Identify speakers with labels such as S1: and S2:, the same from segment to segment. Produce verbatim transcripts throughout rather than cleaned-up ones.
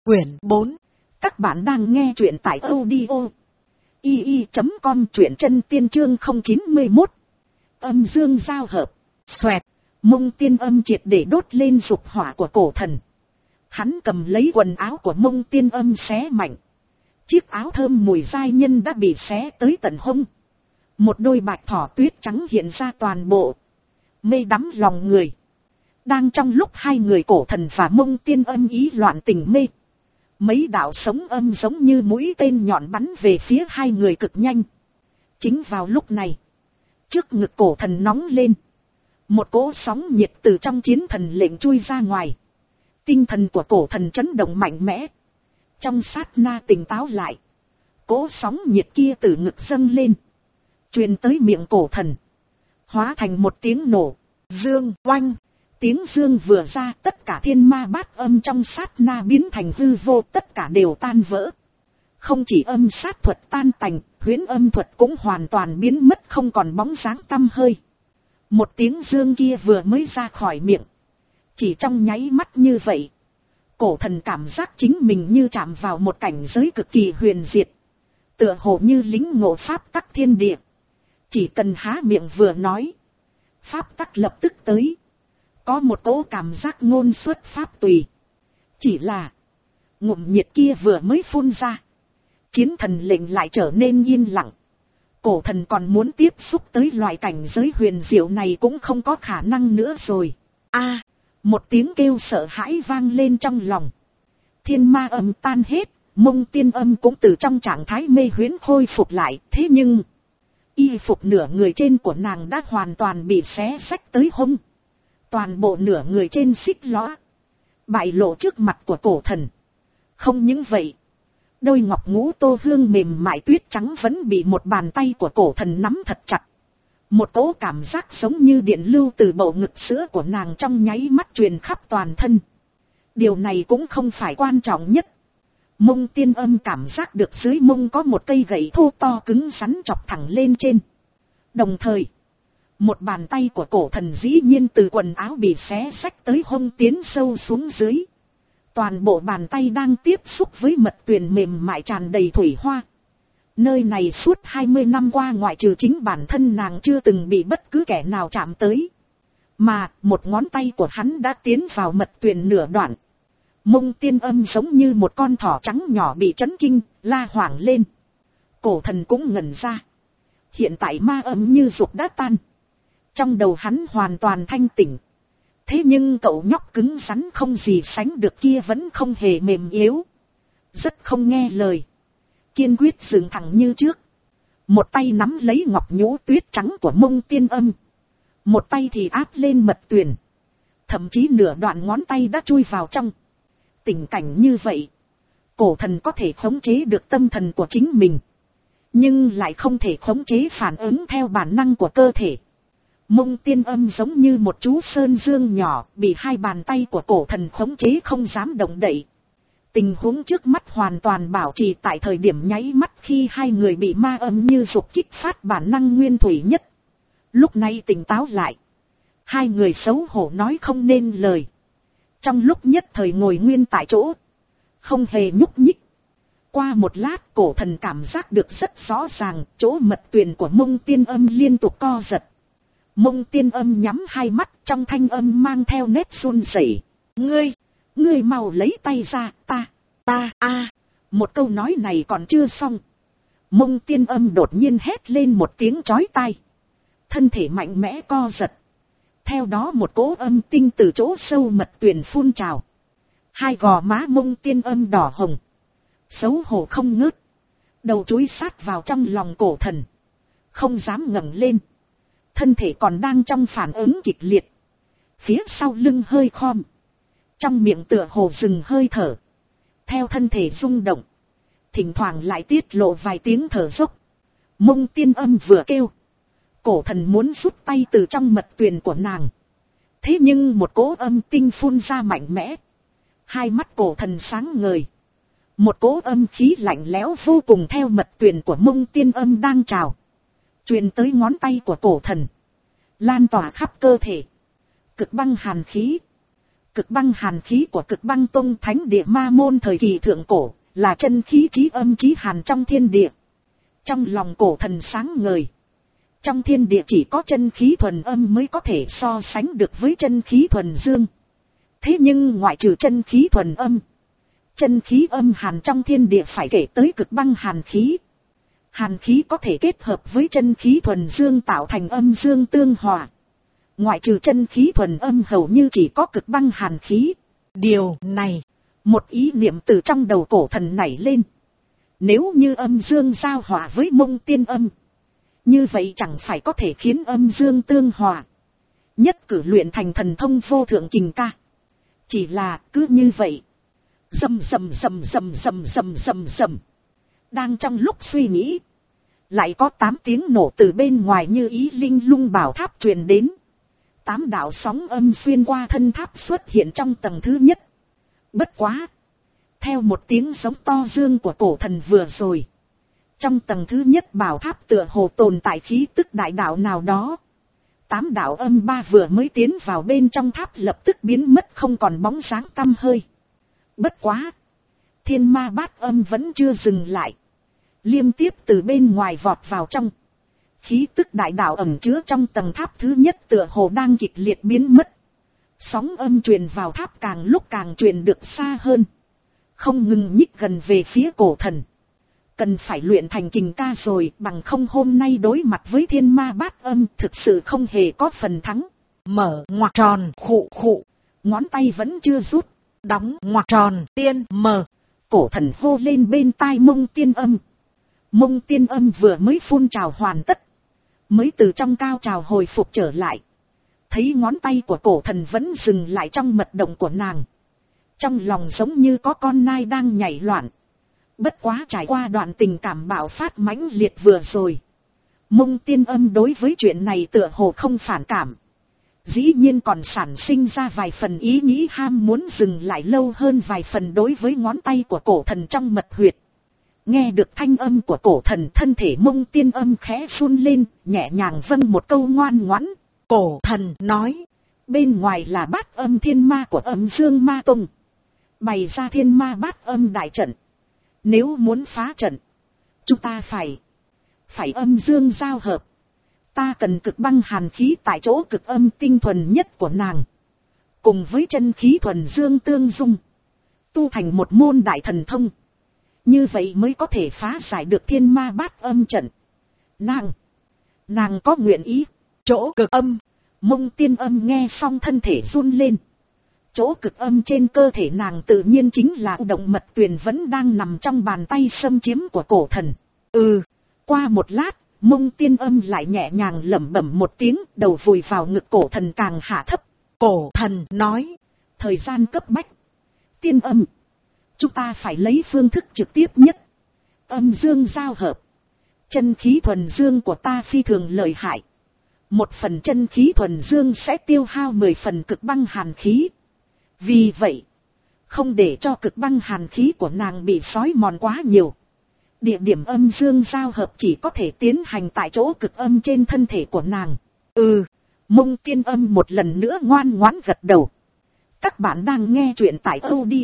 S1: Quyển bốn. Các bạn đang nghe truyện tại audio i i chấm com, truyện chân tiên chương không chín mươi mốt. Âm dương giao hợp. Xoẹt. Mông Tiên Âm triệt để đốt lên dục hỏa của cổ thần. Hắn cầm lấy quần áo của Mông Tiên Âm xé mạnh. Chiếc áo thơm mùi giai nhân đã bị xé tới tận hông. Một đôi bạch thỏ tuyết trắng hiện ra toàn bộ. Mê đắm lòng người. Đang trong lúc hai người cổ thần và Mông Tiên Âm ý loạn tình mê, mấy đạo sống âm giống như mũi tên nhọn bắn về phía hai người cực nhanh. Chính vào lúc này, trước ngực cổ thần nóng lên. Một cỗ sóng nhiệt từ trong chiến thần lệnh chui ra ngoài. Tinh thần của cổ thần chấn động mạnh mẽ. Trong sát na tỉnh táo lại, cỗ sóng nhiệt kia từ ngực dâng lên, truyền tới miệng cổ thần, hóa thành một tiếng nổ. Dương oanh. Tiếng dương vừa ra, tất cả thiên ma bát âm trong sát na biến thành hư vô, tất cả đều tan vỡ. Không chỉ âm sát thuật tan tành, huyễn âm thuật cũng hoàn toàn biến mất, không còn bóng dáng tăm hơi. Một tiếng dương kia vừa mới ra khỏi miệng, chỉ trong nháy mắt như vậy, cổ thần cảm giác chính mình như chạm vào một cảnh giới cực kỳ huyền diệt, tựa hồ như lĩnh ngộ pháp tắc thiên địa. Chỉ cần há miệng vừa nói, pháp tắc lập tức tới. Có một cỗ cảm giác ngôn xuất pháp tùy. Chỉ là ngụm nhiệt kia vừa mới phun ra, chiến thần lệnh lại trở nên yên lặng. Cổ thần còn muốn tiếp xúc tới loại cảnh giới huyền diệu này cũng không có khả năng nữa rồi. A, một tiếng kêu sợ hãi vang lên trong lòng. Thiên ma âm tan hết, Mông Tiên Âm cũng từ trong trạng thái mê huyễn khôi phục lại. Thế nhưng y phục nửa người trên của nàng đã hoàn toàn bị xé xách tới hông. Toàn bộ nửa người trên xích lõa, bại lộ trước mặt của cổ thần. Không những vậy, đôi ngọc ngũ tô hương mềm mại tuyết trắng vẫn bị một bàn tay của cổ thần nắm thật chặt. Một cỗ cảm giác giống như điện lưu từ bầu ngực sữa của nàng trong nháy mắt truyền khắp toàn thân. Điều này cũng không phải quan trọng nhất. Mông Tiên Âm cảm giác được dưới mông có một cây gậy thô to cứng rắn chọc thẳng lên trên. Đồng thời, một bàn tay của cổ thần dĩ nhiên từ quần áo bị xé xách tới hông tiến sâu xuống dưới. Toàn bộ bàn tay đang tiếp xúc với mật tuyền mềm mại tràn đầy thủy hoa. Nơi này suốt hai mươi năm qua ngoại trừ chính bản thân nàng chưa từng bị bất cứ kẻ nào chạm tới. Mà một ngón tay của hắn đã tiến vào mật tuyền nửa đoạn. Mông Tiên Âm giống như một con thỏ trắng nhỏ bị chấn kinh, la hoảng lên. Cổ thần cũng ngẩn ra. Hiện tại ma âm như dục đã tan. Trong đầu hắn hoàn toàn thanh tỉnh. Thế nhưng cậu nhóc cứng rắn không gì sánh được kia vẫn không hề mềm yếu. Rất không nghe lời. Kiên quyết dừng thẳng như trước. Một tay nắm lấy ngọc nhũ tuyết trắng của Mông Tiên Âm. Một tay thì áp lên mật tuyền. Thậm chí nửa đoạn ngón tay đã chui vào trong. Tình cảnh như vậy, cổ thần có thể khống chế được tâm thần của chính mình, nhưng lại không thể khống chế phản ứng theo bản năng của cơ thể. Mông Tiên Âm giống như một chú sơn dương nhỏ, bị hai bàn tay của cổ thần khống chế không dám động đậy. Tình huống trước mắt hoàn toàn bảo trì tại thời điểm nháy mắt khi hai người bị ma âm như dục kích phát bản năng nguyên thủy nhất. Lúc này tỉnh táo lại, hai người xấu hổ nói không nên lời. Trong lúc nhất thời ngồi nguyên tại chỗ, không hề nhúc nhích. Qua một lát cổ thần cảm giác được rất rõ ràng, chỗ mật tuyền của Mông Tiên Âm liên tục co giật. Mông Tiên Âm nhắm hai mắt, trong thanh âm mang theo nét run rẩy. Ngươi, ngươi mau lấy tay ra, ta, ta, a. Một câu nói này còn chưa xong. Mông Tiên Âm đột nhiên hét lên một tiếng chói tai. Thân thể mạnh mẽ co giật. Theo đó một cỗ âm tinh từ chỗ sâu mật tuyền phun trào. Hai gò má Mông Tiên Âm đỏ hồng. Xấu hổ không ngớt. Đầu chúi sát vào trong lòng cổ thần. Không dám ngẩng lên. Thân thể còn đang trong phản ứng kịch liệt. Phía sau lưng hơi khom. Trong miệng tựa hồ dừng hơi thở. Theo thân thể rung động, thỉnh thoảng lại tiết lộ vài tiếng thở dốc. Mông Tiên Âm vừa kêu, cổ thần muốn rút tay từ trong mật tuyền của nàng. Thế nhưng một cỗ âm tinh phun ra mạnh mẽ. Hai mắt cổ thần sáng ngời. Một cỗ âm khí lạnh lẽo vô cùng theo mật tuyền của Mông Tiên Âm đang trào, truyền tới ngón tay của cổ thần, lan tỏa khắp cơ thể. Cực băng hàn khí. Cực băng hàn khí của Cực băng tông thánh địa ma môn thời kỳ thượng cổ, là chân khí chí âm chí hàn trong thiên địa. Trong lòng cổ thần sáng ngời. Trong thiên địa chỉ có chân khí thuần âm mới có thể so sánh được với chân khí thuần dương. Thế nhưng ngoại trừ chân khí thuần âm, chân khí âm hàn trong thiên địa phải kể tới cực băng hàn khí. Hàn khí có thể kết hợp với chân khí thuần dương tạo thành âm dương tương hòa. Ngoại trừ chân khí thuần âm hầu như chỉ có cực băng hàn khí. Điều này, một ý niệm từ trong đầu cổ thần nảy lên. Nếu như âm dương giao hòa với mông tiên âm, như vậy chẳng phải có thể khiến âm dương tương hòa, nhất cử luyện thành thần thông vô thượng kình ca. Chỉ là cứ như vậy, rầm rầm rầm rầm rầm rầm rầm rầm. Đang trong lúc suy nghĩ, lại có tám tiếng nổ từ bên ngoài như ý linh lung bảo tháp truyền đến. Tám đạo sóng âm xuyên qua thân tháp xuất hiện trong tầng thứ nhất. Bất quá, theo một tiếng giống to dương của cổ thần vừa rồi, trong tầng thứ nhất bảo tháp tựa hồ tồn tại khí tức đại đạo nào đó. Tám đạo âm ba vừa mới tiến vào bên trong tháp lập tức biến mất không còn bóng dáng tăm hơi. Bất quá, thiên ma bát âm vẫn chưa dừng lại, liên tiếp từ bên ngoài vọt vào trong. Khí tức đại đạo ẩn chứa trong tầng tháp thứ nhất tựa hồ đang kịch liệt biến mất. Sóng âm truyền vào tháp càng lúc càng truyền được xa hơn, không ngừng nhích gần về phía cổ thần. Cần phải luyện thành kình ca rồi, bằng không hôm nay đối mặt với thiên ma bát âm thực sự không hề có phần thắng. Mở ngoặc tròn, khụ khụ, ngón tay vẫn chưa rút, đóng ngoặc tròn, tiên mờ. Cổ thần hô lên bên tai mông tiên âm. Mông tiên âm vừa mới phun trào hoàn tất, mới từ trong cao trào hồi phục trở lại. Thấy ngón tay của cổ thần vẫn dừng lại trong mật động của nàng, trong lòng giống như có con nai đang nhảy loạn. Bất quá trải qua đoạn tình cảm bạo phát mãnh liệt vừa rồi, mông tiên âm đối với chuyện này tựa hồ không phản cảm. Dĩ nhiên còn sản sinh ra vài phần ý nghĩ ham muốn dừng lại lâu hơn vài phần đối với ngón tay của cổ thần trong mật huyệt. Nghe được thanh âm của cổ thần, thân thể mông tiên âm khẽ run lên, nhẹ nhàng vâng một câu ngoan ngoãn. Cổ thần nói, bên ngoài là bát âm thiên ma của âm dương ma tông, bày ra thiên ma bát âm đại trận. Nếu muốn phá trận, chúng ta phải, phải âm dương giao hợp. Ta cần cực băng hàn khí tại chỗ cực âm tinh thuần nhất của nàng, cùng với chân khí thuần dương tương dung, tu thành một môn đại thần thông. Như vậy mới có thể phá giải được thiên ma bát âm trận. Nàng, nàng có nguyện ý? Chỗ cực âm, mông tiên âm nghe xong thân thể run lên. Chỗ cực âm trên cơ thể nàng tự nhiên chính là động mật tuyền vẫn đang nằm trong bàn tay xâm chiếm của cổ thần. Ừ, qua một lát, mông tiên âm lại nhẹ nhàng lẩm bẩm một tiếng, đầu vùi vào ngực cổ thần càng hạ thấp. Cổ thần nói, thời gian cấp bách. Tiên âm, chúng ta phải lấy phương thức trực tiếp nhất. Âm dương giao hợp. Chân khí thuần dương của ta phi thường lợi hại. Một phần chân khí thuần dương sẽ tiêu hao mười phần cực băng hàn khí. Vì vậy, không để cho cực băng hàn khí của nàng bị xói mòn quá nhiều. Địa điểm âm dương giao hợp chỉ có thể tiến hành tại chỗ cực âm trên thân thể của nàng. Ừ, mông tiên âm một lần nữa ngoan ngoãn gật đầu. Các bạn đang nghe truyện tại audio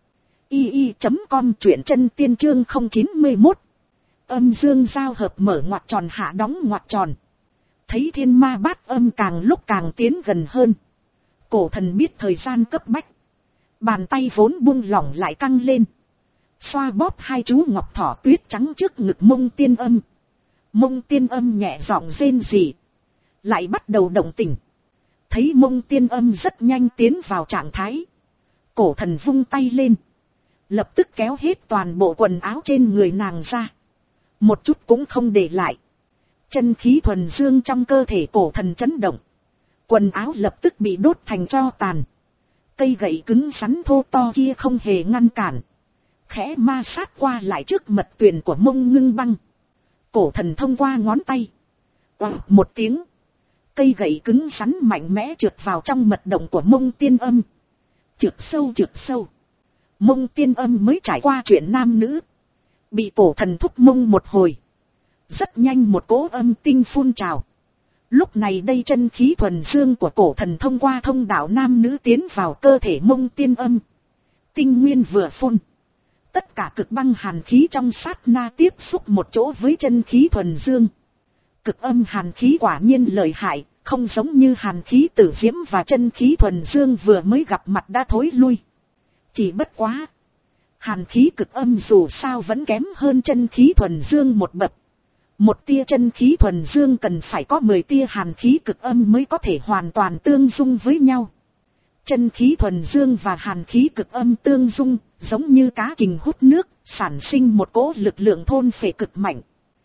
S1: i i chấm com, truyện chân tiên chương không chín mươi mốt. Âm dương giao hợp mở ngoặc tròn hạ đóng ngoặc tròn. Thấy thiên ma bát âm càng lúc càng tiến gần hơn, cổ thần biết thời gian cấp bách. Bàn tay vốn buông lỏng lại căng lên, xoa bóp hai chú ngọc thỏ tuyết trắng trước ngực mông tiên âm. Mông tiên âm nhẹ giọng rên rỉ, lại bắt đầu động tình. Thấy mông tiên âm rất nhanh tiến vào trạng thái, cổ thần vung tay lên, lập tức kéo hết toàn bộ quần áo trên người nàng ra, một chút cũng không để lại. Chân khí thuần dương trong cơ thể cổ thần chấn động, quần áo lập tức bị đốt thành tro tàn. Cây gậy cứng rắn thô to kia không hề ngăn cản, khẽ ma sát qua lại trước mật tuyền của mông ngưng băng. Cổ thần thông qua ngón tay, oằng một tiếng, cây gậy cứng rắn mạnh mẽ trượt vào trong mật động của mông tiên âm. Trượt sâu trượt sâu, mông tiên âm mới trải qua chuyện nam nữ, bị cổ thần thúc mông một hồi. Rất nhanh một cỗ âm tinh phun trào, Lúc này đây chân khí thuần dương của cổ thần thông qua thông đạo nam nữ tiến vào cơ thể Mông Tiên Âm. Tinh nguyên vừa phun. Tất cả cực băng hàn khí trong sát na tiếp xúc một chỗ với chân khí thuần dương. Cực âm hàn khí quả nhiên lợi hại, không giống như hàn khí tử diễm và chân khí thuần dương vừa mới gặp mặt đã thối lui. Chỉ bất quá. Hàn khí cực âm dù sao vẫn kém hơn chân khí thuần dương một bậc. Một tia chân khí thuần dương cần phải có mười tia hàn khí cực âm mới có thể hoàn toàn tương dung với nhau. Chân khí thuần dương và hàn khí cực âm tương dung, giống như cá kình hút nước, sản sinh một cỗ lực lượng thôn phệ cực mạnh.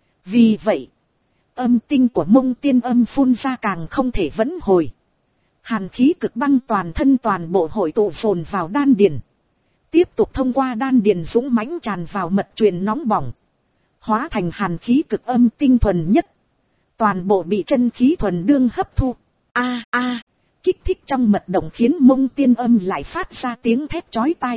S1: Vì vậy, âm tinh của Mông Tiên Âm phun ra càng không thể vãn hồi. Hàn khí cực băng toàn thân toàn bộ hội tụ dồn vào đan điền. Tiếp tục thông qua đan điền dũng mãnh tràn vào mật truyền nóng bỏng. Hóa thành hàn khí cực âm tinh thuần nhất. Toàn bộ bị chân khí thuần đương hấp thu. A a, kích thích trong mật động khiến Mông Tiên Âm lại phát ra tiếng thét chói tai.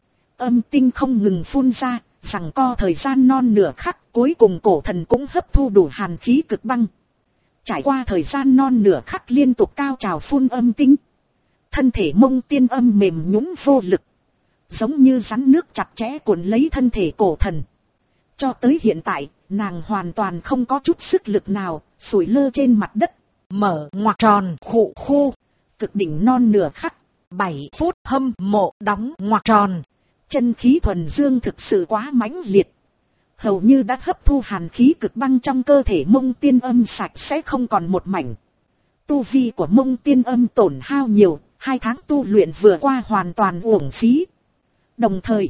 S1: Âm tinh không ngừng phun ra, giằng co thời gian non nửa khắc, cuối cùng cổ thần cũng hấp thu đủ hàn khí cực băng. Trải qua thời gian non nửa khắc liên tục cao trào phun âm tinh. Thân thể Mông Tiên Âm mềm nhũn vô lực. Giống như rắn nước chặt chẽ cuốn lấy thân thể cổ thần. Cho tới hiện tại, nàng hoàn toàn không có chút sức lực nào, sủi lơ trên mặt đất.
S2: Mở ngoặc tròn khụ khu.
S1: Cực đỉnh non nửa khắc.
S2: bảy phút hâm mộ đóng ngoặc tròn.
S1: Chân khí thuần dương thực sự quá mãnh liệt. Hầu như đã hấp thu hàn khí cực băng trong cơ thể Mông Tiên Âm sạch sẽ không còn một mảnh. Tu vi của Mông Tiên Âm tổn hao nhiều, hai tháng tu luyện vừa qua hoàn toàn uổng phí. Đồng thời,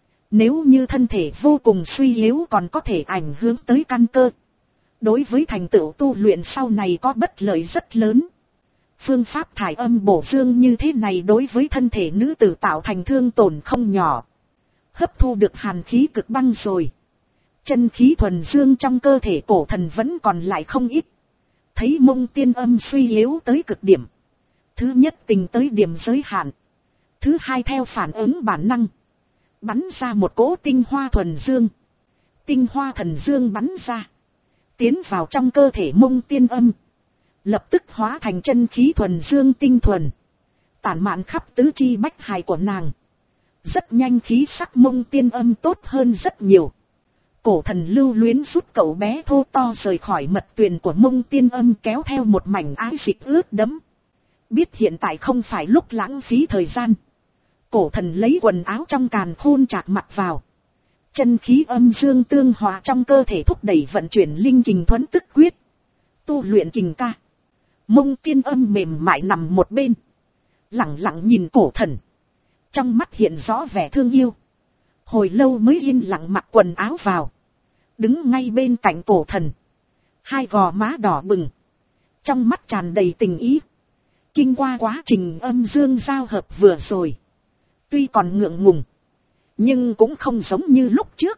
S1: nếu như thân thể vô cùng suy yếu còn có thể ảnh hưởng tới căn cơ. Đối với thành tựu tu luyện sau này có bất lợi rất lớn. Phương pháp thải âm bổ dương như thế này đối với thân thể nữ tử tạo thành thương tổn không nhỏ. Hấp thu được hàn khí cực băng rồi. Chân khí thuần dương trong cơ thể cổ thần vẫn còn lại không ít. Thấy Mông Tiên Âm suy yếu tới cực điểm. Thứ nhất tình tới điểm giới hạn. Thứ hai theo phản ứng bản năng. Bắn ra một cỗ tinh hoa thuần dương. Tinh hoa thần dương bắn ra. Tiến vào trong cơ thể Mông Tiên Âm. Lập tức hóa thành chân khí thuần dương tinh thuần. Tản mạn khắp tứ chi bách hài của nàng. Rất nhanh khí sắc Mông Tiên Âm tốt hơn rất nhiều. Cổ thần lưu luyến rút cậu bé thô to rời khỏi mật tuyền của Mông Tiên Âm kéo theo một mảnh ái dịch ướt đẫm. Biết hiện tại không phải lúc lãng phí thời gian. Cổ thần lấy quần áo trong càn khôn chạc mặc vào. Chân khí âm dương tương hòa trong cơ thể thúc đẩy vận chuyển linh kình thuẫn tức quyết. Tu luyện kình ca. Mông Tiên Âm mềm mại nằm một bên. Lặng lặng nhìn cổ thần. Trong mắt hiện rõ vẻ thương yêu. Hồi lâu mới yên lặng mặc quần áo vào. Đứng ngay bên cạnh cổ thần. Hai gò má đỏ bừng. Trong mắt tràn đầy tình ý. Kinh qua quá trình âm dương giao hợp vừa rồi. Tuy còn ngượng ngùng. Nhưng cũng không giống như lúc trước.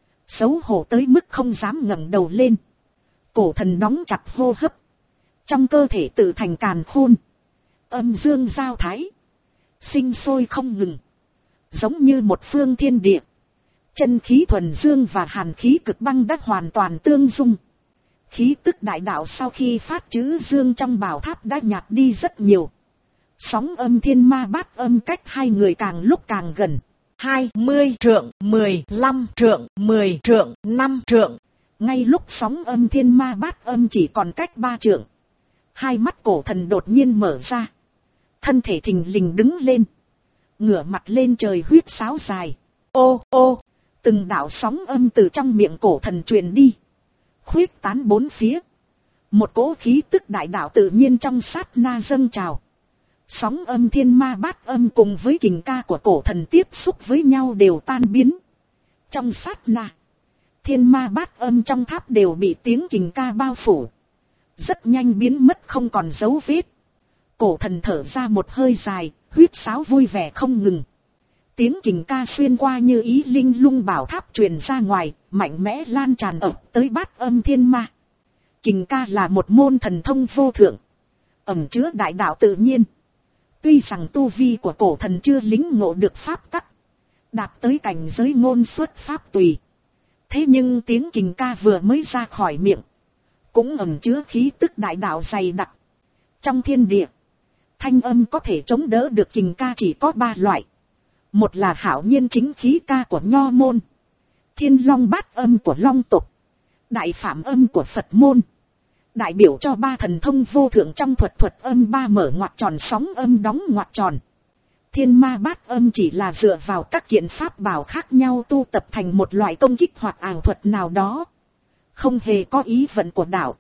S1: Xấu hổ tới mức không dám ngẩng đầu lên. Cổ thần đóng chặt hô hấp. Trong cơ thể tự thành càn khôn. Âm dương giao thái. Sinh sôi không ngừng. Giống như một phương thiên địa. Chân khí thuần dương và hàn khí cực băng đã hoàn toàn tương dung. Khí tức đại đạo sau khi phát chữ dương trong bảo tháp đã nhạt đi rất nhiều. Sóng âm thiên ma bát âm cách hai người càng lúc càng gần.
S2: Hai mươi trượng, mười lăm trượng, mười trượng, năm trượng.
S1: Ngay lúc sóng âm thiên ma bát âm chỉ còn cách ba trượng. Hai mắt cổ thần đột nhiên mở ra. Thân thể thình lình đứng lên. Ngửa mặt lên trời huýt sáo dài. Ô ô, từng đạo sóng âm từ trong miệng cổ thần truyền đi. Khuyết tán bốn phía. Một cỗ khí tức đại đạo tự nhiên trong sát na dâng trào. Sóng âm thiên ma bát âm cùng với kình ca của cổ thần tiếp xúc với nhau đều tan biến. Trong sát na, thiên ma bát âm trong tháp đều bị tiếng kình ca bao phủ. Rất nhanh biến mất không còn dấu vết. Cổ thần thở ra một hơi dài, huýt sáo vui vẻ không ngừng. Tiếng kình ca xuyên qua như ý linh lung bảo tháp truyền ra ngoài, mạnh mẽ lan tràn ập tới bát âm thiên ma. Kình ca là một môn thần thông vô thượng, ẩn chứa đại đạo tự nhiên. Tuy rằng tu vi của cổ thần chưa lĩnh ngộ được pháp tắc, đạt tới cảnh giới ngôn xuất pháp tùy. Thế nhưng tiếng kình ca vừa mới ra khỏi miệng, cũng ẩn chứa khí tức đại đạo dày đặc. Trong thiên địa, thanh âm có thể chống đỡ được kình ca chỉ có ba loại. Một là hảo nhiên chính khí ca của Nho môn, thiên long bát âm của Long tộc, đại phạm âm của Phật môn, đại biểu cho ba thần thông vô thượng trong thuật thuật âm ba mở ngoặc tròn sóng âm đóng ngoặc tròn. Thiên ma bát âm chỉ là dựa vào các kiện pháp bảo khác nhau tu tập thành một loại công kích hoặc ảo thuật nào đó, không hề có ý vận của đạo.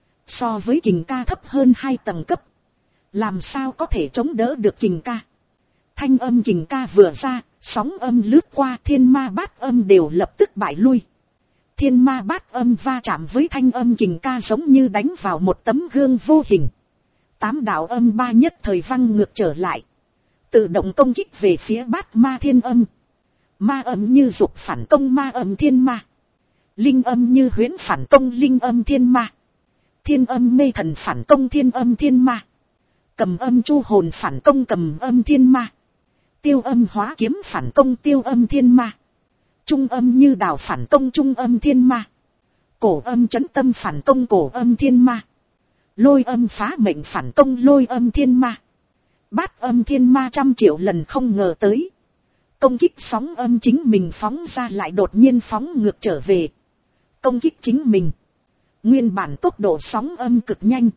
S1: So với kình ca thấp hơn hai tầng cấp, làm sao có thể chống đỡ được kình ca. Thanh âm kình ca vừa ra, sóng âm lướt qua, thiên ma bát âm đều lập tức bại lui. Thiên ma bát âm va chạm với thanh âm kình ca giống như đánh vào một tấm gương vô hình. Tám đạo âm ba nhất thời văng ngược trở lại, tự động công kích về phía bát ma thiên âm. Ma âm như dục phản công ma âm thiên ma, linh âm như huyễn phản công linh âm thiên ma, thiên âm mê thần phản công thiên âm thiên ma, cầm âm chu hồn phản công cầm âm thiên ma, tiêu âm hóa kiếm phản công tiêu âm thiên ma, trung âm như đào phản công trung âm thiên ma, cổ âm chấn tâm phản công cổ âm thiên ma, lôi âm phá mệnh phản công lôi âm thiên ma. Bát âm thiên ma trăm triệu lần không ngờ tới, công kích sóng âm chính mình phóng ra lại đột nhiên phóng ngược trở về, công kích chính mình. Nguyên bản tốc độ sóng âm cực nhanh,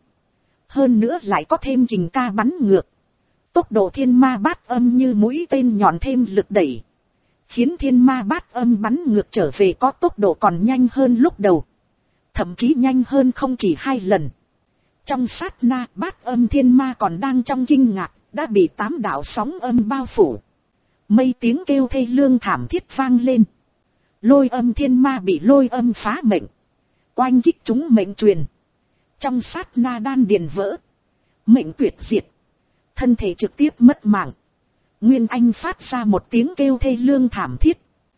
S1: hơn nữa lại có thêm kình ca bắn ngược, tốc độ thiên ma bát âm như mũi tên nhọn thêm lực đẩy, khiến thiên ma bát âm bắn ngược trở về có tốc độ còn nhanh hơn lúc đầu, thậm chí nhanh hơn không chỉ hai lần. Trong sát na, bát âm thiên ma còn đang trong kinh ngạc, đã bị tám đạo sóng âm bao phủ. Mây tiếng kêu thê lương thảm thiết vang lên. Lôi âm thiên ma bị lôi âm phá mệnh, oanh kích chúng mệnh truyền. Trong sát na đan điền vỡ, mệnh tuyệt diệt, thân thể trực tiếp mất mạng. Nguyên Anh phát ra một tiếng kêu thê lương thảm thiết.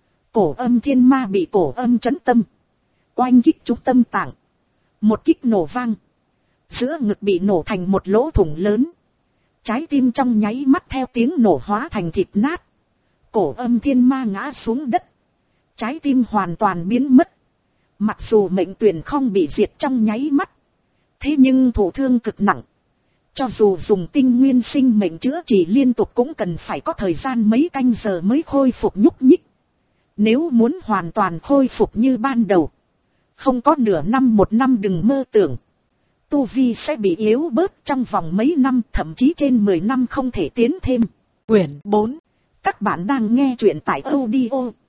S1: Cổ âm thiên ma bị cổ âm chấn tâm, oanh kích chúng tâm tạng, một kích nổ vang, giữa ngực bị nổ thành một lỗ thủng lớn. Trái tim trong nháy mắt theo tiếng nổ hóa thành thịt nát. Cổ âm thiên ma ngã xuống đất, trái tim hoàn toàn biến mất. Mặc dù mệnh tuyển không bị diệt trong nháy mắt, thế nhưng thụ thương cực nặng. Cho dù dùng tinh nguyên sinh mệnh chữa trị liên tục cũng cần phải có thời gian mấy canh giờ mới khôi phục nhúc nhích. Nếu muốn hoàn toàn khôi phục như ban đầu, không có nửa năm một năm đừng mơ tưởng. Tu vi sẽ bị yếu bớt trong vòng mấy năm, thậm chí trên mười năm không thể tiến thêm. Quyển bốn. Các bạn đang nghe truyện tại audio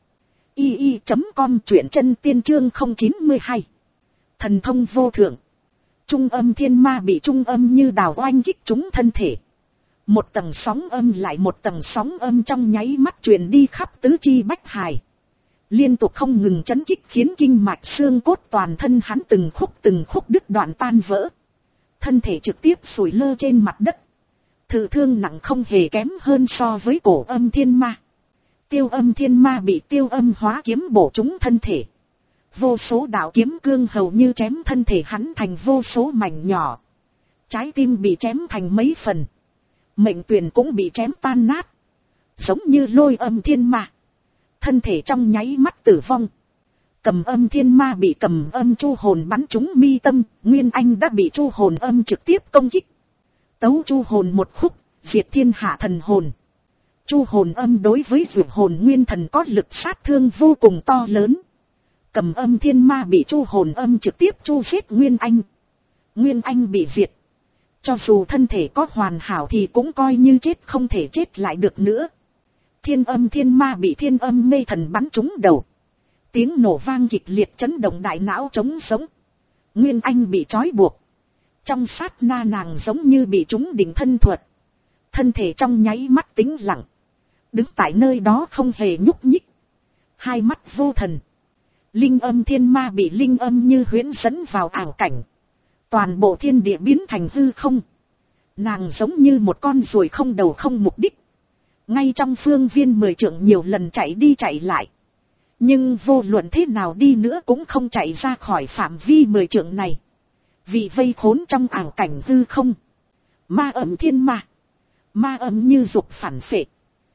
S1: i i chấm com, truyện chân tiên chương không chín hai. Thần thông vô thượng. Trung âm thiên ma bị trung âm như đào oanh kích trúng thân thể. Một tầng sóng âm lại một tầng sóng âm trong nháy mắt truyền đi khắp tứ chi bách hài. Liên tục không ngừng chấn kích khiến kinh mạch xương cốt toàn thân hắn từng khúc từng khúc đứt đoạn tan vỡ. Thân thể trực tiếp sủi lơ trên mặt đất. Thử thương nặng không hề kém hơn so với cổ âm thiên ma. Tiêu âm thiên ma bị tiêu âm hóa kiếm bổ trúng thân thể. Vô số đạo kiếm cương hầu như chém thân thể hắn thành vô số mảnh nhỏ. Trái tim bị chém thành mấy phần. Mệnh tuyền cũng bị chém tan nát. Giống như lôi âm thiên ma, thân thể trong nháy mắt tử vong. Cầm âm thiên ma bị cầm âm chu hồn bắn trúng mi tâm, Nguyên Anh đã bị chu hồn âm trực tiếp công kích. Tấu chu hồn một khúc, diệt thiên hạ thần hồn. Chu hồn âm đối với dược hồn nguyên thần có lực sát thương vô cùng to lớn. Cầm âm thiên ma bị chu hồn âm trực tiếp chu giết Nguyên Anh. Nguyên Anh bị diệt. Cho dù thân thể có hoàn hảo thì cũng coi như chết, không thể chết lại được nữa. Thiên âm thiên ma bị thiên âm mê thần bắn trúng đầu. Tiếng nổ vang kịch liệt chấn động đại não trống sống. Nguyên Anh bị trói buộc. Trong sát na nàng giống như bị trúng đỉnh thân thuật. Thân thể trong nháy mắt tĩnh lặng. Đứng tại nơi đó không hề nhúc nhích. Hai mắt vô thần. Linh âm thiên ma bị linh âm như huyễn dẫn vào ảo cảnh. Toàn bộ thiên địa biến thành hư không. Nàng giống như một con ruồi không đầu không mục đích. Ngay trong phương viên mười trượng nhiều lần chạy đi chạy lại. Nhưng vô luận thế nào đi nữa cũng không chạy ra khỏi phạm vi mười trượng này. Vì vây khốn trong ảo cảnh hư không. Ma ẩm thiên ma. Ma ẩm như dục phản phệ.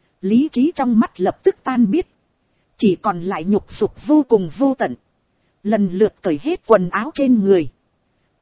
S1: Lý trí trong mắt lập tức tan biết. Chỉ còn lại nhục dục vô cùng vô tận. Lần lượt cởi hết quần áo trên người.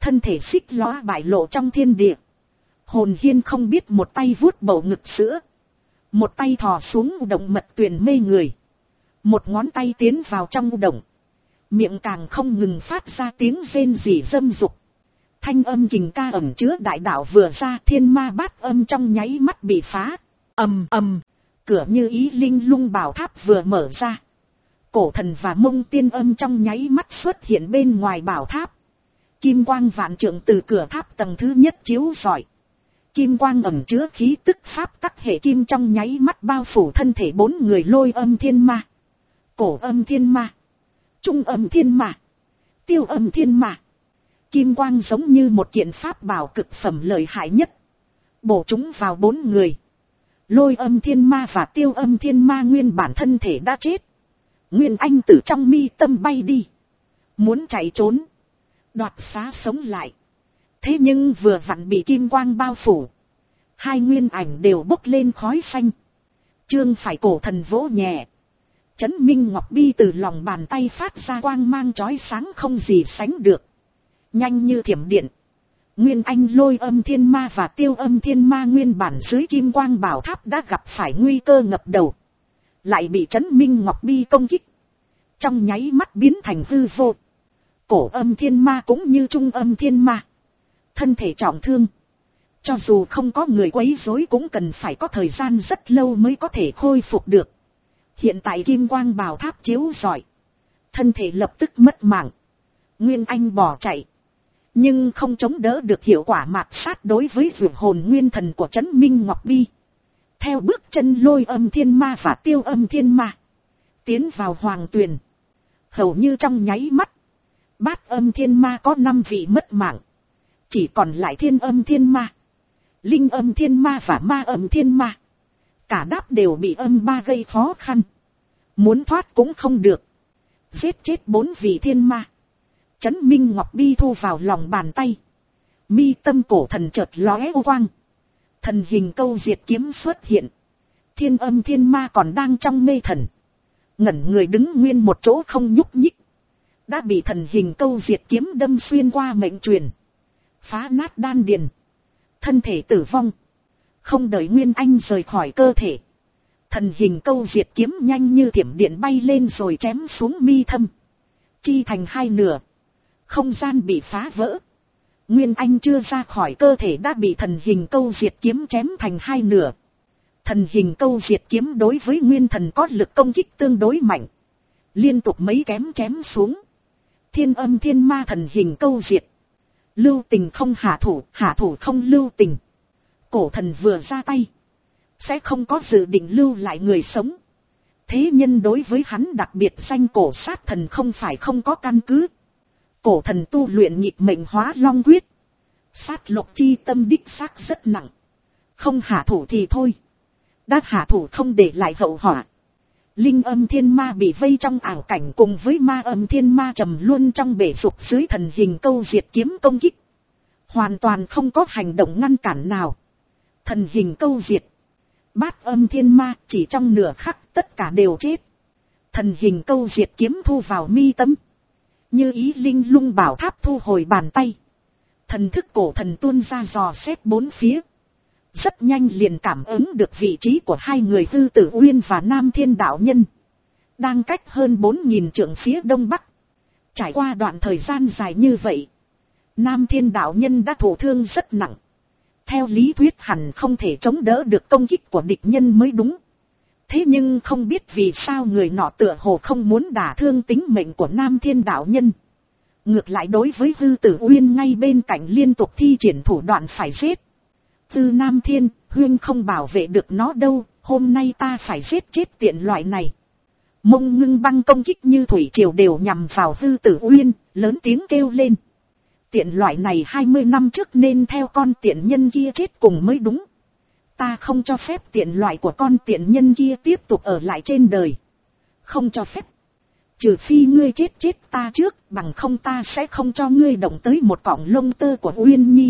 S1: thân thể xích lõa bại lộ trong thiên địa. Hồn Hiên không biết một tay vuốt bầu ngực sữa, một tay thò xuống động mật tuyền mê người, một ngón tay tiến vào trong động, miệng càng không ngừng phát ra tiếng rên rỉ dâm dục. Thanh âm kình ca ẩn chứa đại đạo vừa ra, thiên ma bát âm trong nháy mắt bị phá. Ầm ầm, cửa như ý linh lung bảo tháp vừa mở ra, cổ thần và mông tiên âm trong nháy mắt xuất hiện bên ngoài bảo tháp. Kim quang vạn trượng từ cửa tháp tầng thứ nhất chiếu rọi. Kim quang ẩn chứa khí tức pháp tắc hệ kim trong nháy mắt bao phủ thân thể bốn người Lôi Âm Thiên Ma, Cổ Âm Thiên Ma, Trung Âm Thiên Ma, Tiêu Âm Thiên Ma. Kim quang giống như một kiện pháp bảo cực phẩm lợi hại nhất, bổ chúng vào bốn người. Lôi Âm Thiên Ma và Tiêu Âm Thiên Ma nguyên bản thân thể đã chết. Nguyên Anh từ trong mi tâm bay đi, muốn chạy trốn, đoạt xá sống lại. Thế nhưng vừa vặn bị kim quang bao phủ, hai nguyên ảnh đều bốc lên khói xanh. Trương phải cổ thần vỗ nhẹ, Chấn Minh Ngọc Bi từ lòng bàn tay phát ra quang mang chói sáng không gì sánh được, nhanh như thiểm điện. Nguyên Anh Lôi Âm Thiên Ma và Tiêu Âm Thiên Ma nguyên bản dưới kim quang bảo tháp đã gặp phải nguy cơ ngập đầu, lại bị Chấn Minh Ngọc Bi công kích, trong nháy mắt biến thành hư vô. Cổ Âm Thiên Ma cũng như Trung Âm Thiên Ma, thân thể trọng thương, cho dù không có người quấy rối cũng cần phải có thời gian rất lâu mới có thể khôi phục được. Hiện tại kim quang bảo tháp chiếu rọi, thân thể lập tức mất mạng. Nguyên Anh bỏ chạy, nhưng không chống đỡ được hiệu quả mạt sát đối với vượt hồn nguyên thần của Chấn Minh Ngọc Bi. Theo bước chân Lôi Âm Thiên Ma và Tiêu Âm Thiên Ma tiến vào hoàng tuyền, hầu như trong nháy mắt, Bát Âm Thiên Ma có năm vị mất mạng, chỉ còn lại Thiên Âm Thiên Ma, Linh Âm Thiên Ma và Ma Âm Thiên Ma. Cả đáp đều bị âm ba gây khó khăn, muốn thoát cũng không được. Giết chết bốn vị thiên ma, Chấn Minh Ngọc Bi thu vào lòng bàn tay. Mi tâm cổ thần chợt lóe ô quang, thần hình câu diệt kiếm xuất hiện. Thiên Âm Thiên Ma còn đang trong mê thần, ngẩn người đứng nguyên một chỗ không nhúc nhích, đã bị thần hình câu diệt kiếm đâm xuyên qua mệnh truyền, phá nát đan điền, thân thể tử vong. Không đợi Nguyên Anh rời khỏi cơ thể, thần hình câu diệt kiếm nhanh như thiểm điện bay lên rồi chém xuống mi thâm, chi thành hai nửa. Không gian bị phá vỡ, Nguyên Anh chưa ra khỏi cơ thể đã bị thần hình câu diệt kiếm chém thành hai nửa. Thần hình câu diệt kiếm đối với nguyên thần có lực công kích tương đối mạnh, liên tục mấy kém chém xuống. Thiên Âm Thiên Ma thần hình câu diệt, lưu tình không hạ thủ, hạ thủ không lưu tình. Cổ thần vừa ra tay, sẽ không có dự định lưu lại người sống. Thế nhân đối với hắn đặc biệt danh cổ sát thần không phải không có căn cứ. Cổ thần tu luyện nhịp mệnh hóa long quyết, sát lục chi tâm đích xác rất nặng. Không hạ thủ thì thôi, đã hạ thủ không để lại hậu họa. Linh Âm Thiên Ma bị vây trong ảo cảnh cùng với Ma Âm Thiên Ma trầm luôn trong bể dục dưới thần hình câu diệt kiếm công kích, hoàn toàn không có hành động ngăn cản nào. Thần hình câu diệt, Bát Âm Thiên Ma chỉ trong nửa khắc tất cả đều chết. Thần hình câu diệt kiếm thu vào mi tâm, như ý linh lung bảo tháp thu hồi bàn tay. Thần thức cổ thần tuôn ra dò xét bốn phía, rất nhanh liền cảm ứng được vị trí của hai người Hư Tử Uyên và Nam Thiên đạo nhân, đang cách hơn bốn nghìn trượng phía đông bắc. Trải qua đoạn thời gian dài như vậy, Nam Thiên đạo nhân đã thụ thương rất nặng, theo lý thuyết hẳn không thể chống đỡ được công kích của địch nhân mới đúng. Thế nhưng không biết vì sao người nọ tựa hồ không muốn đả thương tính mệnh của Nam Thiên đạo nhân, ngược lại đối với Hư Tử Uyên ngay bên cạnh liên tục thi triển thủ đoạn phải giết. Tư Nam Thiên, Huyên không bảo vệ được nó đâu, hôm nay ta phải giết chết tiện loại này. Mông Ngưng Băng công kích như thủy triều đều nhằm vào Hư Tử Uyên, lớn tiếng kêu lên. Tiện loại này hai mươi năm trước nên theo con tiện nhân kia chết cùng mới đúng. Ta không cho phép tiện loại của con tiện nhân kia tiếp tục ở lại trên đời. Không cho phép. Trừ phi ngươi chết chết ta trước, bằng không ta sẽ không cho ngươi động tới một cọng lông tơ của Uyên Nhi.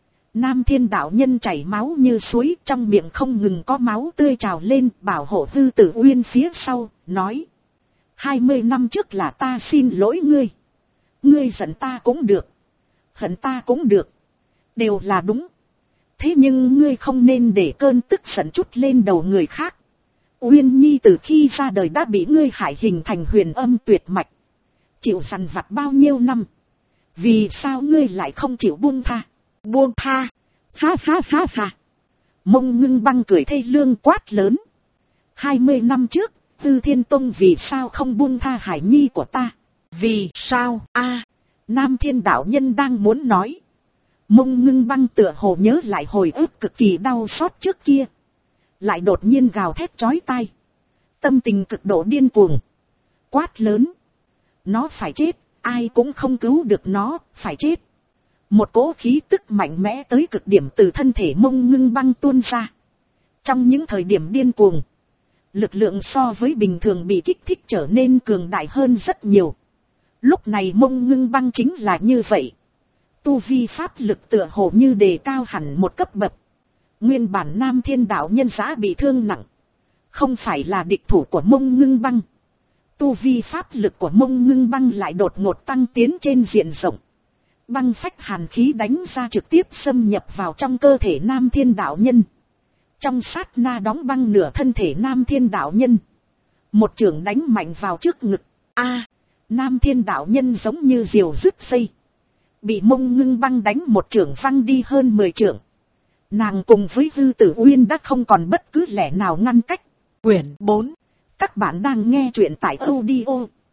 S1: Nam Thiên đạo nhân chảy máu như suối, trong miệng không ngừng có máu tươi trào lên, bảo hộ Hư Tử Uyên phía sau, nói. Hai mươi năm trước là ta xin lỗi ngươi. Ngươi giận ta cũng được. Hận ta cũng được. Đều là đúng. Thế nhưng ngươi không nên để cơn tức giận chút lên đầu người khác. Uyên Nhi từ khi ra đời đã bị ngươi hại hình thành huyền âm tuyệt mạch. Chịu dằn vặt bao nhiêu năm. Vì sao ngươi lại không chịu buông tha? Buông tha. Ha ha ha ha. Mông Ngưng Băng cười thê lương quát lớn. Hai mươi năm trước, Tư Thiên Tông vì sao không buông tha Hải Nhi của ta? Vì sao? A, Nam Thiên đạo nhân đang muốn nói. Mông Ngưng Băng tựa hồ nhớ lại hồi ức cực kỳ đau xót trước kia. Lại đột nhiên gào thét chói tai. Tâm tình cực độ điên cuồng. Quát lớn. Nó phải chết, ai cũng không cứu được nó, phải chết. Một cỗ khí tức mạnh mẽ tới cực điểm từ thân thể Mông Ngưng Băng tuôn ra. Trong những thời điểm điên cuồng, lực lượng so với bình thường bị kích thích trở nên cường đại hơn rất nhiều. Lúc này Mông Ngưng Băng chính là như vậy. Tu vi pháp lực tựa hồ như đề cao hẳn một cấp bậc. Nguyên bản Nam Thiên đạo nhân giá bị thương nặng. Không phải là địch thủ của Mông Ngưng Băng. Tu vi pháp lực của Mông Ngưng Băng lại đột ngột tăng tiến trên diện rộng. Băng phách hàn khí đánh ra trực tiếp xâm nhập vào trong cơ thể Nam Thiên đạo nhân. Trong sát na đóng băng nửa thân thể Nam Thiên đạo nhân. Một chưởng đánh mạnh vào trước ngực. A, Nam Thiên đạo nhân giống như diều dứt dây. Bị Mông Ngưng Băng đánh một chưởng văng đi hơn mười chưởng. Nàng cùng với Hư Tử Uyên đã không còn bất cứ lẽ nào ngăn cách. Quyển bốn. Các bạn đang nghe truyện tại audio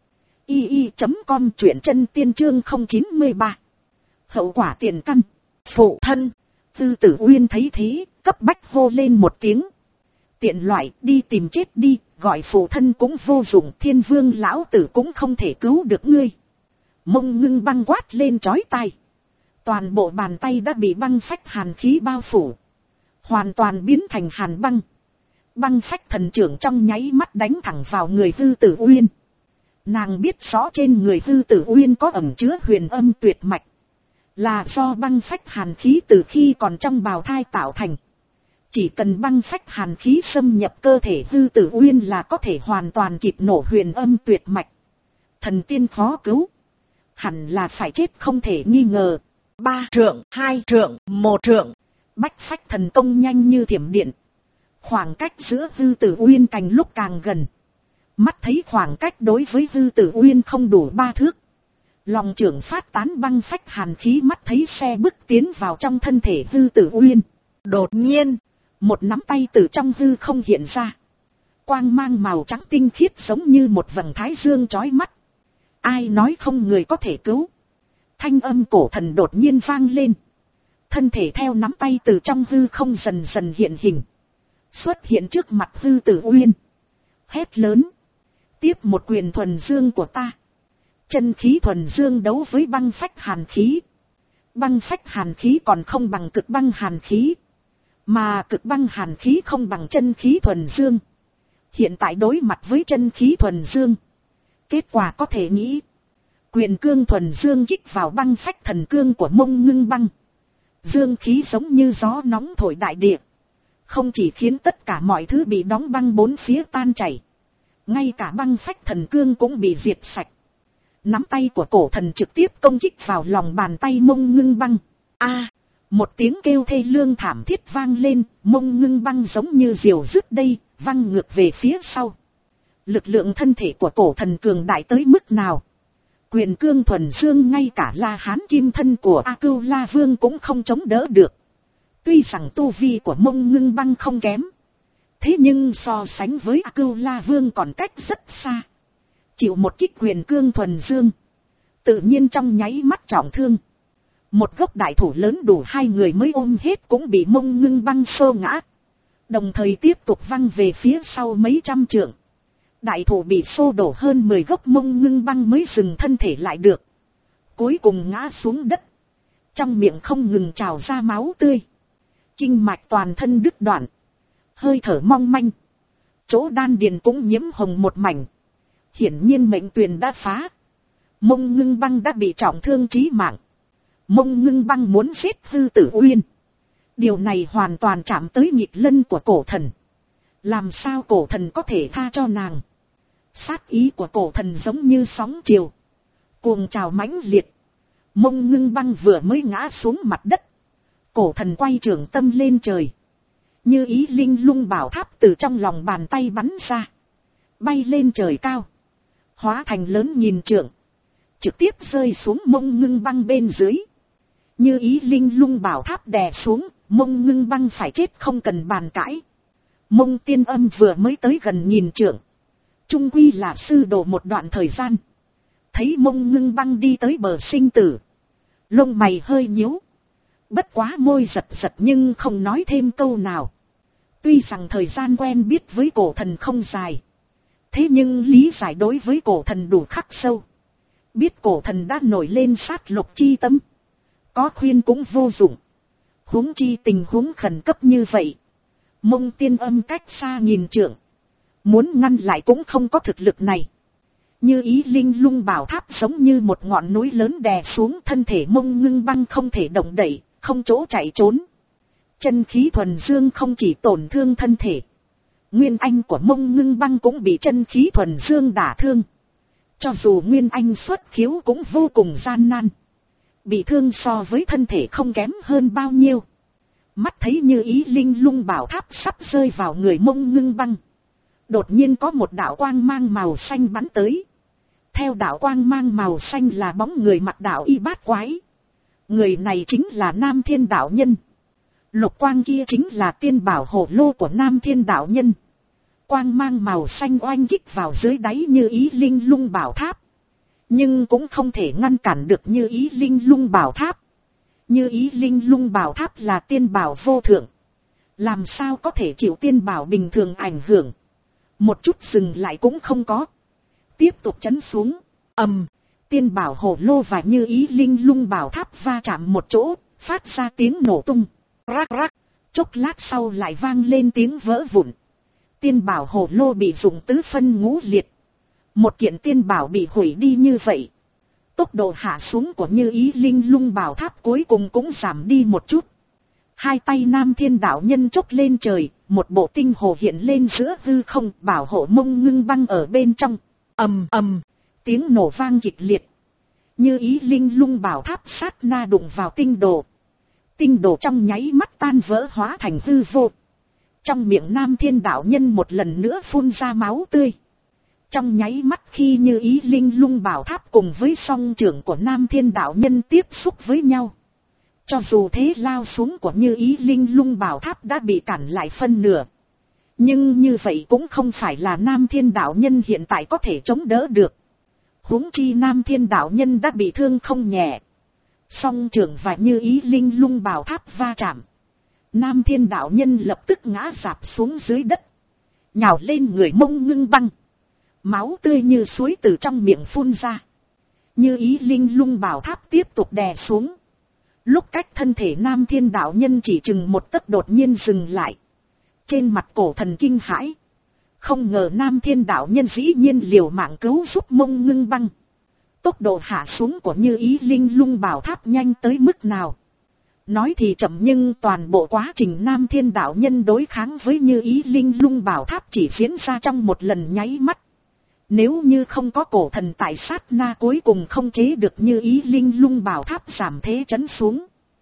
S1: i i chấm com, truyện chân tiên chương không chín ba. Hậu quả tiền căn. Phụ thân. Hư Tử Uyên thấy thế, cấp bách hô lên một tiếng. Tiện loại, đi tìm chết đi, gọi phụ thân cũng vô dụng, Thiên Vương lão tử cũng không thể cứu được ngươi. Mông Ngưng Băng quát lên chói tai. Toàn bộ bàn tay đã bị băng phách hàn khí bao phủ. Hoàn toàn biến thành hàn băng. Băng phách thần trưởng trong nháy mắt đánh thẳng vào người Hư Tử Uyên. Nàng biết rõ trên người Hư Tử Uyên có ẩn chứa huyền âm tuyệt mạch. Là do băng phách hàn khí từ khi còn trong bào thai tạo thành. Chỉ cần băng phách hàn khí xâm nhập cơ thể Hư Tử Uyên là có thể hoàn toàn kịp nổ huyền âm tuyệt mạch. Thần tiên khó cứu. Hẳn là phải chết không thể nghi ngờ. Ba trượng, hai trượng, một trượng. Bách phách thần công nhanh như thiểm điện. Khoảng cách giữa Hư Tử Uyên càng lúc càng gần. Mắt thấy khoảng cách đối với Hư Tử Uyên không đủ ba thước. Lòng trưởng phát tán băng phách hàn khí, mắt thấy xe bước tiến vào trong thân thể Hư Tử Uyên. Đột nhiên, một nắm tay từ trong hư không hiện ra. Quang mang màu trắng tinh khiết giống như một vầng thái dương chói mắt. Ai nói không người có thể cứu? Thanh âm cổ thần đột nhiên vang lên. Thân thể theo nắm tay từ trong hư không dần dần hiện hình. Xuất hiện trước mặt Hư Tử Uyên. Hét lớn. Tiếp một quyền thuần dương của ta. Chân khí thuần dương đấu với băng phách hàn khí. Băng phách hàn khí còn không bằng cực băng hàn khí. Mà cực băng hàn khí không bằng chân khí thuần dương. Hiện tại đối mặt với chân khí thuần dương. Kết quả có thể nghĩ. Quyền cương thuần dương kích vào băng phách thần cương của Mông Ngưng Băng. Dương khí giống như gió nóng thổi đại địa. Không chỉ khiến tất cả mọi thứ bị đóng băng bốn phía tan chảy. Ngay cả băng phách thần cương cũng bị diệt sạch. Nắm tay của cổ thần trực tiếp công kích vào lòng bàn tay Mông Ngưng Băng. A, một tiếng kêu thê lương thảm thiết vang lên. Mông Ngưng Băng giống như diều dứt đây, văng ngược về phía sau. Lực lượng thân thể của cổ thần cường đại tới mức nào? Quyền cương thuần dương ngay cả La Hán kim thân của A Cưu La Vương cũng không chống đỡ được. Tuy rằng tu vi của Mông Ngưng Băng không kém. Thế nhưng so sánh với A Cưu La Vương còn cách rất xa. Chịu một kích quyền cương thuần dương. Tự nhiên trong nháy mắt trọng thương. Một gốc đại thủ lớn đủ hai người mới ôm hết cũng bị Mông Ngưng Băng xô ngã. Đồng thời tiếp tục văng về phía sau mấy trăm trượng. Đại thủ bị xô đổ hơn mười gốc, Mông Ngưng Băng mới dừng thân thể lại được. Cuối cùng ngã xuống đất. Trong miệng không ngừng trào ra máu tươi. Kinh mạch toàn thân đứt đoạn. Hơi thở mong manh. Chỗ đan điền cũng nhiễm hồng một mảnh. Hiển nhiên mệnh tuyền đã phá. Mông Ngưng Băng đã bị trọng thương chí mạng. Mông Ngưng Băng muốn giết Hư Tử Uyên. Điều này hoàn toàn chạm tới nhịp lân của cổ thần. Làm sao cổ thần có thể tha cho nàng? Sát ý của cổ thần giống như sóng chiều. Cuồng trào mãnh liệt. Mông Ngưng Băng vừa mới ngã xuống mặt đất, cổ thần quay trường tâm lên trời, Như Ý Linh Lung bảo tháp từ trong lòng bàn tay bắn ra, bay lên trời cao, hóa thành lớn nghìn trượng, trực tiếp rơi xuống Mông Ngưng Băng bên dưới. Như Ý Linh Lung bảo tháp đè xuống, Mông Ngưng Băng phải chết không cần bàn cãi. Mông Tiên Âm vừa mới tới gần nghìn trượng, trung quy là sư đồ một đoạn thời gian, thấy Mông Ngưng Băng đi tới bờ sinh tử, lông mày hơi nhíu, bất quá môi giật giật nhưng không nói thêm câu nào. Tuy rằng thời gian quen biết với cổ thần không dài, thế nhưng lý giải đối với cổ thần đủ khắc sâu, biết cổ thần đã nổi lên sát lục chi tâm, có khuyên cũng vô dụng, huống chi tình huống khẩn cấp như vậy. Mông Tiên Âm cách xa nghìn trượng, muốn ngăn lại cũng không có thực lực này. Như Ý Linh Lung bảo tháp giống như một ngọn núi lớn đè xuống thân thể Mông Ngưng Băng, không thể động đậy, không chỗ chạy trốn. Chân khí thuần dương không chỉ tổn thương thân thể, nguyên anh của Mông Ngưng Băng cũng bị chân khí thuần dương đả thương. Cho dù nguyên anh xuất khiếu cũng vô cùng gian nan, bị thương so với thân thể không kém hơn bao nhiêu. Mắt thấy Như Ý Linh Lung bảo tháp sắp rơi vào người Mông Ngưng Băng, đột nhiên có một đạo quang mang màu xanh bắn tới. Theo đạo quang mang màu xanh là bóng người mặc đạo y bát quái. Người này chính là Nam Thiên đạo nhân. Lục quang kia chính là tiên bảo hổ lô của Nam Thiên đạo nhân. Quang mang màu xanh oanh kích vào dưới đáy Như Ý Linh Lung bảo tháp, nhưng cũng không thể ngăn cản được Như Ý Linh Lung bảo tháp. Như Ý Linh Lung bảo tháp là tiên bảo vô thượng, làm sao có thể chịu tiên bảo bình thường ảnh hưởng. Một chút dừng lại cũng không có, tiếp tục chấn xuống. Ầm, tiên bảo hổ lô và Như Ý Linh Lung bảo tháp va chạm một chỗ, phát ra tiếng nổ tung. Rắc rắc, chốc lát sau lại vang lên tiếng vỡ vụn. Tiên bảo hổ lô bị dùng tứ phân ngũ liệt, một kiện tiên bảo bị hủy đi như vậy. Tốc độ hạ xuống của Như Ý Linh Lung bảo tháp cuối cùng cũng giảm đi một chút. Hai tay Nam Thiên đạo nhân chốc lên trời, một bộ tinh hồ hiện lên giữa hư không, bảo hộ Mông Ngưng Băng ở bên trong. Ầm ầm, tiếng nổ vang kịch liệt. Như Ý Linh Lung bảo tháp sát na đụng vào tinh đồ. Tinh đồ trong nháy mắt tan vỡ hóa thành hư vô. Trong miệng Nam Thiên đạo nhân một lần nữa phun ra máu tươi. Trong nháy mắt khi Như Ý Linh Lung bảo tháp cùng với song trưởng của Nam Thiên đạo nhân tiếp xúc với nhau, cho dù thế lao xuống của Như Ý Linh Lung bảo tháp đã bị cản lại phân nửa, nhưng như vậy cũng không phải là Nam Thiên đạo nhân hiện tại có thể chống đỡ được. Huống chi Nam Thiên đạo nhân đã bị thương không nhẹ, song trưởng và Như Ý Linh Lung bảo tháp va chạm, Nam Thiên đạo nhân lập tức ngã rạp xuống dưới đất, nhào lên người Mông Ngưng Băng. Máu tươi như suối từ trong miệng phun ra. Như Ý Linh Lung bảo tháp tiếp tục đè xuống. Lúc cách thân thể Nam Thiên đạo nhân chỉ chừng một tấc đột nhiên dừng lại. Trên mặt cổ thần kinh hãi. Không ngờ Nam Thiên đạo nhân dĩ nhiên liều mạng cứu giúp Mông Ngưng Băng. Tốc độ hạ xuống của Như Ý Linh Lung bảo tháp nhanh tới mức nào. Nói thì chậm nhưng toàn bộ quá trình Nam Thiên đạo nhân đối kháng với Như Ý Linh Lung bảo tháp chỉ diễn ra trong một lần nháy mắt. Nếu như không có cổ thần tại sát na cuối cùng không chế được Như Ý Linh Lung bảo tháp giảm thế chấn xuống,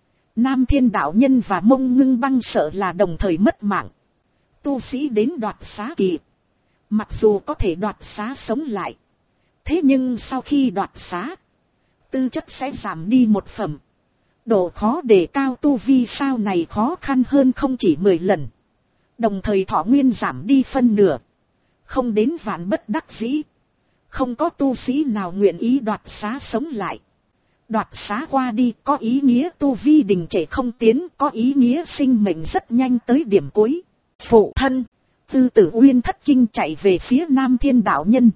S1: Nam Thiên đạo nhân và Mông Ngưng Băng sợ là đồng thời mất mạng. Tu sĩ đến đoạt xá kỳ, mặc dù có thể đoạt xá sống lại, thế nhưng sau khi đoạt xá, tư chất sẽ giảm đi một phẩm. Độ khó đề cao tu vi sao này khó khăn hơn không chỉ mười lần. Đồng thời thọ nguyên giảm đi phân nửa. Không đến vạn bất đắc dĩ, không có tu sĩ nào nguyện ý đoạt xá sống lại. Đoạt xá qua đi có ý nghĩa tu vi đình trệ không tiến, có ý nghĩa sinh mệnh rất nhanh tới điểm cuối. Phụ thân, Tư Tử Uyên thất kinh chạy về phía Nam Thiên đạo nhân.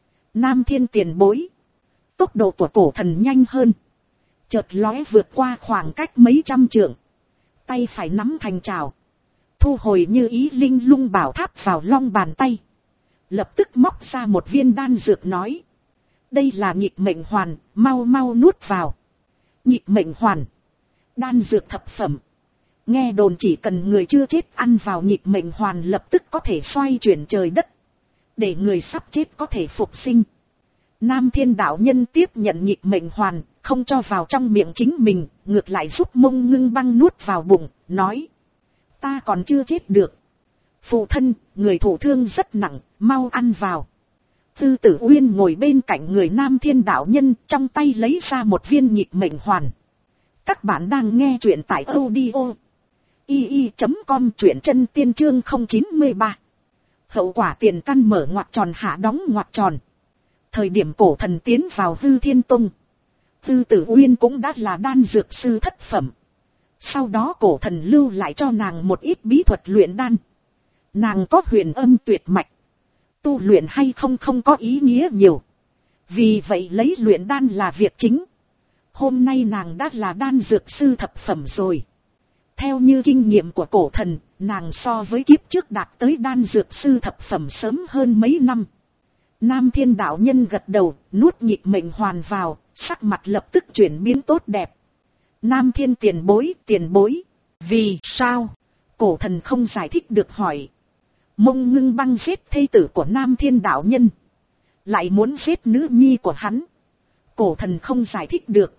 S1: Nam Thiên tiền bối. Tốc độ của cổ thần nhanh hơn, chợt lóe vượt qua khoảng cách mấy trăm trượng, tay phải nắm thành trào, thu hồi Như Ý Linh Lung bảo tháp vào long bàn tay. Lập tức móc ra một viên đan dược nói. Đây là nghịch mệnh hoàn, mau mau nuốt vào. Nghịch mệnh hoàn, đan dược thập phẩm. Nghe đồn chỉ cần người chưa chết ăn vào nghịch mệnh hoàn lập tức có thể xoay chuyển trời đất, để người sắp chết có thể phục sinh. Nam Thiên đạo nhân tiếp nhận nghịch mệnh hoàn, không cho vào trong miệng chính mình, ngược lại giúp Mông Ngưng Băng nuốt vào bụng, nói. Ta còn chưa chết được. Phụ thân, người thụ thương rất nặng, mau ăn vào. Tư Tử Uyên ngồi bên cạnh người Nam Thiên đạo nhân, trong tay lấy ra một viên nhịp mệnh hoàn. Các bạn đang nghe truyện tại audio i i chấm com, truyện chân tiên chương không chín ba. Hậu quả tiền căn mở ngoặc tròn hạ đóng ngoặc tròn. Thời điểm cổ thần tiến vào Hư Thiên Tông, Tư Tử Uyên cũng đã là đan dược sư thất phẩm. Sau đó cổ thần lưu lại cho nàng một ít bí thuật luyện đan. Nàng có huyền âm tuyệt mạch, tu luyện hay không không có ý nghĩa nhiều. Vì vậy lấy luyện đan là việc chính. Hôm nay nàng đã là đan dược sư thập phẩm rồi. Theo như kinh nghiệm của cổ thần, nàng so với kiếp trước đạt tới đan dược sư thập phẩm sớm hơn mấy năm. Nam Thiên đạo nhân gật đầu, nuốt nhịp mệnh hoàn vào, sắc mặt lập tức chuyển biến tốt đẹp. Nam Thiên tiền bối, tiền bối. Vì sao? Cổ thần không giải thích được hỏi. Mông Ngưng Băng giết thê tử của Nam Thiên đạo nhân, lại muốn giết nữ nhi của hắn. Cổ thần không giải thích được.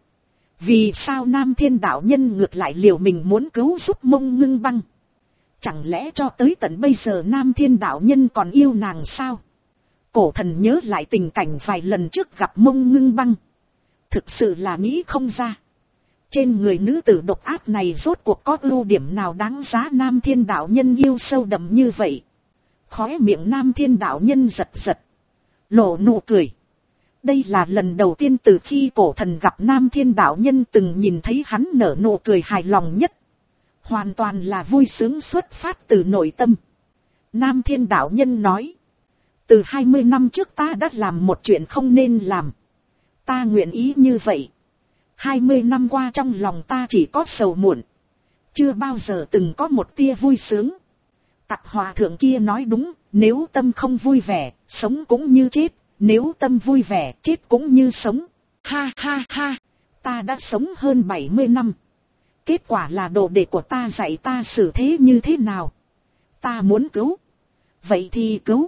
S1: Vì sao Nam Thiên đạo nhân ngược lại liều mình muốn cứu giúp Mông Ngưng Băng? Chẳng lẽ cho tới tận bây giờ Nam Thiên đạo nhân còn yêu nàng sao? Cổ thần nhớ lại tình cảnh vài lần trước gặp Mông Ngưng Băng, thực sự là nghĩ không ra. Trên người nữ tử độc ác này rốt cuộc có ưu điểm nào đáng giá Nam Thiên đạo nhân yêu sâu đậm như vậy? Khóe miệng Nam Thiên đạo nhân giật giật, lộ nụ cười. Đây là lần đầu tiên từ khi cổ thần gặp Nam Thiên đạo nhân từng nhìn thấy hắn nở nụ cười hài lòng nhất. Hoàn toàn là vui sướng xuất phát từ nội tâm. Nam Thiên đạo nhân nói. Từ hai mươi năm trước ta đã làm một chuyện không nên làm. Ta nguyện ý như vậy. hai mươi năm qua trong lòng ta chỉ có sầu muộn, chưa bao giờ từng có một tia vui sướng. Tặc hòa thượng kia nói đúng, nếu tâm không vui vẻ, sống cũng như chết. Nếu tâm vui vẻ, chết cũng như sống. Ha ha ha, ta đã sống hơn bảy mươi năm. Kết quả là đồ đệ của ta dạy ta xử thế như thế nào. Ta muốn cứu, vậy thì cứu.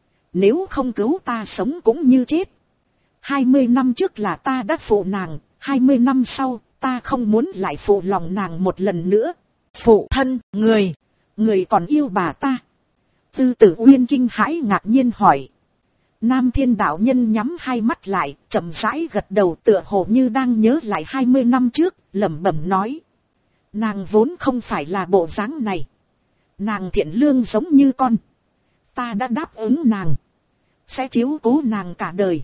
S1: Nếu không cứu ta sống cũng như chết. hai mươi năm trước là ta đã phụ nàng, hai mươi năm sau, ta không muốn lại phụ lòng nàng một lần nữa. Phụ thân, người, người còn yêu bà ta? Tư Tử Uyên kinh hãi ngạc nhiên hỏi. Nam Thiên đạo nhân nhắm hai mắt lại, chậm rãi gật đầu tựa hồ như đang nhớ lại hai mươi năm trước, lẩm bẩm nói. Nàng vốn không phải là bộ dáng này. Nàng thiện lương giống như con. Ta đã đáp ứng nàng, sẽ chiếu cố nàng cả đời.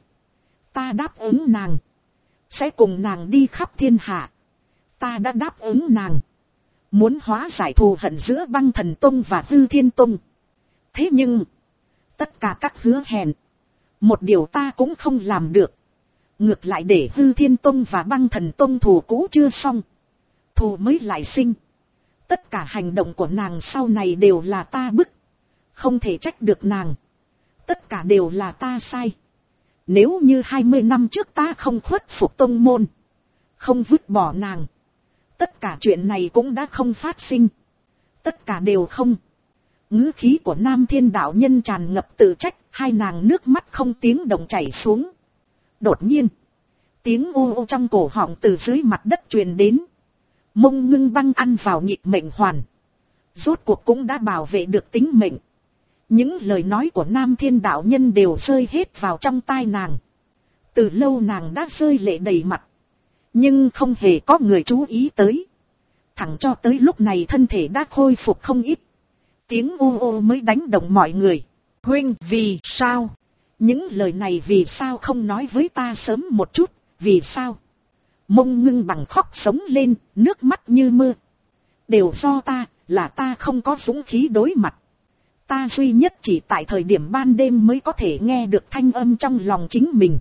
S1: Ta đáp ứng nàng, sẽ cùng nàng đi khắp thiên hạ. Ta đã đáp ứng nàng, muốn hóa giải thù hận giữa Băng Thần Tông và Hư Thiên Tông. Thế nhưng, tất cả các hứa hẹn, một điều ta cũng không làm được. Ngược lại để Hư Thiên Tông và Băng Thần Tông thù cũ chưa xong, thù mới lại sinh. Tất cả hành động của nàng sau này đều là ta bức, không thể trách được nàng. Tất cả đều là ta sai. Nếu như hai mươi năm trước ta không khuất phục tông môn, không vứt bỏ nàng, tất cả chuyện này cũng đã không phát sinh. Tất cả đều không. Ngữ khí của Nam Thiên đạo nhân tràn ngập tự trách, hai nàng nước mắt không tiếng động chảy xuống. Đột nhiên, tiếng ô ô trong cổ họng từ dưới mặt đất truyền đến. Mông Ngưng Băng ăn vào nhịp mệnh hoàn, rốt cuộc cũng đã bảo vệ được tính mệnh. Những lời nói của Nam Thiên đạo nhân đều rơi hết vào trong tai nàng. Từ lâu nàng đã rơi lệ đầy mặt, nhưng không hề có người chú ý tới. Thẳng cho tới lúc này thân thể đã khôi phục không ít, tiếng ô ô mới đánh động mọi người. Huynh, vì sao? Những lời này vì sao không nói với ta sớm một chút, vì sao? Mông Ngưng Bằng khóc sống lên, nước mắt như mưa. Đều do ta, là ta không có dũng khí đối mặt. Ta duy nhất chỉ tại thời điểm ban đêm mới có thể nghe được thanh âm trong lòng chính mình.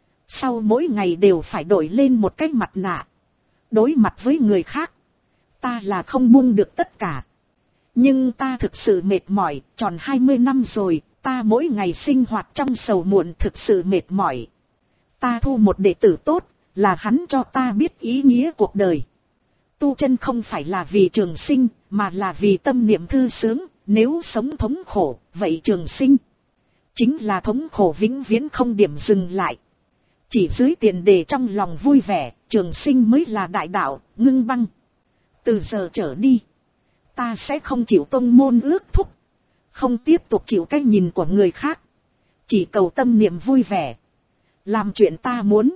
S1: Sau mỗi ngày đều phải đổi lên một cái mặt nạ. Đối mặt với người khác, ta là không buông được tất cả. Nhưng ta thực sự mệt mỏi, tròn hai mươi năm rồi, ta mỗi ngày sinh hoạt trong sầu muộn thực sự mệt mỏi. Ta thu một đệ tử tốt, là hắn cho ta biết ý nghĩa cuộc đời. Tu chân không phải là vì trường sinh, mà là vì tâm niệm thư sướng. Nếu sống thống khổ, vậy trường sinh chính là thống khổ vĩnh viễn không điểm dừng lại. Chỉ dưới tiền đề trong lòng vui vẻ, trường sinh mới là đại đạo. Ngưng Băng, từ giờ trở đi, ta sẽ không chịu tông môn ước thúc, không tiếp tục chịu cái nhìn của người khác, chỉ cầu tâm niệm vui vẻ, làm chuyện ta muốn.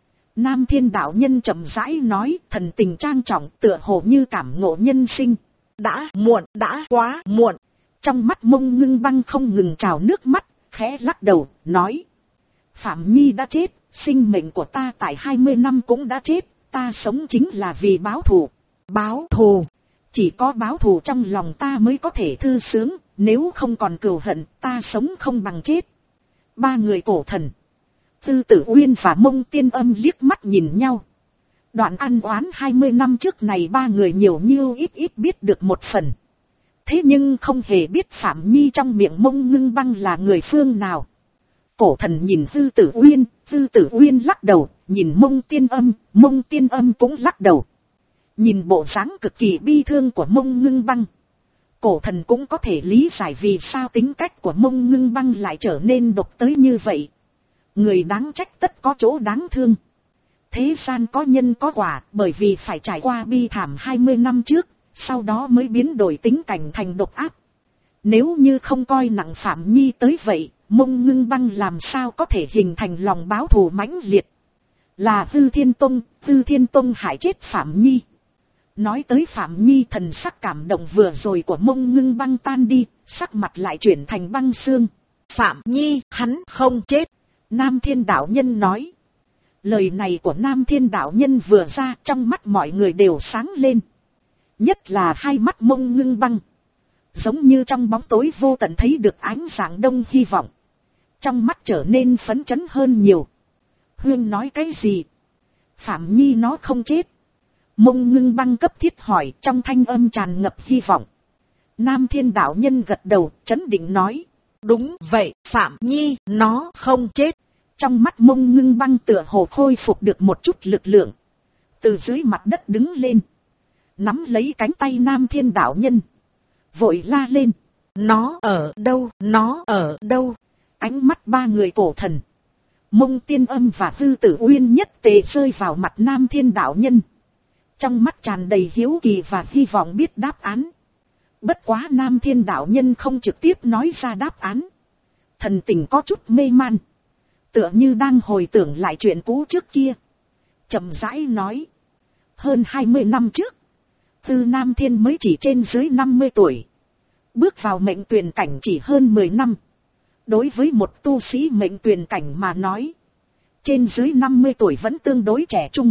S1: Nam Thiên đạo nhân chậm rãi nói, thần tình trang trọng, tựa hồ như cảm ngộ nhân sinh. Đã muộn, đã quá muộn. Trong mắt Mông Ngưng Băng không ngừng trào nước mắt, khẽ lắc đầu, nói. Phạm Nhi đã chết, sinh mệnh của ta tại hai mươi năm cũng đã chết, ta sống chính là vì báo thù. Báo thù, chỉ có báo thù trong lòng ta mới có thể thư sướng, nếu không còn cừu hận, ta sống không bằng chết. Ba người cổ thần, Tư Tử Uyên và Mông Tiên Âm liếc mắt nhìn nhau. Đoạn ăn oán hai mươi năm trước này ba người nhiều như ít ít biết được một phần. Thế nhưng không hề biết Phạm Nhi trong miệng Mông Ngưng Băng là người phương nào. Cổ thần nhìn Tư Tử Uyên, Tư Tử Uyên lắc đầu, nhìn Mông Tiên Âm, Mông Tiên Âm cũng lắc đầu. Nhìn bộ dáng cực kỳ bi thương của Mông Ngưng Băng, cổ thần cũng có thể lý giải vì sao tính cách của Mông Ngưng Băng lại trở nên độc tới như vậy. Người đáng trách tất có chỗ đáng thương. Thế gian có nhân có quả, bởi vì phải trải qua bi thảm hai mươi năm trước, sau đó mới biến đổi tính cảnh thành độc ác. Nếu như không coi nặng Phạm Nhi tới vậy, Mông Ngưng Băng làm sao có thể hình thành lòng báo thù mãnh liệt. Là Tư Thiên Tông, Tư Thiên Tông hại chết Phạm Nhi. Nói tới Phạm Nhi, thần sắc cảm động vừa rồi của Mông Ngưng Băng tan đi, sắc mặt lại chuyển thành băng xương. Phạm Nhi, hắn không chết. Nam Thiên đạo nhân nói. Lời này của Nam Thiên đạo nhân vừa ra, trong mắt mọi người đều sáng lên. Nhất là hai mắt Mông Ngưng Băng, giống như trong bóng tối vô tận thấy được ánh sáng đông hy vọng. Trong mắt trở nên phấn chấn hơn nhiều. Huyên nói cái gì? Phạm Nhi nó không chết. Mông Ngưng Băng cấp thiết hỏi, trong thanh âm tràn ngập hy vọng. Nam Thiên đạo nhân gật đầu, trấn định nói. Đúng vậy, Phạm Nhi, nó không chết. Trong mắt Mông Ngưng Băng tựa hồ khôi phục được một chút lực lượng. Từ dưới mặt đất đứng lên, nắm lấy cánh tay Nam Thiên đạo nhân, vội la lên. Nó ở đâu, nó ở đâu? Ánh mắt ba người cổ thần, Mông Tiên Âm và Tư Tử Uyên nhất tề rơi vào mặt Nam Thiên đạo nhân. Trong mắt tràn đầy hiếu kỳ và hy vọng biết đáp án. Bất quá Nam Thiên đạo nhân không trực tiếp nói ra đáp án. Thần tình có chút mê man, tựa như đang hồi tưởng lại chuyện cũ trước kia. Chậm rãi nói. Hơn hai mươi năm trước, Tư Nam Thiên mới chỉ trên dưới năm mươi tuổi. Bước vào mệnh tuyển cảnh chỉ hơn mười năm. Đối với một tu sĩ mệnh tuyển cảnh mà nói, trên dưới năm mươi tuổi vẫn tương đối trẻ trung.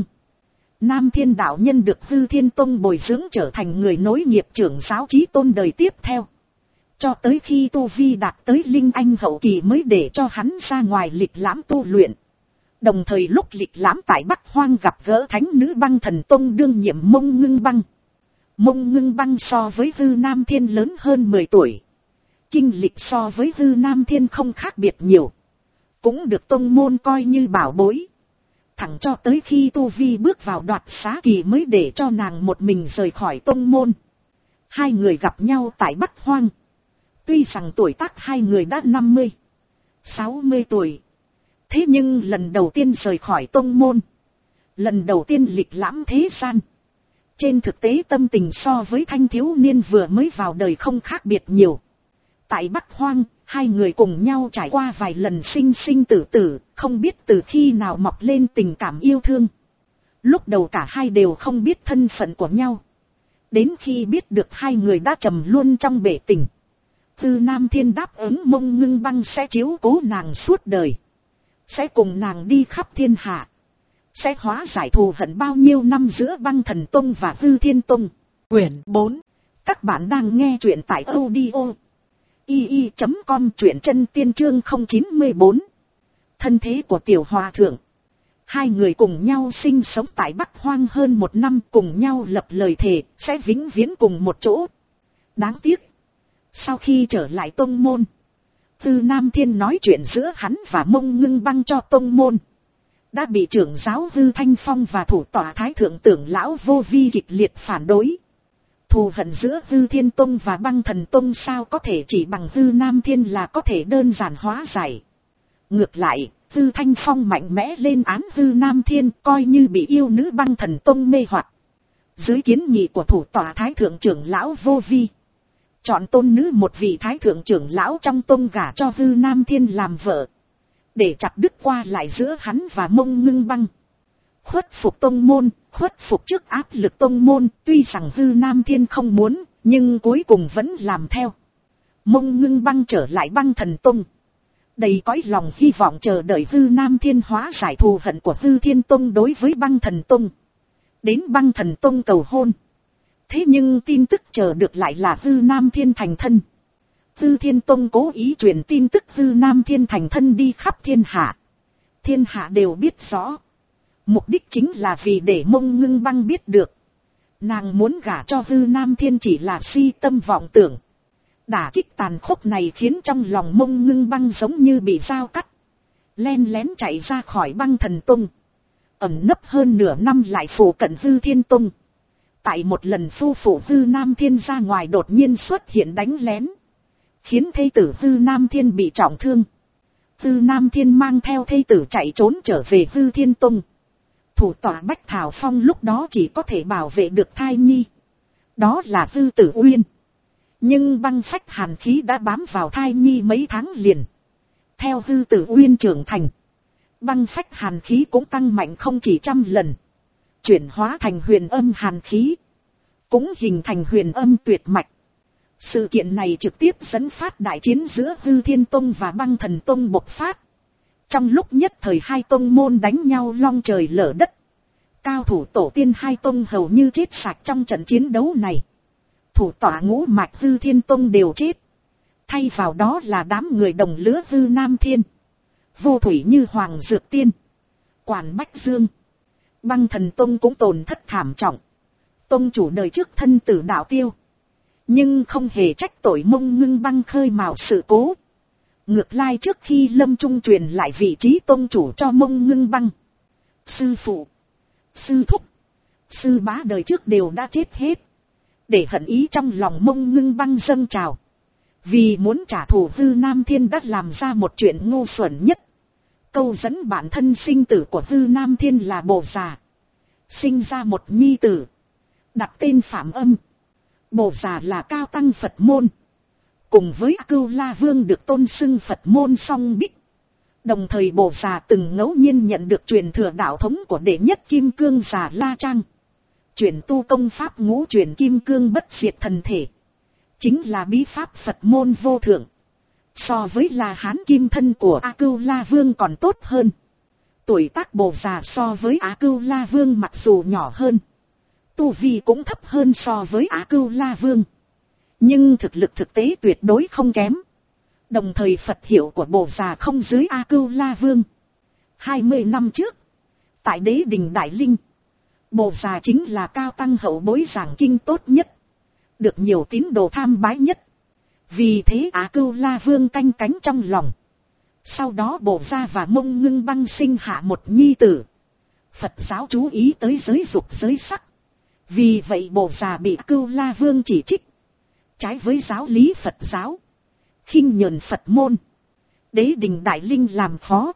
S1: Nam Thiên đạo nhân được Tư Thiên Tông bồi dưỡng trở thành người nối nghiệp trưởng giáo chí tôn đời tiếp theo. Cho tới khi tu vi đạt tới linh anh hậu kỳ mới để cho hắn ra ngoài lịch lãm tu luyện. Đồng thời lúc lịch lãm tại Bắc Hoang gặp gỡ thánh nữ Băng Thần Tông đương nhiệm Mông Ngưng Băng. Mông Ngưng Băng so với Tư Nam Thiên lớn hơn mười tuổi. Kinh lịch so với Tư Nam Thiên không khác biệt nhiều. Cũng được tông môn coi như bảo bối. Thẳng cho tới khi tu vi bước vào đoạt xá kỳ mới để cho nàng một mình rời khỏi tông môn. Hai người gặp nhau tại Bắc Hoang. Tuy rằng tuổi tác hai người đã năm mươi, sáu mươi tuổi. Thế nhưng lần đầu tiên rời khỏi tông môn, lần đầu tiên lịch lãm thế gian. Trên thực tế tâm tình so với thanh thiếu niên vừa mới vào đời không khác biệt nhiều. Tại Bắc Hoang, hai người cùng nhau trải qua vài lần sinh sinh tử tử, không biết từ khi nào mọc lên tình cảm yêu thương. Lúc đầu cả hai đều không biết thân phận của nhau. Đến khi biết được hai người đã trầm luôn trong bể tình, Tư Nam Thiên đáp ứng Mông Ngưng Băng sẽ chiếu cố nàng suốt đời, sẽ cùng nàng đi khắp thiên hạ, sẽ hóa giải thù hận bao nhiêu năm giữa Băng Thần Tông và Tư Thiên Tông. Quyển bốn. Các bạn đang nghe truyện tại audio i i chấm com, truyện chân tiên chương không chín bốn. Thân thế của tiểu hòa thượng. Hai người cùng nhau sinh sống tại Bắc Hoang hơn một năm, cùng nhau lập lời thề sẽ vĩnh viễn cùng một chỗ. Đáng tiếc, sau khi trở lại tông môn, Tư Nam Thiên nói chuyện giữa hắn và Mông Ngưng Băng cho tông môn, đã bị trưởng giáo Tư Thanh Phong và thủ tọa Thái Thượng Trưởng lão Vô Vi kịch liệt phản đối. Thù hận giữa Tư Thiên Tông và Băng Thần Tông sao có thể chỉ bằng Tư Nam Thiên là có thể đơn giản hóa giải. Ngược lại, Tư Thanh Phong mạnh mẽ lên án Tư Nam Thiên, coi như bị yêu nữ Băng Thần Tông mê hoặc. Dưới kiến nghị của thủ tọa Thái Thượng trưởng lão Vô Vi, chọn tôn nữ một vị Thái Thượng trưởng lão trong tông gả cho Tư Nam Thiên làm vợ, để chặt đứt qua lại giữa hắn và Mông Ngưng Băng. Khuất phục tông môn, khuất phục trước áp lực tông môn, tuy rằng Tư Nam Thiên không muốn, nhưng cuối cùng vẫn làm theo. Mông Ngưng Băng trở lại Băng Thần Tông, đầy cõi lòng hy vọng chờ đợi Tư Nam Thiên hóa giải thù hận của Tư Thiên Tông đối với Băng Thần Tông. Đến Băng Thần Tông cầu hôn. Thế nhưng tin tức chờ được lại là Tư Nam Thiên thành thân. Tư Thiên Tông cố ý truyền tin tức Tư Nam Thiên thành thân đi khắp thiên hạ. Thiên hạ đều biết rõ. Mục đích chính là vì để Mông Ngưng Băng biết được. Nàng muốn gả cho Tư Nam Thiên chỉ là si tâm vọng tưởng. Đả kích tàn khốc này khiến trong lòng Mông Ngưng Băng giống như bị dao cắt. Len lén chạy ra khỏi Băng Thần Tông. Ẩn nấp hơn nửa năm lại phủ cận Tư Thiên Tông. Tại một lần phu phụ Tư Nam Thiên ra ngoài đột nhiên xuất hiện đánh lén. Khiến thê tử Tư Nam Thiên bị trọng thương. Tư Nam Thiên mang theo thê tử chạy trốn trở về Tư Thiên Tông. Thủ tọa Bách Thảo Phong lúc đó chỉ có thể bảo vệ được thai nhi. Đó là Tư Tử Uyên. Nhưng băng phách hàn khí đã bám vào thai nhi mấy tháng liền. Theo Tư Tử Uyên trưởng thành, băng phách hàn khí cũng tăng mạnh không chỉ trăm lần. Chuyển hóa thành huyền âm hàn khí. Cũng hình thành huyền âm tuyệt mạch. Sự kiện này trực tiếp dẫn phát đại chiến giữa Tư Thiên Tông và Băng Thần Tông bộc phát. Trong lúc nhất thời hai tông môn đánh nhau long trời lở đất. Cao thủ tổ tiên hai tông hầu như chết sạch trong trận chiến đấu này. Thủ tọa ngũ mạch Tư Thiên Tông đều chết. Thay vào đó là đám người đồng lứa Tư Nam Thiên. Vô thủy như Hoàng Dược Tiên, Quản Bách Dương. Băng Thần Tông cũng tổn thất thảm trọng. Tông chủ đời trước thân tử đạo tiêu. Nhưng không hề trách tội Mông Ngưng Băng khơi mào sự cố. Ngược lại trước khi lâm trung truyền lại vị trí tông chủ cho Mông Ngưng Băng, sư phụ, sư thúc, sư bá đời trước đều đã chết hết. Để hận ý trong lòng Mông Ngưng Băng dâng trào. Vì muốn trả thù Tư Nam Thiên đã làm ra một chuyện ngu xuẩn nhất. Câu dẫn bản thân sinh tử của Tư Nam Thiên là Bồ Già. Sinh ra một nhi tử, đặt tên Phạm Âm. Bồ Già là cao tăng Phật môn. Cùng với Cưu La Vương được tôn xưng Phật môn song bích. Đồng thời Bồ Già từng ngẫu nhiên nhận được truyền thừa đạo thống của đệ nhất Kim Cương Già La Trang. Chuyển tu công pháp ngũ chuyển Kim Cương bất diệt thần thể. Chính là bí pháp Phật môn vô thượng. So với La Hán Kim Thân của A Cưu La Vương còn tốt hơn. Tuổi tác Bồ Già so với Á Cưu La Vương mặc dù nhỏ hơn, tu vi cũng thấp hơn so với Á Cưu La Vương. Nhưng thực lực thực tế tuyệt đối không kém. Đồng thời Phật hiệu của Bồ Già không dưới A Cưu La Vương. hai mươi năm trước, tại Đế Đình Đại Linh, Bồ Già chính là cao tăng hậu bối giảng kinh tốt nhất, được nhiều tín đồ tham bái nhất. Vì thế Á Cưu La Vương canh cánh trong lòng. Sau đó Bồ Gia và Mông Ngưng Băng sinh hạ một nhi tử. Phật giáo chú ý tới giới dục giới sắc. Vì vậy Bồ Già bị Cưu La Vương chỉ trích. Trái với giáo lý Phật giáo, khinh nhờn Phật môn. Đế Đình Đại Linh làm phó.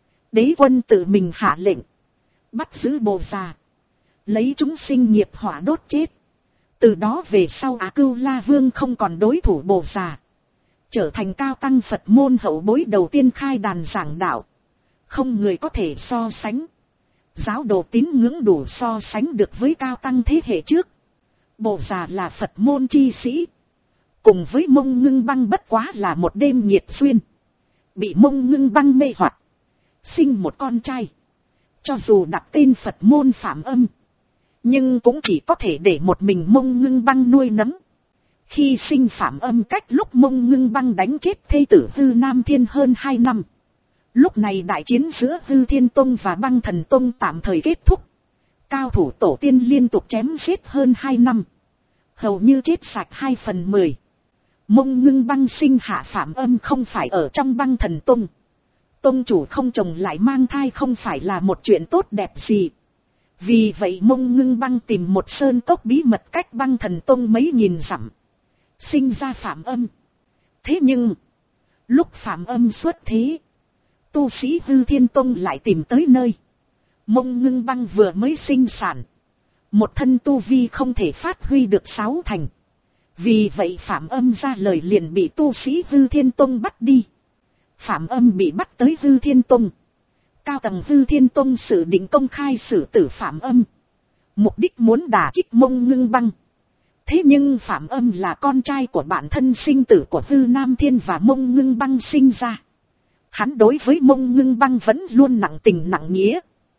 S1: Đế quân tự mình hạ lệnh, bắt giữ Bồ Già, lấy chúng sinh nghiệp hỏa đốt chết. Từ đó về sau Á Cưu La Vương không còn đối thủ Bồ Già, trở thành cao tăng Phật môn hậu bối đầu tiên khai đàn giảng đạo. Không người có thể so sánh. Giáo đồ tín ngưỡng đủ so sánh được với cao tăng thế hệ trước. Bồ Già là Phật môn chi sĩ. Cùng với Mông Ngưng Băng bất quá là một đêm nhiệt duyên. Bị Mông Ngưng Băng mê hoặc, sinh một con trai. Cho dù đặt tên Phật môn Phạm Âm, nhưng cũng chỉ có thể để một mình Mông Ngưng Băng nuôi nấng. Khi sinh Phạm Âm cách lúc Mông Ngưng Băng đánh chết thê tử Tư Nam Thiên hơn hai năm. Lúc này đại chiến giữa Tư Thiên Tông và Băng Thần Tông tạm thời kết thúc. Cao thủ tổ tiên liên tục chém giết hơn hai năm, hầu như chết sạch hai phần mười. Mông Ngưng Băng sinh hạ Phạm Âm không phải ở trong Băng Thần Tông. Tông chủ không chồng lại mang thai không phải là một chuyện tốt đẹp gì. Vì vậy Mông Ngưng Băng tìm một sơn cốc bí mật cách Băng Thần Tông mấy nghìn dặm, sinh ra Phạm Âm. Thế nhưng lúc Phạm Âm xuất thế, tu sĩ Hư Thiên Tông lại tìm tới nơi. Mông Ngưng Băng vừa mới sinh sản, một thân tu vi không thể phát huy được sáu thành. Vì vậy Phạm Âm ra lời liền bị tu sĩ Hư Thiên Tông bắt đi. Phạm Âm bị bắt tới Hư Thiên Tông. Cao tầng Hư Thiên Tông xử định công khai xử tử Phạm Âm, mục đích muốn đả kích Mông Ngưng Băng. Thế nhưng Phạm Âm là con trai của bạn thân sinh tử của Hư Nam Thiên và Mông Ngưng Băng sinh ra. Hắn đối với Mông Ngưng Băng vẫn luôn nặng tình nặng nghĩa.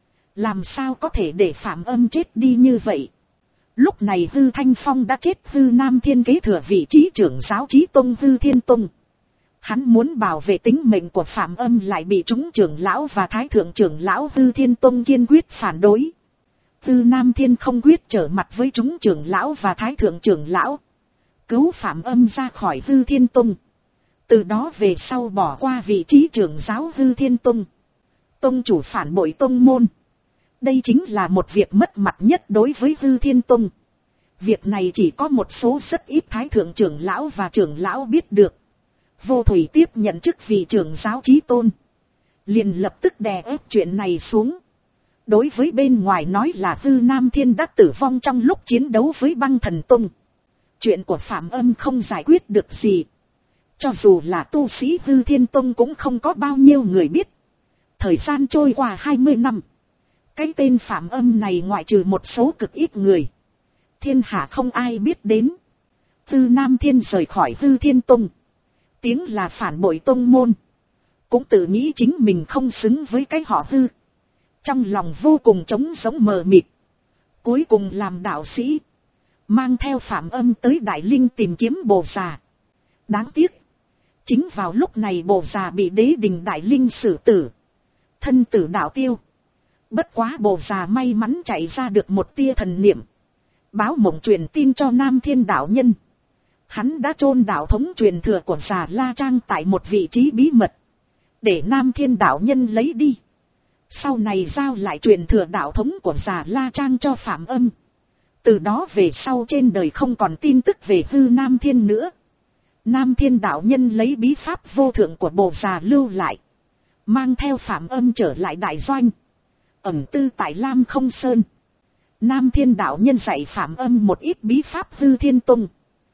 S1: Làm sao có thể để Phạm Âm chết đi như vậy? Lúc này Hư Thanh Phong đã chết, Hư Nam Thiên kế thừa vị trí trưởng giáo Chí Tông Hư Thiên Tông. Hắn muốn bảo vệ tính mệnh của Phạm Âm lại bị chúng trưởng lão và thái thượng trưởng lão Hư Thiên Tông kiên quyết phản đối. Hư Nam Thiên không quyết trở mặt với chúng trưởng lão và thái thượng trưởng lão, cứu Phạm Âm ra khỏi Hư Thiên Tông. Từ đó về sau bỏ qua vị trí trưởng giáo Hư Thiên Tông. Tông chủ phản bội tông môn. Đây chính là một việc mất mặt nhất đối với Hư Thiên Tông. Việc này chỉ có một số rất ít thái thượng trưởng lão và trưởng lão biết được. Vô Thủy tiếp nhận chức vị trưởng giáo Chí Tôn, liền lập tức đè ép chuyện này xuống. Đối với bên ngoài nói là Hư Nam Thiên đã tử vong trong lúc chiến đấu với Băng Thần Tông. Chuyện của Phạm Âm không giải quyết được gì. Cho dù là tu sĩ Hư Thiên Tông cũng không có bao nhiêu người biết. Thời gian trôi qua hai mươi năm. Cái tên Phạm Âm này ngoại trừ một số cực ít người, thiên hạ không ai biết đến. Hư Nam Thiên rời khỏi Hư Thiên Tông, tiếng là phản bội tông môn, cũng tự nghĩ chính mình không xứng với cái họ Hư. Trong lòng vô cùng trống giống mờ mịt. Cuối cùng làm đạo sĩ, mang theo Phạm Âm tới Đại Linh tìm kiếm Bồ Già. Đáng tiếc, chính vào lúc này Bồ Già bị đế đình Đại Linh xử tử, thân tử đạo tiêu. Bất quá Bồ Già may mắn chạy ra được một tia thần niệm, báo mộng truyền tin cho Nam Thiên đạo nhân. Hắn đã chôn đạo thống truyền thừa của Già La Trang tại một vị trí bí mật, để Nam Thiên đạo nhân lấy đi. Sau này giao lại truyền thừa đạo thống của Già La Trang cho Phạm Âm. Từ đó về sau trên đời không còn tin tức về Hư Nam Thiên nữa. Nam Thiên đạo nhân lấy bí pháp vô thượng của Bồ Già lưu lại, mang theo Phạm Âm trở lại đại doanh, ẩn tư tại Lam Không Sơn. Nam Thiên đạo nhân dạy Phạm Âm một ít bí pháp Hư Thiên Tông.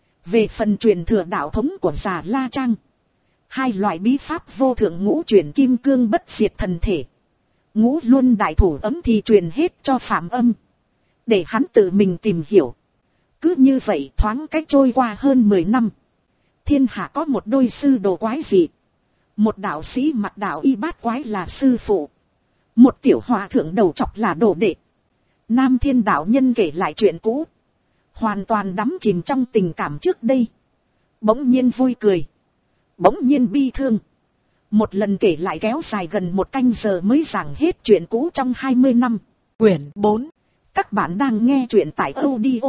S1: Về phần truyền thừa đạo thống của Già La Trang, hai loại bí pháp vô thượng ngũ chuyển kim cương bất diệt thần thể, ngũ luân đại thủ ấm thì truyền hết cho Phạm Âm, để hắn tự mình tìm hiểu. Cứ như vậy thoáng cách trôi qua hơn mười năm. Thiên hạ có một đôi sư đồ quái dị. Một đạo sĩ mặc đạo y bát quái là sư phụ, một tiểu hòa thượng đầu trọc là đồ đệ. Nam Thiên đạo nhân kể lại chuyện cũ, hoàn toàn đắm chìm trong tình cảm trước đây. Bỗng nhiên vui cười, bỗng nhiên bi thương. Một lần kể lại kéo dài gần một canh giờ mới giảng hết chuyện cũ trong hai mươi năm. Quyển bốn. Các bạn đang nghe chuyện tại audio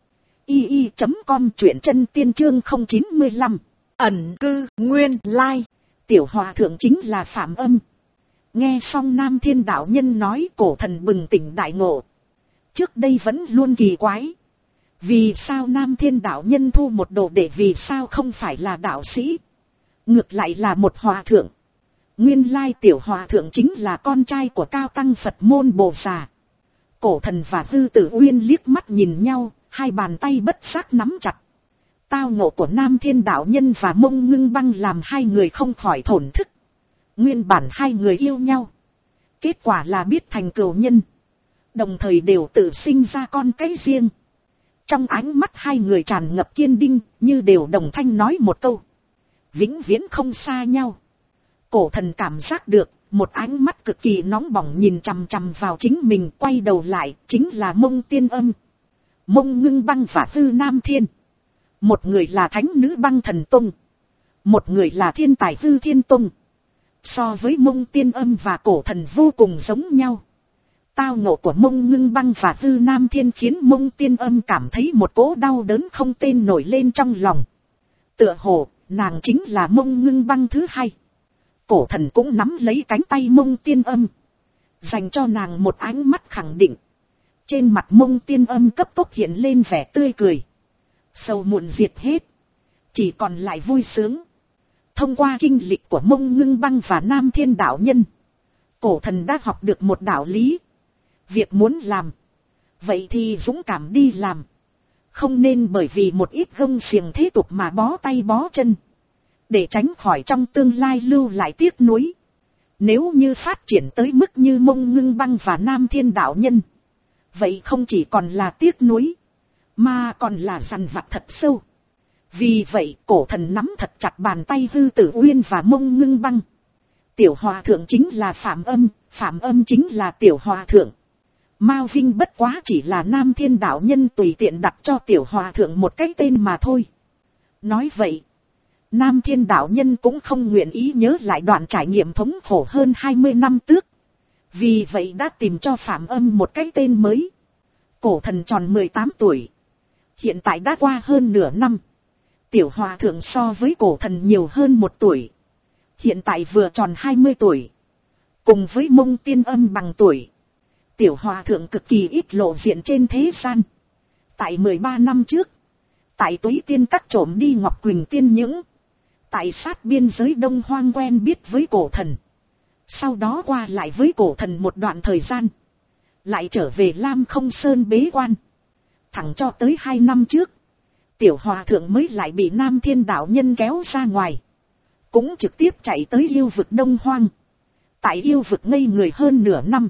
S1: i i chấm com, truyện chân tiên chương không chín lăm.
S2: Ẩn cư nguyên lai.
S1: Tiểu hòa thượng chính là Phạm Âm. Nghe xong Nam Thiên đạo nhân nói, cổ thần bừng tỉnh đại ngộ. Trước đây vẫn luôn kỳ quái, vì sao Nam Thiên đạo nhân thu một đồ đệ, vì sao không phải là đạo sĩ, ngược lại là một hòa thượng. Nguyên lai tiểu hòa thượng chính là con trai của cao tăng Phật môn Bồ Già. Cổ thần và Hư Tử Uyên liếc mắt nhìn nhau, hai bàn tay bất giác nắm chặt. Tao ngộ của Nam Thiên đạo nhân và Mông Ngưng Băng làm hai người không khỏi thổn thức. Nguyên bản hai người yêu nhau, kết quả là biết thành cừu nhân, đồng thời đều tự sinh ra con cái riêng. Trong ánh mắt hai người tràn ngập kiên định, như đều đồng thanh nói một câu: vĩnh viễn không xa nhau. Cổ thần cảm giác được, một ánh mắt cực kỳ nóng bỏng nhìn chằm chằm vào chính mình, quay đầu lại, chính là Mông Tiên Âm. Mông Ngưng Băng và Hư Nam Thiên, một người là thánh nữ Băng Thần Tông, một người là thiên tài Hư Thiên Tông. So với Mông Tiên Âm và cổ thần vô cùng giống nhau. Tao ngộ của Mông Ngưng Băng và Hư Nam Thiên khiến Mông Tiên Âm cảm thấy một cỗ đau đớn không tên nổi lên trong lòng. Tựa hồ, nàng chính là Mông Ngưng Băng thứ hai. Cổ thần cũng nắm lấy cánh tay Mông Tiên Âm, dành cho nàng một ánh mắt khẳng định. Trên mặt Mông Tiên Âm cấp tốc hiện lên vẻ tươi cười. Sầu muộn diệt hết, chỉ còn lại vui sướng. Thông qua kinh lịch của Mông Ngưng Băng và Nam Thiên đạo nhân, cổ thần đã học được một đạo lý. Việc muốn làm, vậy thì dũng cảm đi làm. Không nên bởi vì một ít gông xiềng thế tục mà bó tay bó chân, để tránh khỏi trong tương lai lưu lại tiếc nuối. Nếu như phát triển tới mức như Mông Ngưng Băng và Nam Thiên đạo nhân, vậy không chỉ còn là tiếc nuối, mà còn là dằn vặt thật sâu. Vì vậy cổ thần nắm thật chặt bàn tay Hư Tử Uyên và Mông Ngưng Băng. Tiểu hòa thượng chính là Phạm Âm, Phạm Âm chính là tiểu hòa thượng. Mao Vinh bất quá chỉ là Nam Thiên đạo nhân tùy tiện đặt cho tiểu hòa thượng một cái tên mà thôi. Nói vậy, Nam Thiên đạo nhân cũng không nguyện ý nhớ lại đoạn trải nghiệm thống khổ hơn hai mươi năm trước. Vì vậy đã tìm cho Phạm Âm một cái tên mới. Cổ thần tròn mười tám tuổi. Hiện tại đã qua hơn nửa năm. Tiểu hòa thượng so với cổ thần nhiều hơn một tuổi. Hiện tại vừa tròn hai mươi tuổi. Cùng với Mông Tiên Âm bằng tuổi. Tiểu hòa thượng cực kỳ ít lộ diện trên thế gian. Tại mười ba năm trước, tại Túy Tiên Các trộm đi Ngọc Quỳnh Tiên Những. Tại sát biên giới Đông Hoang quen biết với cổ thần. Sau đó qua lại với cổ thần một đoạn thời gian. Lại trở về Lam Không Sơn bế quan. Thẳng cho tới hai năm trước, tiểu hòa thượng mới lại bị Nam Thiên đạo nhân kéo ra ngoài. Cũng trực tiếp chạy tới yêu vực Đông Hoang. Tại yêu vực ngây người hơn nửa năm.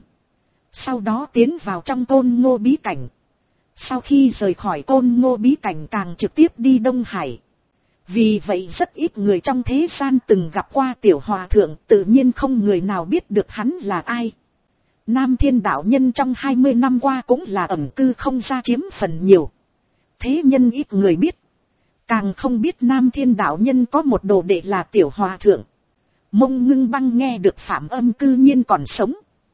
S1: Sau đó tiến vào trong Côn Ngô bí cảnh. Sau khi rời khỏi Côn Ngô bí cảnh càng trực tiếp đi Đông Hải. Vì vậy rất ít người trong thế gian từng gặp qua tiểu hòa thượng, tự nhiên không người nào biết được hắn là ai. Nam Thiên đạo nhân trong hai mươi năm qua cũng là ẩn cư không ra chiếm phần nhiều. Thế nhân ít người biết. Càng không biết Nam Thiên đạo nhân có một đồ đệ là tiểu hòa thượng. Mông Ngưng Băng nghe được Phạm Âm cư nhiên còn sống.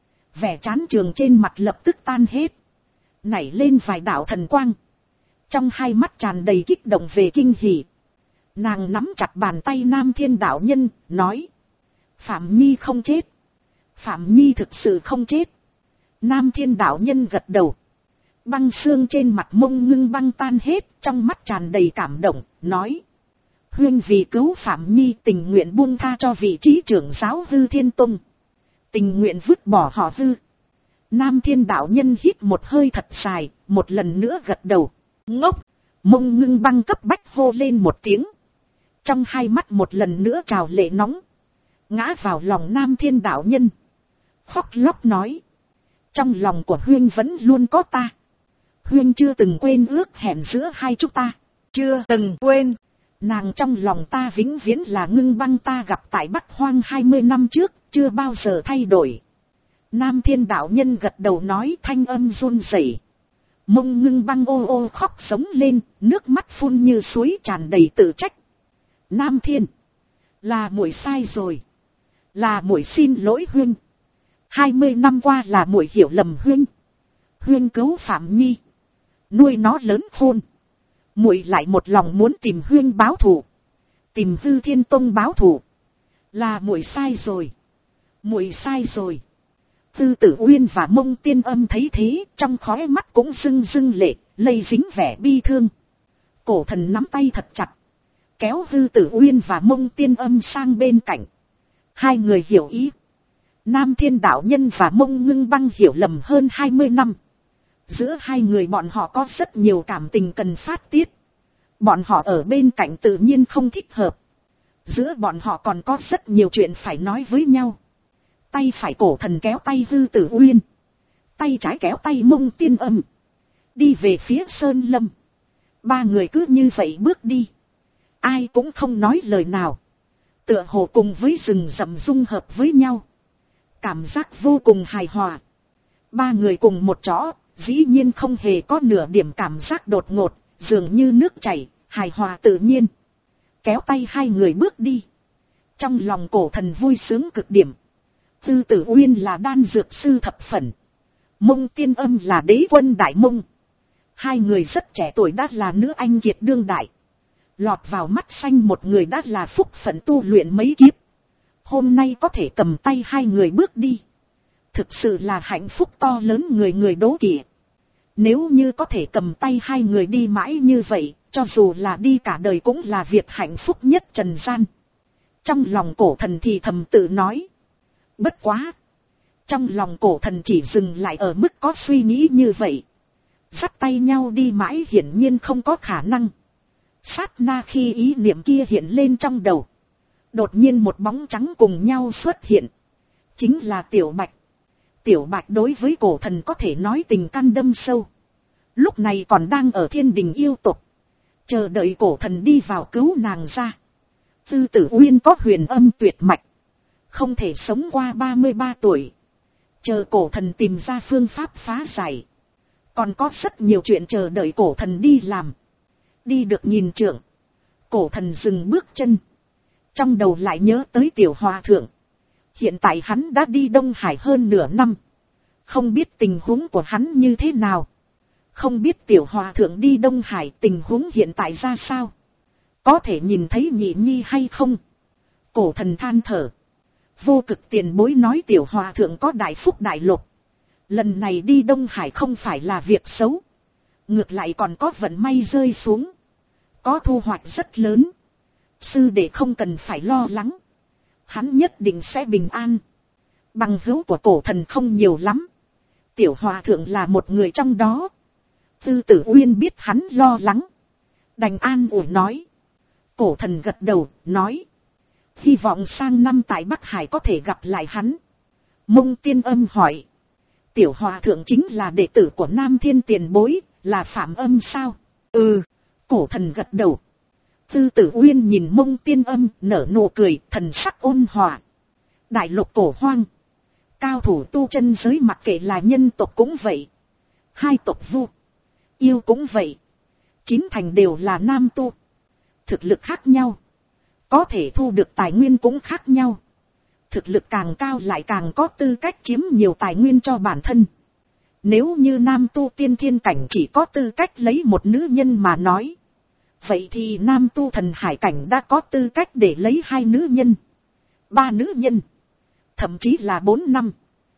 S1: Vẻ chán trường trên mặt lập tức tan hết. Nảy lên vài đạo thần quang. Trong hai mắt tràn đầy kích động về kinh hỉ. Nàng nắm chặt bàn tay Nam Thiên đạo nhân, nói. Phạm Nhi không chết. Phạm Nhi thực sự không chết. Nam Thiên đạo nhân gật đầu. Băng xương trên mặt Mông Ngưng Băng tan hết, trong mắt tràn đầy cảm động, nói. Huynh vì cứu Phạm Nhi tình nguyện buông tha cho vị trí trưởng giáo Hư Thiên Tông. Tình nguyện vứt bỏ họ Hư. Nam Thiên đạo nhân hít một hơi thật dài, một lần nữa gật đầu. Ngốc! Mông Ngưng Băng cấp bách hô lên một tiếng. Trong hai mắt một lần nữa trào lệ nóng. Ngã vào lòng Nam Thiên đạo nhân. Khóc lóc nói. Trong lòng của Huynh vẫn luôn có ta. Huynh chưa từng quên ước hẹn giữa hai chúng ta. Chưa từng quên. Nàng trong lòng ta vĩnh viễn là Ngưng Băng ta gặp tại Bắc Hoang hai mươi năm trước, chưa bao giờ thay đổi. Nam Thiên đạo nhân gật đầu nói, thanh âm run rẩy. Mông Ngưng Băng ô ô khóc sống lên, nước mắt phun như suối tràn đầy tự trách. Nam Thiên, là muội sai rồi. Là muội xin lỗi Huynh. Hai mươi năm qua là muội hiểu lầm Huynh. Huynh cứu Phạm Nhi, nuôi nó lớn khôn. Muội lại một lòng muốn tìm Huynh báo thù, tìm Hư Thiên Tông báo thù. Là muội sai rồi. Muội sai rồi. Tư Tử Uyên và Mông Tiên Âm thấy thế, trong khóe mắt cũng rưng rưng lệ, lây dính vẻ bi thương. Cổ thần nắm tay thật chặt, kéo Tư Tử Uyên và Mông Tiên Âm sang bên cạnh. Hai người hiểu ý. Nam Thiên đạo nhân và Mông Ngưng Băng hiểu lầm hơn hai mươi năm. Giữa hai người bọn họ có rất nhiều cảm tình cần phát tiết. Bọn họ ở bên cạnh tự nhiên không thích hợp. Giữa bọn họ còn có rất nhiều chuyện phải nói với nhau. Tay phải cổ thần kéo tay Hư Tử Uyên. Tay trái kéo tay Mông Tiên Âm. Đi về phía Sơn Lâm. Ba người cứ như vậy bước đi. Ai cũng không nói lời nào. Tựa hồ cùng với rừng rậm dung hợp với nhau. Cảm giác vô cùng hài hòa. Ba người cùng một chỗ, dĩ nhiên không hề có nửa điểm cảm giác đột ngột, dường như nước chảy, hài hòa tự nhiên. Kéo tay hai người bước đi. Trong lòng cổ thần vui sướng cực điểm. Tư Tử Uyên là đan dược sư thập phẩn. Mông Tiên Âm là đế quân Đại Mông. Hai người rất trẻ tuổi đã là nữ anh kiệt đương đại. Lọt vào mắt xanh một người đã là phúc phận tu luyện mấy kiếp. Hôm nay có thể cầm tay hai người bước đi. Thực sự là hạnh phúc to lớn người người đố kỵ. Nếu như có thể cầm tay hai người đi mãi như vậy, cho dù là đi cả đời cũng là việc hạnh phúc nhất trần gian. Trong lòng cổ thần thì thầm tự nói. Bất quá. Trong lòng cổ thần chỉ dừng lại ở mức có suy nghĩ như vậy. Dắt tay nhau đi mãi hiển nhiên không có khả năng. Sát na khi ý niệm kia hiện lên trong đầu. Đột nhiên một bóng trắng cùng nhau xuất hiện. Chính là Tiểu Bạch. Tiểu Bạch đối với cổ thần có thể nói tình căn đâm sâu. Lúc này còn đang ở thiên đình yêu tục. Chờ đợi cổ thần đi vào cứu nàng ra. Tư Tử Uyên có huyền âm tuyệt mạch. Không thể sống qua ba mươi ba tuổi. Chờ cổ thần tìm ra phương pháp phá giải. Còn có rất nhiều chuyện chờ đợi cổ thần đi làm. Đi được nhìn trượng. Cổ thần dừng bước chân. Trong đầu lại nhớ tới Tiểu Hòa Thượng. Hiện tại hắn đã đi Đông Hải hơn nửa năm. Không biết tình huống của hắn như thế nào. Không biết Tiểu Hòa Thượng đi Đông Hải tình huống hiện tại ra sao. Có thể nhìn thấy nhị nhi hay không? Cổ thần than thở. Vô Cực tiền bối nói Tiểu Hòa Thượng có đại phúc đại lộc. Lần này đi Đông Hải không phải là việc xấu. Ngược lại còn có vận may rơi xuống. Có thu hoạch rất lớn. Sư đệ không cần phải lo lắng. Hắn nhất định sẽ bình an. Bằng hữu của cổ thần không nhiều lắm. Tiểu Hòa Thượng là một người trong đó. Tư Tử Uyên biết hắn lo lắng. Đành an ủi nói. Cổ thần gật đầu, nói. Hy vọng sang năm tại Bắc Hải có thể gặp lại hắn. Mông Tiên Âm hỏi. Tiểu Hòa Thượng chính là đệ tử của Nam Thiên tiền bối, là Phạm Âm sao? Ừ, cổ thần gật đầu. Tư Tử Uyên nhìn Mông Tiên Âm nở nụ cười, thần sắc ôn hòa. Đại lục cổ hoang. Cao thủ tu chân giới mặc kệ là nhân tộc cũng vậy. Hai tộc vu. Yêu cũng vậy. Chín thành đều là nam tu. Thực lực khác nhau. Có thể thu được tài nguyên cũng khác nhau. Thực lực càng cao lại càng có tư cách chiếm nhiều tài nguyên cho bản thân. Nếu như nam tu tiên thiên cảnh chỉ có tư cách lấy một nữ nhân mà nói. Vậy thì nam tu thần hải cảnh đã có tư cách để lấy hai nữ nhân. Ba nữ nhân. Thậm chí là bốn năm.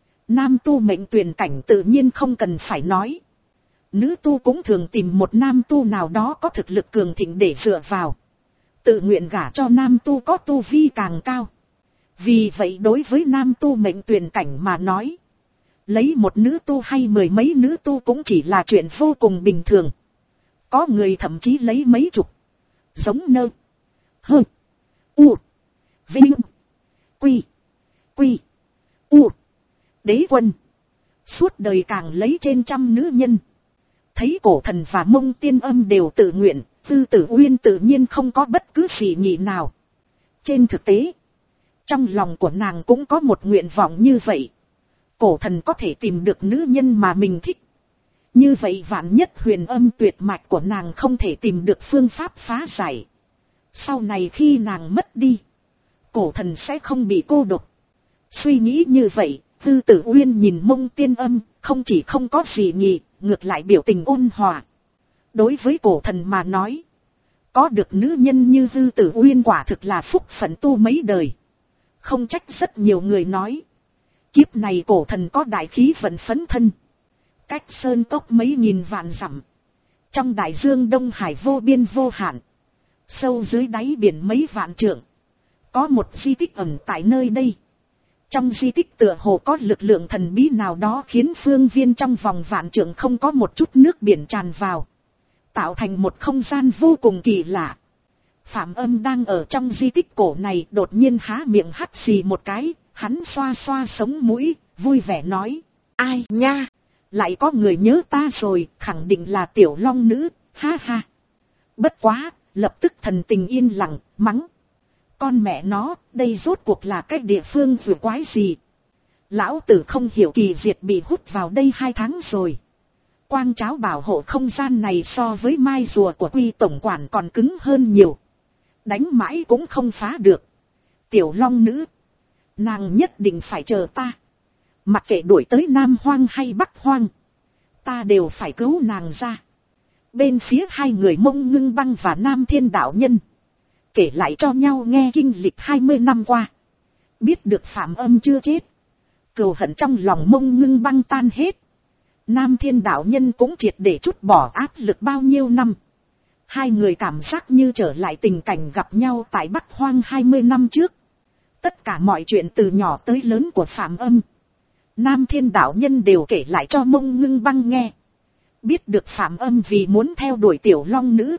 S1: Nam tu mệnh tuyển cảnh tự nhiên không cần phải nói. Nữ tu cũng thường tìm một nam tu nào đó có thực lực cường thịnh để dựa vào. Tự nguyện gả cho nam tu có tu vi càng cao. Vì vậy đối với nam tu mệnh tuyển cảnh mà nói. Lấy một nữ tu hay mười mấy nữ tu cũng chỉ là chuyện vô cùng bình thường. Có người thậm chí lấy mấy chục. Giống nơ. Hơ. U. Vinh. Quy. Quy. U. Đế quân. Suốt đời càng lấy trên trăm nữ nhân. Thấy cổ thần và Mông Tiên Âm đều tự nguyện. Tư Tử Uyên tự nhiên không có bất cứ gì nhị nào. Trên thực tế. Trong lòng của nàng cũng có một nguyện vọng như vậy. Cổ thần có thể tìm được nữ nhân mà mình thích. Như vậy vạn nhất huyền âm tuyệt mạch của nàng không thể tìm được phương pháp phá giải. Sau này khi nàng mất đi. Cổ thần sẽ không bị cô độc. Suy nghĩ như vậy. Tư Tử Uyên nhìn Mông Tiên Âm. Không chỉ không có gì nhị. Ngược lại biểu tình ôn hòa. Đối với cổ thần mà nói. Có được nữ nhân như Tư Tử Uyên quả thực là phúc phận tu mấy đời. Không trách rất nhiều người nói. Kiếp này cổ thần có đại khí vận phấn thân. Cách sơn cốc mấy nghìn vạn dặm. Trong đại dương Đông Hải vô biên vô hạn. Sâu dưới đáy biển mấy vạn trượng. Có một di tích ẩn tại nơi đây. Trong di tích tựa hồ có lực lượng thần bí nào đó khiến phương viên trong vòng vạn trượng không có một chút nước biển tràn vào. Tạo thành một không gian vô cùng kỳ lạ. Phạm Âm đang ở trong di tích cổ này đột nhiên há miệng hắt xì một cái. Hắn xoa xoa sống mũi, vui vẻ nói. Ai nha, lại có người nhớ ta rồi, khẳng định là Tiểu Long Nữ, ha ha. Bất quá, lập tức thần tình yên lặng, mắng. Con mẹ nó, đây rốt cuộc là cái địa phương vừa quái gì. Lão tử không hiểu kỳ diệt bị hút vào đây hai tháng rồi. Quang cháo bảo hộ không gian này so với mai rùa của Quy tổng quản còn cứng hơn nhiều. Đánh mãi cũng không phá được. Tiểu Long Nữ. Nàng nhất định phải chờ ta. Mặc kệ đuổi tới Nam Hoang hay Bắc Hoang. Ta đều phải cứu nàng ra. Bên phía hai người Mông Ngưng Băng và Nam Thiên Đạo Nhân. Kể lại cho nhau nghe kinh lịch hai mươi năm qua. Biết được Phạm Âm chưa chết. Cừu hận trong lòng Mông Ngưng Băng tan hết. Nam Thiên Đạo Nhân cũng triệt để trút bỏ áp lực bao nhiêu năm. Hai người cảm giác như trở lại tình cảnh gặp nhau tại Bắc Hoang hai mươi năm trước. Tất cả mọi chuyện từ nhỏ tới lớn của Phạm Âm, Nam Thiên đạo nhân đều kể lại cho Mông Ngưng Băng nghe. Biết được Phạm Âm vì muốn theo đuổi tiểu long nữ,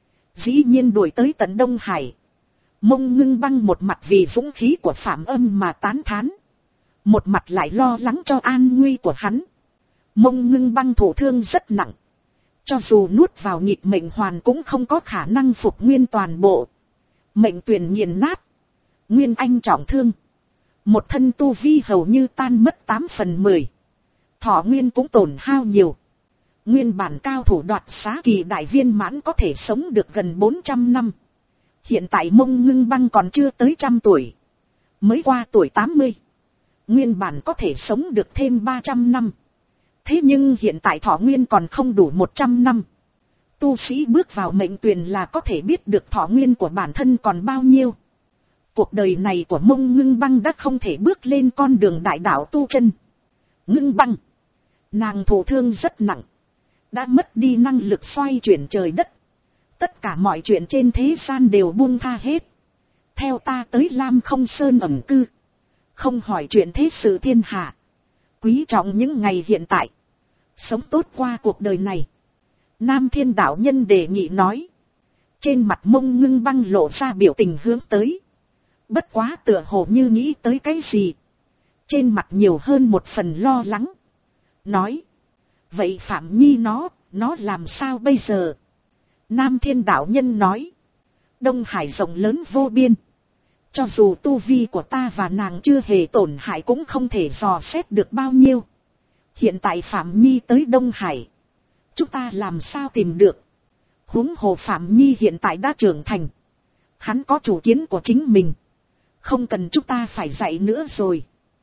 S1: dĩ nhiên đuổi tới tận Đông Hải. Mông Ngưng Băng một mặt vì dũng khí của Phạm Âm mà tán thán, một mặt lại lo lắng cho an nguy của hắn. Mông Ngưng Băng thụ thương rất nặng, cho dù nuốt vào nhịp mệnh hoàn cũng không có khả năng phục nguyên toàn bộ. Mệnh tuyển nghiền nát, nguyên anh trọng thương, một thân tu vi hầu như tan mất tám phần mười, thọ nguyên cũng tổn hao nhiều. Nguyên bản cao thủ đoạt xá kỳ đại viên mãn có thể sống được gần bốn trăm năm. Hiện tại Mông Ngưng Băng còn chưa tới trăm tuổi, mới qua tuổi tám mươi. Nguyên bản có thể sống được thêm ba trăm năm. Thế nhưng hiện tại thọ nguyên còn không đủ một trăm năm. Tu sĩ bước vào mệnh tuyển là có thể biết được thọ nguyên của bản thân còn bao nhiêu. Cuộc đời này của Mông Ngưng Băng đã không thể bước lên con đường đại đạo tu chân. Ngưng Băng, nàng thụ thương rất nặng, đã mất đi năng lực xoay chuyển trời đất. Tất cả mọi chuyện trên thế gian đều buông tha hết, theo ta tới Lam Không Sơn ẩn cư, không hỏi chuyện thế sự thiên hạ, quý trọng những ngày hiện tại, sống tốt qua cuộc đời này. Nam Thiên đạo nhân đề nghị nói. Trên mặt Mông Ngưng Băng lộ ra biểu tình hướng tới, bất quá tựa hồ như nghĩ tới cái gì, trên mặt nhiều hơn một phần lo lắng. Nói, vậy Phạm Nhi nó, nó làm sao bây giờ? Nam Thiên đạo nhân nói, Đông Hải rộng lớn vô biên, cho dù tu vi của ta và nàng chưa hề tổn hại cũng không thể dò xét được bao nhiêu. Hiện tại Phạm Nhi tới Đông Hải, chúng ta làm sao tìm được? Huống hồ Phạm Nhi hiện tại đã trưởng thành, hắn có chủ kiến của chính mình, không cần chúng ta phải dạy nữa rồi.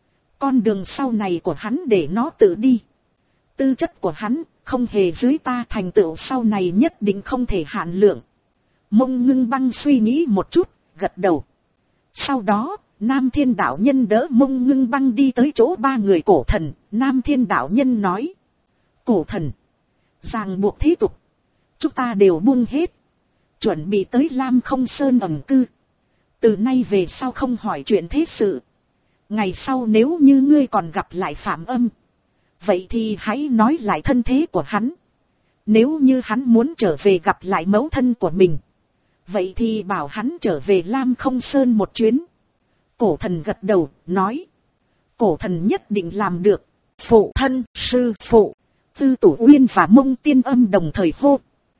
S1: Con đường sau này của hắn để nó tự đi. Tư chất của hắn không hề dưới ta, thành tựu sau này nhất định không thể hạn lượng. Mông Ngưng Băng suy nghĩ một chút, gật đầu. Sau đó, Nam Thiên đạo nhân đỡ Mông Ngưng Băng đi tới chỗ ba người cổ thần. Nam Thiên đạo nhân nói, cổ thần, ràng buộc thế tục, chúng ta đều buông hết, chuẩn bị tới Lam Không Sơn ẩn cư. Từ nay về sau không hỏi chuyện thế sự. Ngày sau nếu như ngươi còn gặp lại Phạm Âm, vậy thì hãy nói lại thân thế của hắn. Nếu như hắn muốn trở về gặp lại mẫu thân của mình, vậy thì bảo hắn trở về Lam Không Sơn một chuyến. Cổ thần gật đầu, nói, cổ thần nhất định làm được. Phụ thân, sư phụ, Tư Tử Uyên và Mông Tiên Âm đồng thời hô.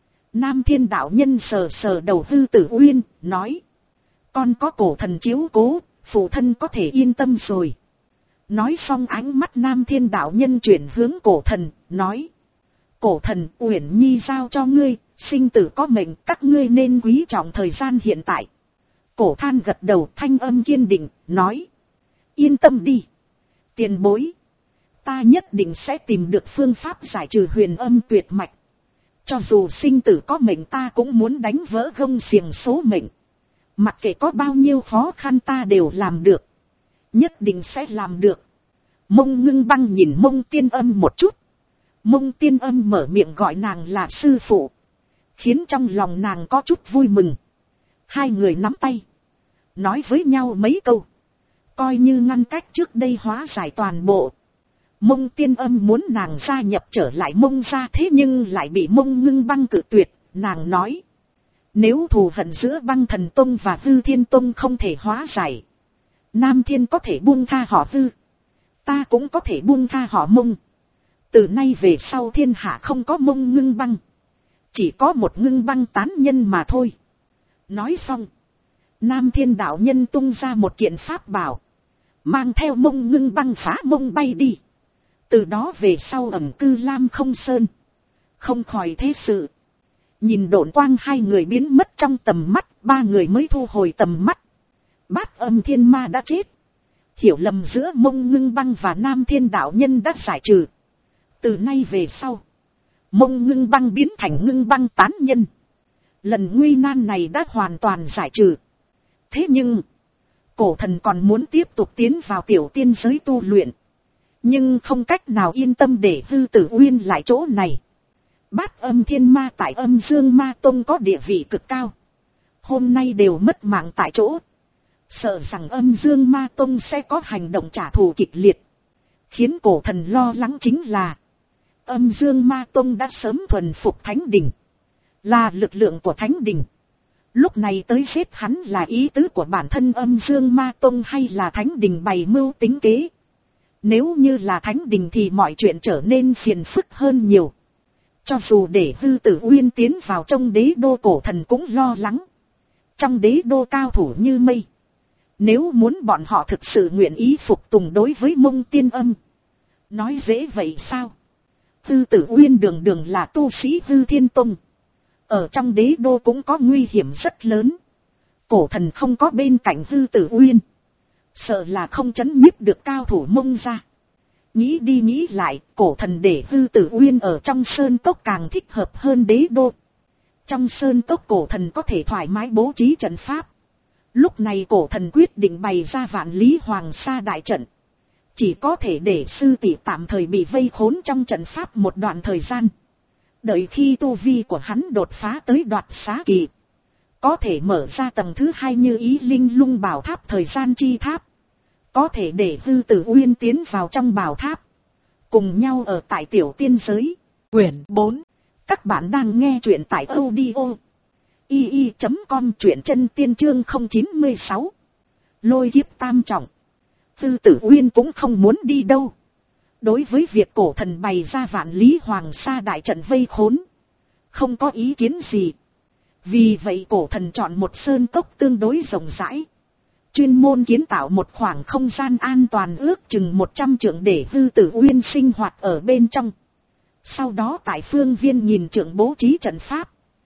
S1: Nam Thiên đạo nhân sờ sờ đầu Tư Tử Uyên, nói, con có cổ thần chiếu cố, phụ thân có thể yên tâm rồi. Nói xong ánh mắt Nam Thiên đạo nhân chuyển hướng cổ thần, nói, cổ thần, Uyển Nhi giao cho ngươi, sinh tử có mệnh, các ngươi nên quý trọng thời gian hiện tại. Cổ than gật đầu, thanh âm kiên định, nói, yên tâm đi, tiền bối, ta nhất định sẽ tìm được phương pháp giải trừ huyền âm tuyệt mạch. Cho dù sinh tử có mệnh ta cũng muốn đánh vỡ gông xiềng số mệnh. Mặc kệ có bao nhiêu khó khăn ta đều làm được, nhất định sẽ làm được. Mông Ngưng Băng nhìn Mông Tiên Âm một chút. Mông Tiên Âm mở miệng gọi nàng là sư phụ, khiến trong lòng nàng có chút vui mừng. Hai người nắm tay, nói với nhau mấy câu, coi như ngăn cách trước đây hóa giải toàn bộ. Mông Tiên Âm muốn nàng gia nhập trở lại Mông gia, thế nhưng lại bị Mông Ngưng Băng cự tuyệt. Nàng nói, nếu thù hận giữa Băng Thần Tông và Hư Thiên Tông không thể hóa giải, Nam Thiên có thể buông tha họ Hư, ta cũng có thể buông tha họ Mông. Từ nay về sau thiên hạ không có Mông Ngưng Băng, chỉ có một Ngưng Băng tán nhân mà thôi. Nói xong, Nam Thiên đạo nhân tung ra một kiện pháp bảo, mang theo Mông Ngưng Băng phá Mông bay đi. Từ đó về sau ẩn cư Lam Không Sơn, không khỏi thế sự. Nhìn độn quang hai người biến mất trong tầm mắt, ba người mới thu hồi tầm mắt. Bát Âm Thiên Ma đã chết, hiểu lầm giữa Mông Ngưng Băng và Nam Thiên đạo nhân đã giải trừ. Từ nay về sau, Mông Ngưng Băng biến thành Ngưng Băng tán nhân. Lần nguy nan này đã hoàn toàn giải trừ. Thế nhưng, cổ thần còn muốn tiếp tục tiến vào tiểu tiên giới tu luyện, nhưng không cách nào yên tâm để Tư Tử Uyên lại chỗ này. Bát Âm Thiên Ma tại Âm Dương Ma Tông có địa vị cực cao, hôm nay đều mất mạng tại chỗ. Sợ rằng Âm Dương Ma Tông sẽ có hành động trả thù kịch liệt. Khiến cổ thần lo lắng chính là Âm Dương Ma Tông đã sớm thuần phục Thánh Đình, là lực lượng của Thánh Đình. Lúc này tới giết hắn là ý tứ của bản thân Âm Dương Ma Tông hay là Thánh Đình bày mưu tính kế? Nếu như là Thánh Đình thì mọi chuyện trở nên phiền phức hơn nhiều. Cho dù để Hư Tử Uyên tiến vào trong đế đô, cổ thần cũng lo lắng. Trong đế đô cao thủ như mây. Nếu muốn bọn họ thực sự nguyện ý phục tùng đối với Mông Tiên Âm, nói dễ vậy sao? Hư Tử Uyên đường đường là tu sĩ Hư Thiên Tông, ở trong đế đô cũng có nguy hiểm rất lớn. Cổ thần không có bên cạnh Hư Tử Uyên, sợ là không trấn nhiếp được cao thủ Mông ra. Nghĩ đi nghĩ lại, cổ thần để Hư Tử Uyên ở trong sơn cốc càng thích hợp hơn đế đô. Trong sơn cốc cổ thần có thể thoải mái bố trí trận pháp. Lúc này cổ thần quyết định bày ra Vạn Lý Hoàng Sa đại trận. Chỉ có thể để sư tỷ tạm thời bị vây khốn trong trận pháp một đoạn thời gian. Đợi khi tu vi của hắn đột phá tới đoạt xá kỳ, có thể mở ra tầng thứ hai như Ý Linh Lung Bảo Tháp thời gian chi tháp. Có thể để Hư Tử Uyên tiến vào trong bảo tháp, cùng nhau ở tại tiểu tiên giới. Quyển bốn. Các bạn đang nghe truyện tại audio i i chấm com, truyện chân tiên chương không chín mươi sáu. Lôi kiếp tam trọng. Hư Tử Uyên cũng không muốn đi đâu. Đối với việc cổ thần bày ra Vạn Lý Hoàng Sa đại trận vây khốn, không có ý kiến gì. Vì vậy cổ thần chọn một sơn cốc tương đối rộng rãi, chuyên môn kiến tạo một khoảng không gian an toàn ước chừng một trăm trượng để Hư Tử Uyên sinh hoạt ở bên trong. Sau đó tại phương viên nhìn trượng bố trí trận pháp.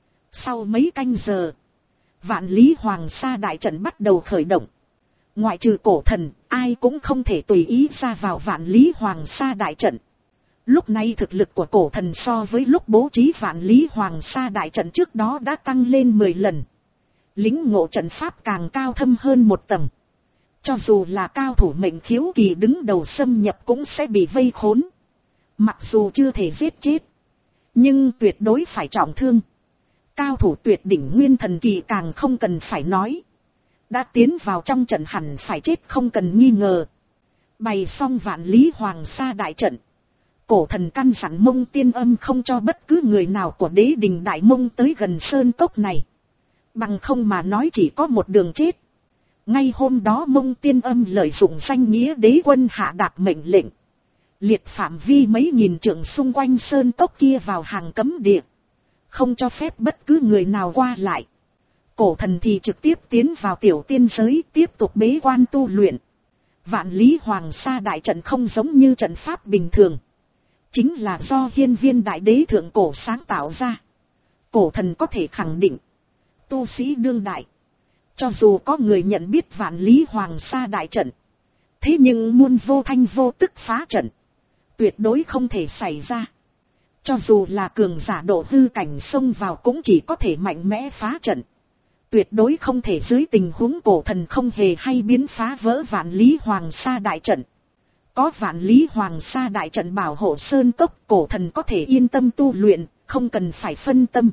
S1: Sau mấy canh giờ, Vạn Lý Hoàng Sa đại trận bắt đầu khởi động. Ngoại trừ cổ thần, ai cũng không thể tùy ý ra vào Vạn Lý Hoàng Sa đại trận. Lúc này thực lực của cổ thần so với lúc bố trí Vạn Lý Hoàng Sa đại trận trước đó đã tăng lên mười lần. Lính ngộ trận pháp càng cao thâm hơn một tầng. Cho dù là cao thủ mệnh khiếu kỳ đứng đầu xâm nhập cũng sẽ bị vây khốn. Mặc dù chưa thể giết chết, nhưng tuyệt đối phải trọng thương. Cao thủ tuyệt đỉnh nguyên thần kỳ càng không cần phải nói. Đã tiến vào trong trận hẳn phải chết không cần nghi ngờ. Bày xong Vạn Lý Hoàng Sa đại trận, cổ thần căn dặn Mông Tiên Âm không cho bất cứ người nào của đế đình Đại Mông tới gần sơn cốc này. Bằng không mà nói chỉ có một đường chết. Ngay hôm đó Mông Tiên Âm lợi dụng danh nghĩa đế quân hạ đạt mệnh lệnh, liệt phạm vi mấy nghìn trượng xung quanh sơn cốc kia vào hàng cấm địa, không cho phép bất cứ người nào qua lại. Cổ thần thì trực tiếp tiến vào tiểu tiên giới, tiếp tục bế quan tu luyện. Vạn Lý Hoàng Sa đại trận không giống như trận pháp bình thường, chính là do Hiên Viên đại đế thượng cổ sáng tạo ra. Cổ thần có thể khẳng định, tu sĩ đương đại, cho dù có người nhận biết Vạn Lý Hoàng Sa đại trận, thế nhưng muôn vô thanh vô tức phá trận, tuyệt đối không thể xảy ra. Cho dù là cường giả độ hư cảnh xông vào cũng chỉ có thể mạnh mẽ phá trận, tuyệt đối không thể dưới tình huống cổ thần không hề hay biến phá vỡ Vạn Lý Hoàng Sa đại trận. Có Vạn Lý Hoàng Sa đại trận bảo hộ sơn cốc, cổ thần có thể yên tâm tu luyện, không cần phải phân tâm.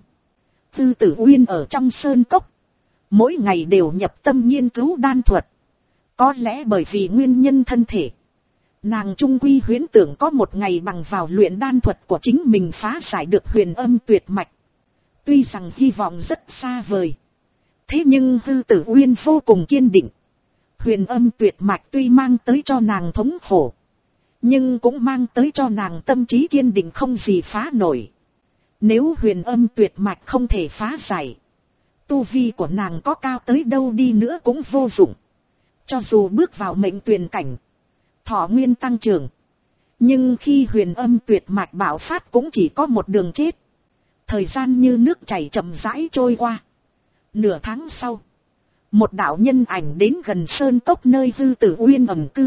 S1: Hư Tử Uyên ở trong sơn cốc, mỗi ngày đều nhập tâm nghiên cứu đan thuật. Có lẽ bởi vì nguyên nhân thân thể, nàng trung quy huyễn tưởng có một ngày bằng vào luyện đan thuật của chính mình phá giải được Huyền Âm tuyệt mạch. Tuy rằng hy vọng rất xa vời, thế nhưng Hư Tử Uyên vô cùng kiên định. Huyền Âm tuyệt mạch tuy mang tới cho nàng thống khổ, nhưng cũng mang tới cho nàng tâm trí kiên định không gì phá nổi. Nếu Huyền Âm tuyệt mạch không thể phá giải, tu vi của nàng có cao tới đâu đi nữa cũng vô dụng. Cho dù bước vào mệnh tuyền cảnh, thọ nguyên tăng trưởng, nhưng khi Huyền Âm tuyệt mạch bạo phát cũng chỉ có một đường chết. Thời gian như nước chảy chậm rãi trôi qua. Nửa tháng sau, một đạo nhân ảnh đến gần sơn cốc nơi Hư Tử Uyên ẩn cư.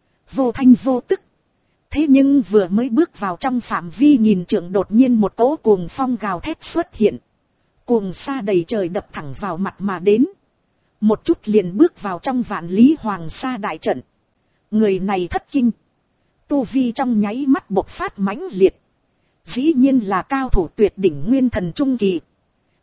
S1: Vô thanh vô tức. Thế nhưng vừa mới bước vào trong phạm vi nhìn trượng, đột nhiên một cỗ cuồng phong gào thét xuất hiện. Cuồng sa đầy trời đập thẳng vào mặt mà đến. Một chút liền bước vào trong Vạn Lý Hoàng Sa đại trận. Người này thất kinh. Tu vi trong nháy mắt bộc phát mãnh liệt. Dĩ nhiên là cao thủ tuyệt đỉnh nguyên thần trung kỳ.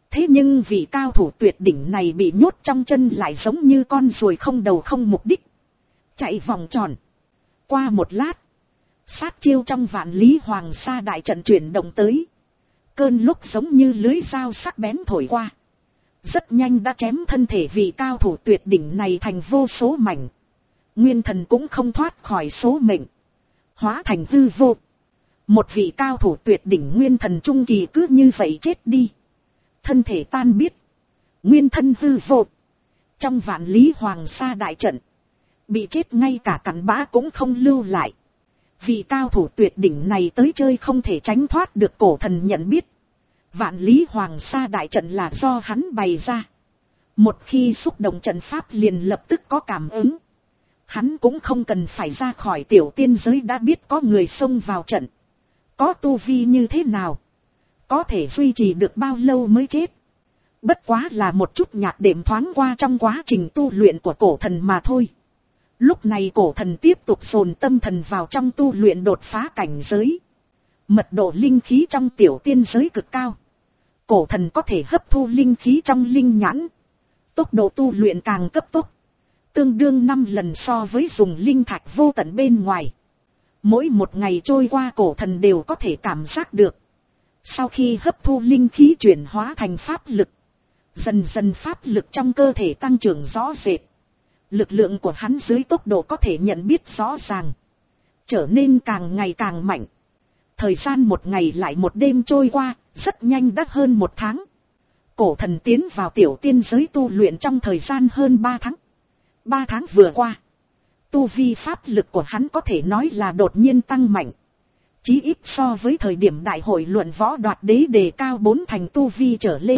S1: Thế nhưng vị cao thủ tuyệt đỉnh này bị nhốt trong chân lại giống như con ruồi không đầu không mục đích, chạy vòng tròn. Qua một lát, sát chiêu trong Vạn Lý Hoàng Sa đại trận chuyển động tới. Cơn lúc giống như lưới dao sắc bén thổi qua, rất nhanh đã chém thân thể vị cao thủ tuyệt đỉnh này thành vô số mảnh. Nguyên thần cũng không thoát khỏi số mệnh, hóa thành hư vô. Một vị cao thủ tuyệt đỉnh nguyên thần trung kỳ cứ như vậy chết đi, thân thể tan biết, nguyên thân hư vô. Trong Vạn Lý Hoàng Sa đại trận, bị chết ngay cả cặn bã cũng không lưu lại. Vị cao thủ tuyệt đỉnh này tới chơi không thể tránh thoát được cổ thần nhận biết. Vạn Lý Hoàng Sa đại trận là do hắn bày ra. Một khi xúc động trận pháp liền lập tức có cảm ứng. Hắn cũng không cần phải ra khỏi tiểu tiên giới đã biết có người xông vào trận. Có tu vi như thế nào, có thể duy trì được bao lâu mới chết. Bất quá là một chút nhạt đệm thoáng qua trong quá trình tu luyện của cổ thần mà thôi. Lúc này cổ thần tiếp tục dồn tâm thần vào trong tu luyện đột phá cảnh giới. Mật độ linh khí trong tiểu tiên giới cực cao. Cổ thần có thể hấp thu linh khí trong linh nhãn. Tốc độ tu luyện càng cấp tốc, tương đương năm lần so với dùng linh thạch vô tận bên ngoài. Mỗi một ngày trôi qua cổ thần đều có thể cảm giác được. Sau khi hấp thu linh khí chuyển hóa thành pháp lực, dần dần pháp lực trong cơ thể tăng trưởng rõ rệt. Lực lượng của hắn dưới tốc độ có thể nhận biết rõ ràng, trở nên càng ngày càng mạnh. Thời gian một ngày lại một đêm trôi qua, rất nhanh đã hơn một tháng. Cổ thần tiến vào tiểu tiên giới tu luyện trong thời gian hơn ba tháng. Ba tháng vừa qua, tu vi pháp lực của hắn có thể nói là đột nhiên tăng mạnh. Chí ít so với thời điểm đại hội luận võ đoạt đế đề cao bốn thành tu vi trở lên.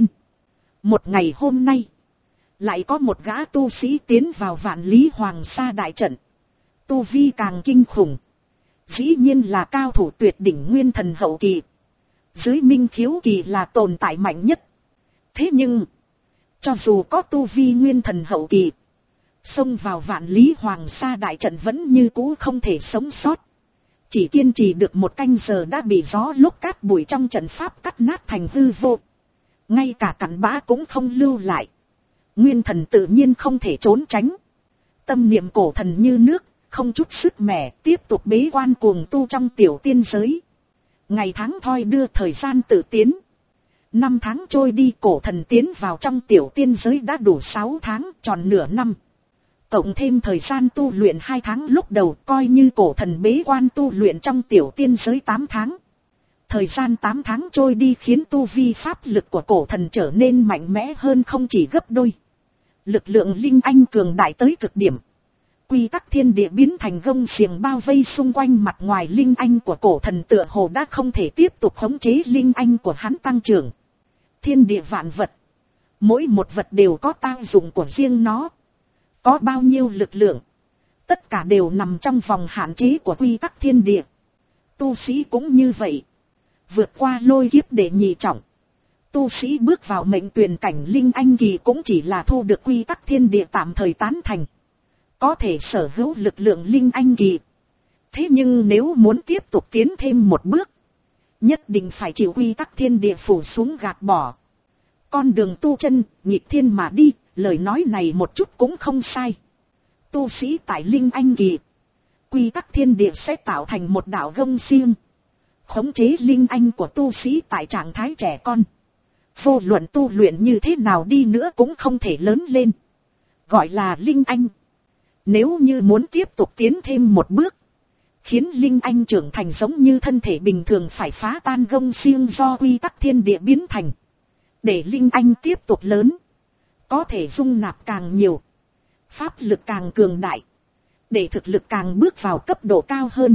S1: Một ngày hôm nay, lại có một gã tu sĩ tiến vào Vạn Lý Hoàng Sa đại trận. Tu vi càng kinh khủng. Dĩ nhiên là cao thủ tuyệt đỉnh nguyên thần hậu kỳ. Dưới minh khiếu kỳ là tồn tại mạnh nhất. Thế nhưng, cho dù có tu vi nguyên thần hậu kỳ, xông vào Vạn Lý Hoàng Sa đại trận vẫn như cũ không thể sống sót. Chỉ kiên trì được một canh giờ đã bị gió lúc cát bụi trong trận pháp cắt nát thành hư vô. Ngay cả cặn bã cũng không lưu lại. Nguyên thần tự nhiên không thể trốn tránh. Tâm niệm cổ thần như nước, không chút sức mẻ, tiếp tục bế quan cuồng tu trong tiểu tiên giới. Ngày tháng thoi đưa thời gian tự tiến. Năm tháng trôi đi, cổ thần tiến vào trong tiểu tiên giới đã đủ sáu tháng, tròn nửa năm. Cộng thêm thời gian tu luyện hai tháng lúc đầu, coi như cổ thần bế quan tu luyện trong tiểu tiên giới tám tháng. Thời gian tám tháng trôi đi khiến tu vi pháp lực của cổ thần trở nên mạnh mẽ hơn không chỉ gấp đôi. Lực lượng linh anh cường đại tới cực điểm. Quy tắc thiên địa biến thành gông xiềng bao vây xung quanh mặt ngoài linh anh của cổ thần, tựa hồ đã không thể tiếp tục khống chế linh anh của hắn tăng trưởng. Thiên địa vạn vật, mỗi một vật đều có tác dụng của riêng nó. Có bao nhiêu lực lượng, tất cả đều nằm trong vòng hạn chế của quy tắc thiên địa. Tu sĩ cũng như vậy. Vượt qua lôi kiếp để nhị trọng, tu sĩ bước vào mệnh tuyển cảnh linh anh kỳ cũng chỉ là thu được quy tắc thiên địa tạm thời tán thành, có thể sở hữu lực lượng linh anh kỳ. Thế nhưng nếu muốn tiếp tục tiến thêm một bước, nhất định phải chịu quy tắc thiên địa phủ xuống gạt bỏ. Con đường tu chân, nghịch thiên mà đi, lời nói này một chút cũng không sai. Tu sĩ tại linh anh kỳ, quy tắc thiên địa sẽ tạo thành một đạo gông xiềng, khống chế linh anh của tu sĩ tại trạng thái trẻ con. Vô luận tu luyện như thế nào đi nữa cũng không thể lớn lên, gọi là linh anh. Nếu như muốn tiếp tục tiến thêm một bước, khiến linh anh trưởng thành giống như thân thể bình thường, phải phá tan gông xiềng do quy tắc thiên địa biến thành. Để linh anh tiếp tục lớn, có thể dung nạp càng nhiều, pháp lực càng cường đại, để thực lực càng bước vào cấp độ cao hơn.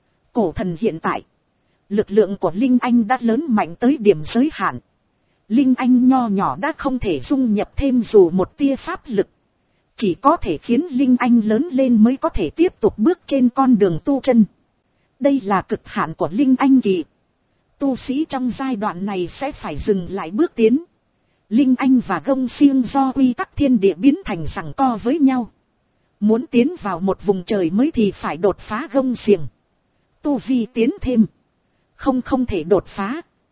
S1: Cổ thần hiện tại, lực lượng của linh anh đã lớn mạnh tới điểm giới hạn. Linh anh nho nhỏ đã không thể dung nhập thêm dù một tia pháp lực. Chỉ có thể khiến linh anh lớn lên mới có thể tiếp tục bước trên con đường tu chân. Đây là cực hạn của linh anh kỳ. Tu sĩ trong giai đoạn này sẽ phải dừng lại bước tiến. Linh anh và gông xiềng do quy tắc thiên địa biến thành giằng co với nhau. Muốn tiến vào một vùng trời mới thì phải đột phá gông xiềng. Tu vi tiến thêm, không không thể đột phá.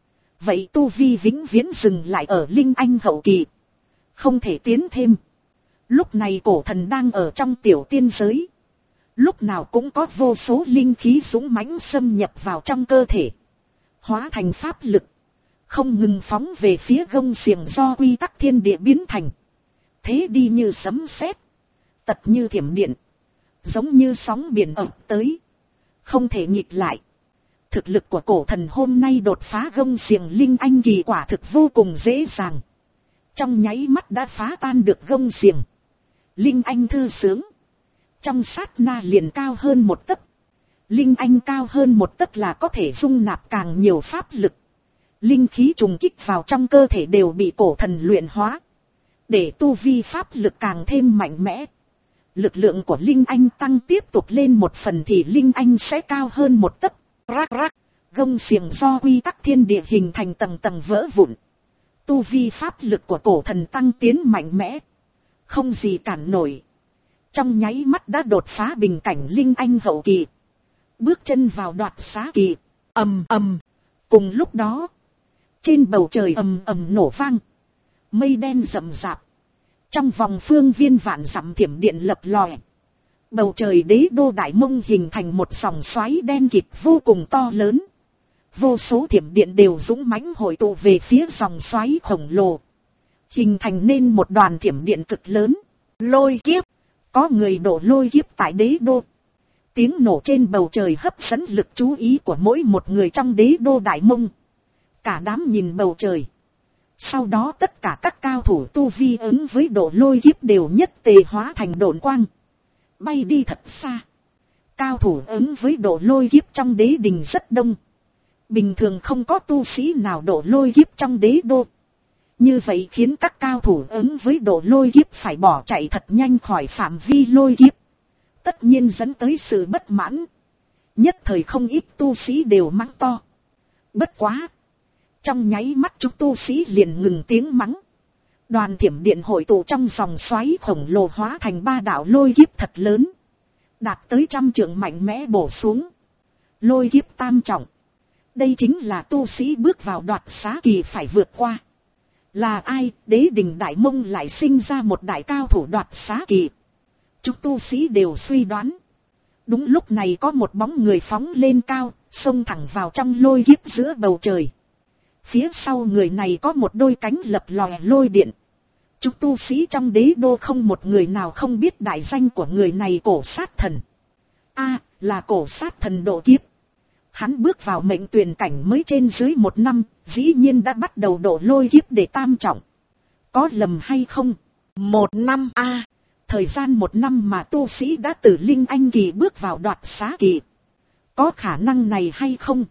S1: vậy tu vi vĩnh viễn dừng lại ở linh anh hậu kỳ, không thể tiến thêm. Lúc này cổ thần đang ở trong tiểu tiên giới, lúc nào cũng có vô số linh khí dũng mãnh xâm nhập vào trong cơ thể, hóa thành pháp lực, không ngừng phóng về phía gông xiềng do quy tắc thiên địa biến thành. Thế đi như sấm sét, tật như thiểm điện, giống như sóng biển ập tới, không thể nghịch lại. Thực lực của cổ thần hôm nay đột phá gông xiềng linh anh kỳ quả thực vô cùng dễ dàng, trong nháy mắt đã phá tan được gông xiềng. Linh anh thư sướng, trong sát na liền cao hơn một tấc. Linh anh cao hơn một tấc là có thể dung nạp càng nhiều pháp lực. Linh khí trùng kích vào trong cơ thể đều bị cổ thần luyện hóa, để tu vi pháp lực càng thêm mạnh mẽ. Lực lượng của linh anh tăng tiếp tục lên một phần thì linh anh sẽ cao hơn một tấc. Rắc rắc, gông xiềng do quy tắc thiên địa hình thành tầng tầng vỡ vụn. Tu vi pháp lực của cổ thần tăng tiến mạnh mẽ, không gì cản nổi. Trong nháy mắt đã đột phá bình cảnh linh anh hậu kỳ, bước chân vào đoạt xá kỳ. Ầm ầm, cùng lúc đó, trên bầu trời ầm ầm nổ vang, mây đen rậm rạp, trong vòng phương viên vạn dặm thiểm điện lập lòe. Bầu trời đế đô Đại Mông hình thành một dòng xoáy đen kịt vô cùng to lớn. Vô số thiểm điện đều dũng mãnh hội tụ về phía dòng xoáy khổng lồ, hình thành nên một đoàn thiểm điện cực lớn. Lôi kiếp, có người đổ lôi kiếp tại đế đô. Tiếng nổ trên bầu trời hấp dẫn lực chú ý của mỗi một người trong đế đô Đại Mông. Cả đám nhìn bầu trời. Sau đó tất cả các cao thủ tu vi ứng với độ lôi kiếp đều nhất tề hóa thành độn quang, bay đi thật xa. Cao thủ ứng với độ lôi kiếp trong đế đình rất đông. Bình thường không có tu sĩ nào độ lôi kiếp trong đế đô. Như vậy khiến các cao thủ ứng với độ lôi kiếp phải bỏ chạy thật nhanh khỏi phạm vi lôi kiếp, tất nhiên dẫn tới sự bất mãn. Nhất thời không ít tu sĩ đều mắng to. Bất quá, trong nháy mắt chúng tu sĩ liền ngừng tiếng mắng. Đoàn thiểm điện hội tụ trong dòng xoáy khổng lồ hóa thành ba đạo lôi kiếp thật lớn, đạt tới trăm trượng mạnh mẽ bổ xuống. Lôi kiếp tam trọng, đây chính là tu sĩ bước vào đoạt xá kỳ phải vượt qua. Là ai? Đế đình Đại Mông lại sinh ra một đại cao thủ đoạt xá kỳ. Chúng tu sĩ đều suy đoán. Đúng lúc này có một bóng người phóng lên cao, xông thẳng vào trong lôi kiếp giữa bầu trời. Phía sau người này có một đôi cánh lập lòe lôi điện. Chúng tu sĩ trong đế đô không một người nào không biết đại danh của người này, Cổ Sát Thần. A, à, là Cổ Sát Thần độ kiếp. Hắn bước vào mệnh tuyển cảnh mới trên dưới một năm, dĩ nhiên đã bắt đầu độ lôi kiếp để tam trọng. Có lầm hay không? Một năm a, à, thời gian một năm mà tu sĩ đã từ linh anh kỳ bước vào đoạt xá kỳ. Có khả năng này hay không?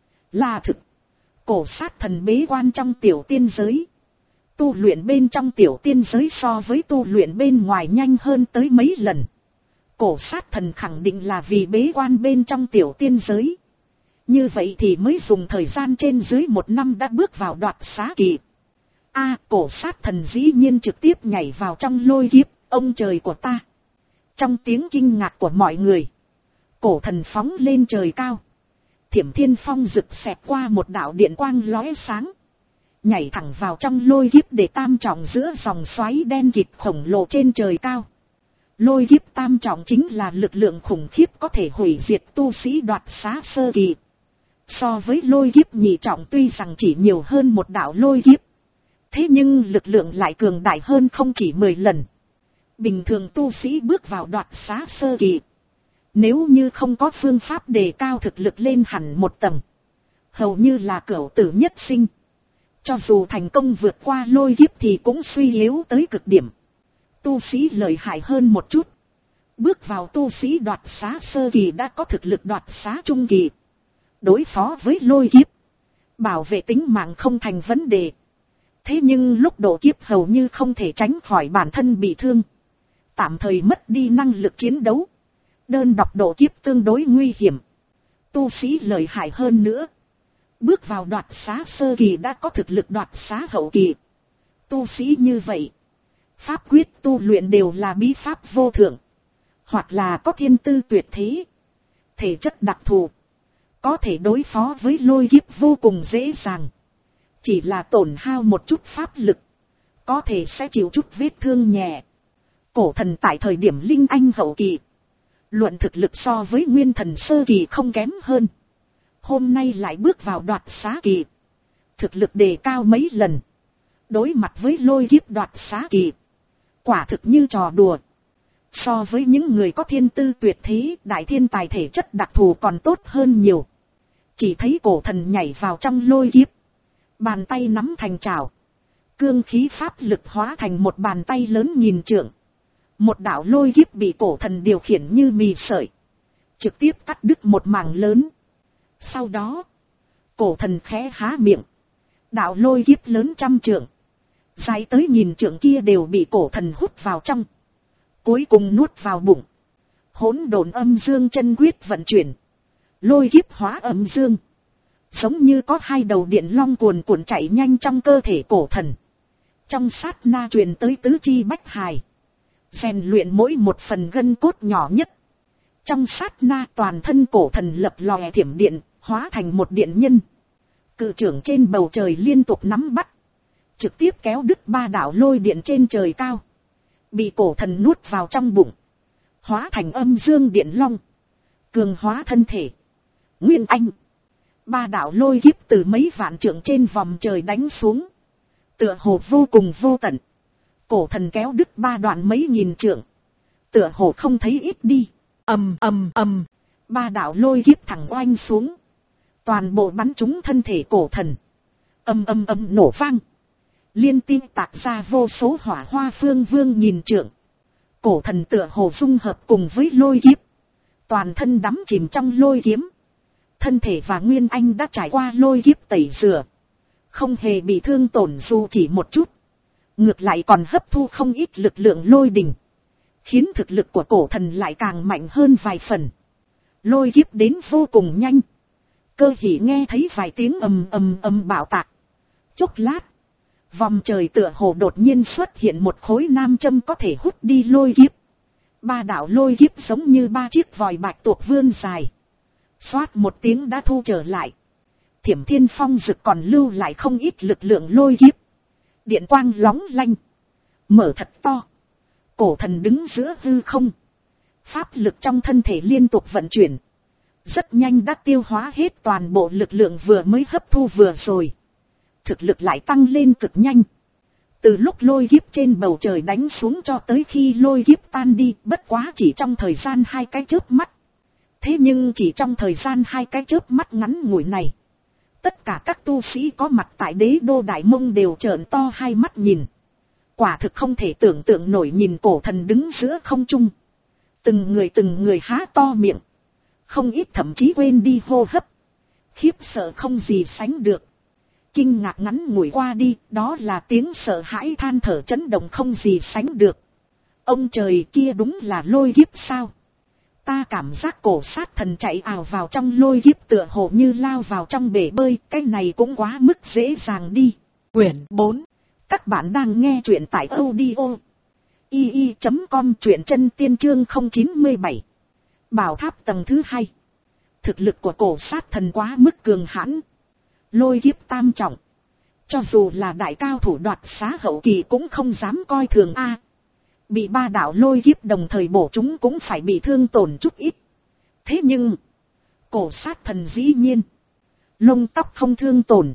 S1: Là thực. Cổ Sát Thần bế quan trong tiểu tiên giới. Tu luyện bên trong tiểu tiên giới so với tu luyện bên ngoài nhanh hơn tới mấy lần. Cổ Sát Thần khẳng định là vì bế quan bên trong tiểu tiên giới. Như vậy thì mới dùng thời gian trên dưới một năm đã bước vào đoạt xá kỳ. A, à, Cổ Sát Thần dĩ nhiên trực tiếp nhảy vào trong lôi kiếp, ông trời của ta. Trong tiếng kinh ngạc của mọi người, cổ thần phóng lên trời cao. Thiểm Thiên Phong rực xẹt qua một đạo điện quang lóe sáng, nhảy thẳng vào trong lôi kiếp để tam trọng giữa dòng xoáy đen kịt khổng lồ trên trời cao. Lôi kiếp tam trọng chính là lực lượng khủng khiếp có thể hủy diệt tu sĩ đoạt xá sơ kỳ. So với lôi kiếp nhị trọng tuy rằng chỉ nhiều hơn một đạo lôi kiếp, thế nhưng lực lượng lại cường đại hơn không chỉ mười lần. Bình thường tu sĩ bước vào đoạt xá sơ kỳ, nếu như không có phương pháp đề cao thực lực lên hẳn một tầng, hầu như là cửu tử nhất sinh. Cho dù thành công vượt qua lôi kiếp thì cũng suy yếu tới cực điểm. Tu sĩ lợi hại hơn một chút, bước vào tu sĩ đoạt xá sơ kỳ đã có thực lực đoạt xá trung kỳ. Đối phó với lôi kiếp, bảo vệ tính mạng không thành vấn đề. Thế nhưng lúc độ kiếp hầu như không thể tránh khỏi bản thân bị thương, tạm thời mất đi năng lực chiến đấu. Đơn độc độ kiếp tương đối nguy hiểm. Tu sĩ lợi hại hơn nữa, bước vào đoạt xá sơ kỳ đã có thực lực đoạt xá hậu kỳ. Tu sĩ như vậy, pháp quyết tu luyện đều là bí pháp vô thượng, hoặc là có thiên tư tuyệt thế, thể chất đặc thù, có thể đối phó với lôi kiếp vô cùng dễ dàng. chỉ là tổn hao một chút pháp lực, có thể sẽ chịu chút vết thương nhẹ. Cổ thần tại thời điểm linh anh hậu kỳ, luận thực lực so với nguyên thần sơ kỳ không kém hơn. Hôm nay lại bước vào đoạt xá kỳ, thực lực đề cao mấy lần. Đối mặt với lôi kiếp đoạt xá kỳ, quả thực như trò đùa. So với những người có thiên tư tuyệt thế, đại thiên tài thể chất đặc thù còn tốt hơn nhiều. Chỉ thấy cổ thần nhảy vào trong lôi kiếp, bàn tay nắm thành trảo, cương khí pháp lực hóa thành một bàn tay lớn nghìn trượng. Một đạo lôi kiếp bị cổ thần điều khiển như mì sợi, trực tiếp cắt đứt một mảng lớn. Sau đó, cổ thần khẽ há miệng, đạo lôi kiếp lớn trăm trượng, dài tới nghìn trượng kia đều bị cổ thần hút vào trong, cuối cùng nuốt vào bụng. Hỗn độn âm dương chân quyết vận chuyển, lôi kiếp hóa âm dương, giống như có hai đầu điện long cuồn cuộn chạy nhanh trong cơ thể cổ thần. Trong sát na truyền tới tứ chi bách hài, rèn luyện mỗi một phần gân cốt nhỏ nhất. Trong sát na toàn thân cổ thần lập lòe thiểm điện, hóa thành một điện nhân. Cự trưởng trên bầu trời liên tục nắm bắt, trực tiếp kéo đứt ba đạo lôi điện trên trời cao, bị cổ thần nuốt vào trong bụng, hóa thành âm dương điện long, cường hóa thân thể. Nguyên anh, ba đạo lôi kiếp từ mấy vạn trượng trên vòng trời đánh xuống, tựa hồ vô cùng vô tận. Cổ thần kéo đứt ba đoạn mấy nghìn trượng, tựa hồ không thấy ít đi. Ầm ầm ầm, ba đạo lôi kiếp thẳng oanh xuống, toàn bộ bắn trúng thân thể cổ thần. Ầm ầm ầm nổ vang, liên tiếp tạc ra vô số hỏa hoa phương vương nghìn trượng. Cổ thần tựa hồ dung hợp cùng với lôi kiếp, toàn thân đắm chìm trong lôi kiếm. Thân thể và nguyên anh đã trải qua lôi kiếp tẩy rửa, không hề bị thương tổn dù chỉ một chút, ngược lại còn hấp thu không ít lực lượng lôi đình, khiến thực lực của cổ thần lại càng mạnh hơn vài phần. Lôi kiếp đến vô cùng nhanh, cơ hỉ nghe thấy vài tiếng ầm ầm ầm bạo tạc. Chốc lát, vòng trời tựa hồ đột nhiên xuất hiện một khối nam châm có thể hút đi lôi kiếp. Ba đạo lôi kiếp giống như ba chiếc vòi bạch tuộc vươn dài, xoát một tiếng đã thu trở lại. Thiểm thiên phong dực còn lưu lại không ít lực lượng lôi kiếp, điện quang lóng lanh, mở thật to. Cổ thần đứng giữa hư không, pháp lực trong thân thể liên tục vận chuyển, rất nhanh đã tiêu hóa hết toàn bộ lực lượng vừa mới hấp thu vừa rồi. Thực lực lại tăng lên cực nhanh. Từ lúc lôi kiếp trên bầu trời đánh xuống cho tới khi lôi kiếp tan đi, bất quá chỉ trong thời gian hai cái chớp mắt. Thế nhưng chỉ trong thời gian hai cái chớp mắt ngắn ngủi này, tất cả các tu sĩ có mặt tại đế đô Đại Mông đều trợn to hai mắt nhìn. Quả thực không thể tưởng tượng nổi, nhìn cổ thần đứng giữa không trung. Từng người từng người há to miệng, không ít thậm chí quên đi hô hấp. Khiếp sợ không gì sánh được. Kinh ngạc ngắn ngủi qua đi, đó là tiếng sợ hãi than thở chấn động không gì sánh được. Ông trời, kia đúng là lôi kiếp sao? Ta cảm giác cổ sát thần chạy ào vào trong lôi kiếp tựa hồ như lao vào trong bể bơi, cái này cũng quá mức dễ dàng đi. Quyển bốn. Các bạn đang nghe truyện tại audio i i chấm com, truyện chân tiên chương không chín bảy. Bảo tháp tầng thứ hai. Thực lực của cổ sát thần quá mức cường hãn. Lôi kiếp tam trọng, cho dù là đại cao thủ đoạt xá hậu kỳ cũng không dám coi thường a. Bị ba đạo lôi kiếp đồng thời bổ chúng cũng phải bị thương tổn chút ít. Thế nhưng cổ sát thần dĩ nhiên lông tóc không thương tổn.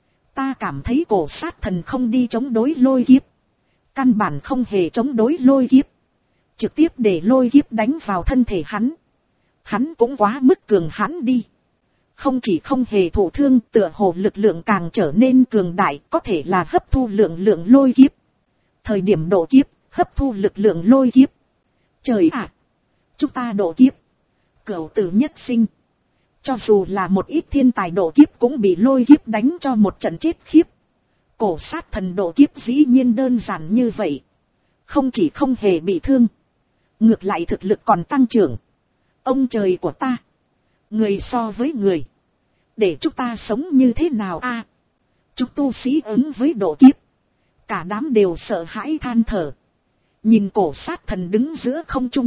S1: Ta cảm thấy cổ sát thần không đi chống đối lôi kiếp, căn bản không hề chống đối lôi kiếp, trực tiếp để lôi kiếp đánh vào thân thể hắn. Hắn cũng quá mức cường hãn đi. Không chỉ không hề thụ thương, tựa hồ lực lượng càng trở nên cường đại, có thể là hấp thu lượng lượng lôi kiếp. Thời điểm độ kiếp, hấp thu lực lượng lôi kiếp. Trời ạ! Chúng ta độ kiếp, cửu tử nhất sinh. Cho dù là một ít thiên tài độ kiếp cũng bị lôi kiếp đánh cho một trận chết khiếp. Cổ sát thần độ kiếp dĩ nhiên đơn giản như vậy. Không chỉ không hề bị thương, ngược lại thực lực còn tăng trưởng. Ông trời của ta! Người so với người, để chúng ta sống như thế nào a? À, chúng tu sĩ ứng với độ kiếp, cả đám đều sợ hãi than thở. Nhìn cổ sát thần đứng giữa không trung,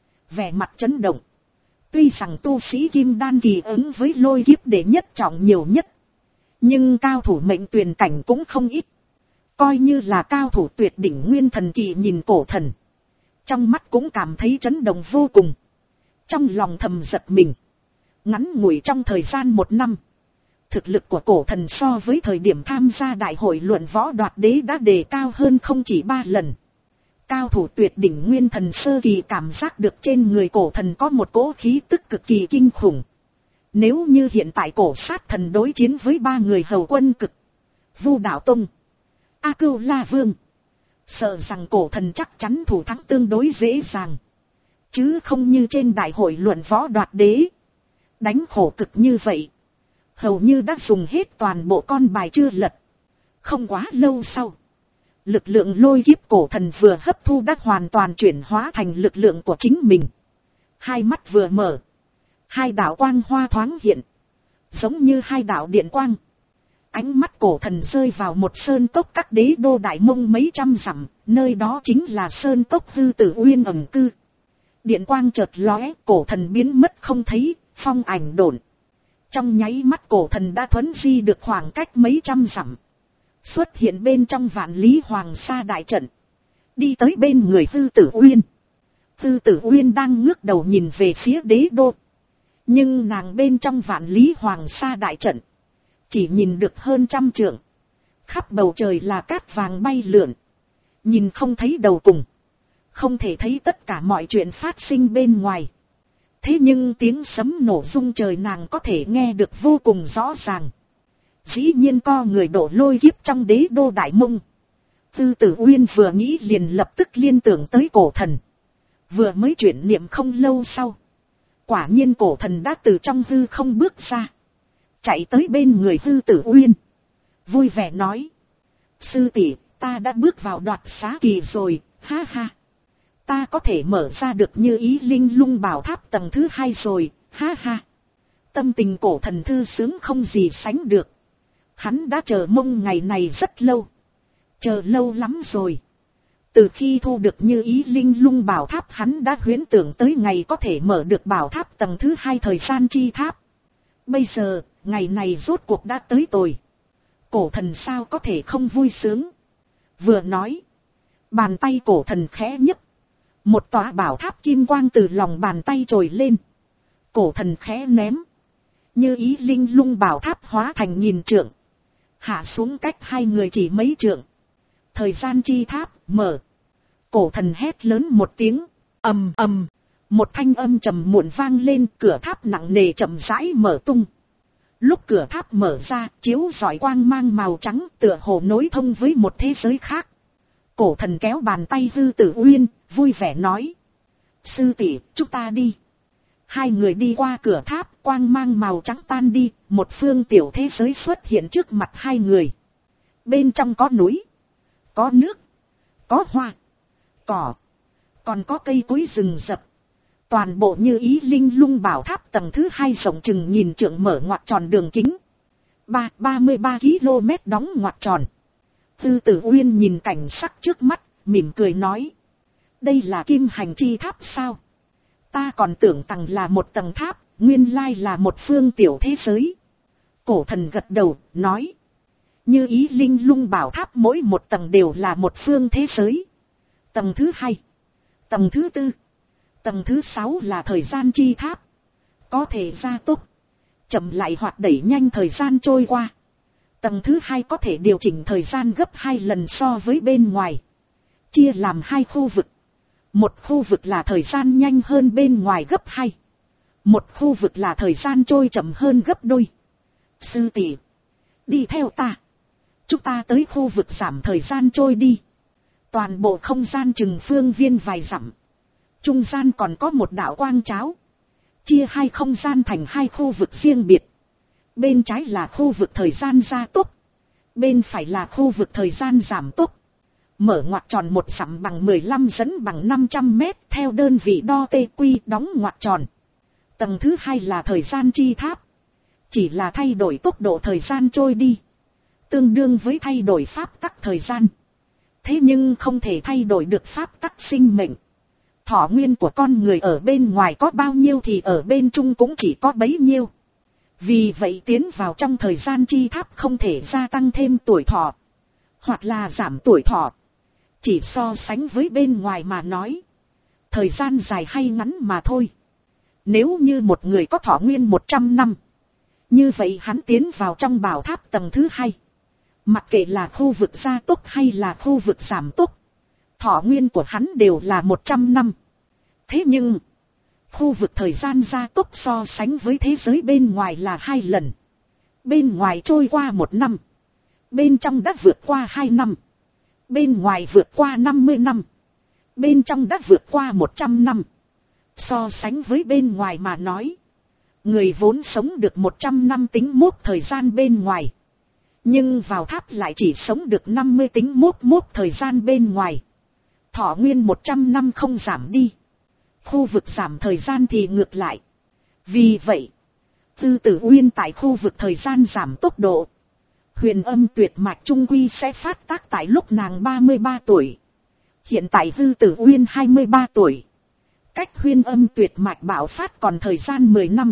S1: vẻ mặt chấn động. Tuy rằng tu sĩ kim đan kỳ ứng với lôi kiếp để nhất trọng nhiều nhất, Nhưng cao thủ mệnh tuyển cảnh cũng không ít. Coi như là cao thủ tuyệt đỉnh nguyên thần kỳ nhìn cổ thần. Trong mắt cũng cảm thấy chấn động vô cùng. Trong lòng thầm giật mình. Ngắn ngủi trong thời gian một năm. Thực lực của cổ thần so với thời điểm tham gia đại hội luận võ đoạt đế đã đề cao hơn không chỉ ba lần. Cao thủ tuyệt đỉnh nguyên thần sơ kỳ cảm giác được trên người cổ thần có một cỗ khí tức cực kỳ kinh khủng. Nếu như hiện tại cổ sát thần đối chiến với ba người hầu quân cực, Vu Đạo Tông, A Cưu La Vương, sợ rằng cổ thần chắc chắn thủ thắng tương đối dễ dàng. Chứ không như trên đại hội luận võ đoạt đế. Đánh khổ cực như vậy. Hầu như đã dùng hết toàn bộ con bài chưa lật. Không quá lâu sau. Lực lượng lôi kiếp cổ thần vừa hấp thu đã hoàn toàn chuyển hóa thành lực lượng của chính mình. Hai mắt vừa mở. Hai đạo quang hoa thoáng hiện. Giống như hai đạo điện quang. Ánh mắt cổ thần rơi vào một sơn cốc các đế đô Đại Mông mấy trăm dặm. Nơi đó chính là sơn cốc Hư Tử Uyên ẩn cư. Điện quang chợt lóe, cổ thần biến mất không thấy, phong ảnh độn. Trong nháy mắt cổ thần đã thuấn di được khoảng cách mấy trăm dặm. Xuất hiện bên trong Vạn Lý Hoàng Sa đại trận. Đi tới bên người Hư Tử Uyên. Hư Tử Uyên đang ngước đầu nhìn về phía đế đô. Nhưng nàng bên trong Vạn Lý Hoàng Sa đại trận. Chỉ nhìn được hơn trăm trượng. Khắp bầu trời là cát vàng bay lượn. Nhìn không thấy đầu cùng. Không thể thấy tất cả mọi chuyện phát sinh bên ngoài. Thế nhưng tiếng sấm nổ rung trời nàng có thể nghe được vô cùng rõ ràng. Dĩ nhiên co người đổ lôi kiếp trong đế đô Đại Mông. Tư Tử Uyên vừa nghĩ liền lập tức liên tưởng tới cổ thần. Vừa mới chuyển niệm không lâu sau. Quả nhiên cổ thần đã từ trong hư không bước ra. Chạy tới bên người Tư Tử Uyên. Vui vẻ nói. Sư tỷ, ta đã bước vào đoạt xá kỳ rồi, ha ha. Ta có thể mở ra được như ý linh lung bảo tháp tầng thứ hai rồi, ha ha. Tâm tình cổ thần thư sướng không gì sánh được. Hắn đã chờ mong ngày này rất lâu. Chờ lâu lắm rồi. Từ khi thu được như ý linh lung bảo tháp hắn đã huyễn tưởng tới ngày có thể mở được bảo tháp tầng thứ hai thời gian chi tháp. Bây giờ, ngày này rốt cuộc đã tới rồi. Cổ thần sao có thể không vui sướng. Vừa nói. Bàn tay cổ thần khẽ nhấc. Một tòa bảo tháp kim quang từ lòng bàn tay trồi lên. Cổ thần khẽ ném. Như ý linh lung bảo tháp hóa thành nghìn trượng. Hạ xuống cách hai người chỉ mấy trượng. Thời gian chi tháp, mở. Cổ thần hét lớn một tiếng. Ầm ầm. Một thanh âm trầm muộn vang lên, cửa tháp nặng nề chậm rãi mở tung. Lúc cửa tháp mở ra, chiếu rọi quang mang màu trắng tựa hồ nối thông với một thế giới khác. Cổ thần kéo bàn tay Hư Tử Uyên, vui vẻ nói. Sư tỷ, chúng ta đi. Hai người đi qua cửa tháp, quang mang màu trắng tan đi, một phương tiểu thế giới xuất hiện trước mặt hai người. Bên trong có núi, có nước, có hoa, cỏ, còn có cây cối rừng rậm. Toàn bộ như ý linh lung bảo tháp tầng thứ hai rộng chừng nhìn trượng mở ngoặt tròn đường kính. Ba, ba mươi ba ki lô mét đóng ngoặt tròn. Tư Tử Uyên nhìn cảnh sắc trước mắt, mỉm cười nói. Đây là kim hành chi tháp sao? Ta còn tưởng tầng là một tầng tháp, nguyên lai là một phương tiểu thế giới. Cổ thần gật đầu, nói. Như ý linh lung bảo tháp mỗi một tầng đều là một phương thế giới. Tầng thứ hai, tầng thứ tư, tầng thứ sáu là thời gian chi tháp. Có thể gia tốc, chậm lại hoặc đẩy nhanh thời gian trôi qua. Tầng thứ hai có thể điều chỉnh thời gian gấp hai lần so với bên ngoài. Chia làm hai khu vực. Một khu vực là thời gian nhanh hơn bên ngoài gấp hai. Một khu vực là thời gian trôi chậm hơn gấp đôi. Sư tỷ, đi theo ta. Chúng ta tới khu vực giảm thời gian trôi đi. Toàn bộ không gian chừng phương viên vài dặm. Trung gian còn có một đạo quang cháo. Chia hai không gian thành hai khu vực riêng biệt. Bên trái là khu vực thời gian gia tốc. Bên phải là khu vực thời gian giảm tốc. Mở ngoặt tròn một dặm bằng mười lăm dẫn bằng năm trăm mét theo đơn vị đo tê quy đóng ngoặt tròn. Tầng thứ hai là thời gian chi tháp. Chỉ là thay đổi tốc độ thời gian trôi đi. Tương đương với thay đổi pháp tắc thời gian. Thế nhưng không thể thay đổi được pháp tắc sinh mệnh. Thọ nguyên của con người ở bên ngoài có bao nhiêu thì ở bên trung cũng chỉ có bấy nhiêu. Vì vậy tiến vào trong thời gian chi tháp không thể gia tăng thêm tuổi thọ, hoặc là giảm tuổi thọ. Chỉ so sánh với bên ngoài mà nói, thời gian dài hay ngắn mà thôi. Nếu như một người có thọ nguyên một trăm năm, như vậy hắn tiến vào trong bảo tháp tầng thứ hai. Mặc kệ là khu vực gia tốc hay là khu vực giảm tốc, thọ nguyên của hắn đều là một trăm năm. Thế nhưng, khu vực thời gian gia tốc so sánh với thế giới bên ngoài là hai lần. Bên ngoài trôi qua một năm, bên trong đã vượt qua hai năm. Bên ngoài vượt qua năm mươi năm, bên trong đã vượt qua một trăm năm. So sánh với bên ngoài mà nói, người vốn sống được một trăm năm tính mốt thời gian bên ngoài, nhưng vào tháp lại chỉ sống được năm mươi tính mốt mốt thời gian bên ngoài. Thọ nguyên một trăm năm không giảm đi. Khu vực giảm thời gian thì ngược lại. Vì vậy, Tư Tử Uyên tại khu vực thời gian giảm tốc độ, huyền âm tuyệt mạch trung quy sẽ phát tác tại lúc nàng ba mươi ba tuổi. Hiện tại Tư Tử Uyên hai mươi ba tuổi. Cách huyền âm tuyệt mạch bạo phát còn thời gian mười năm.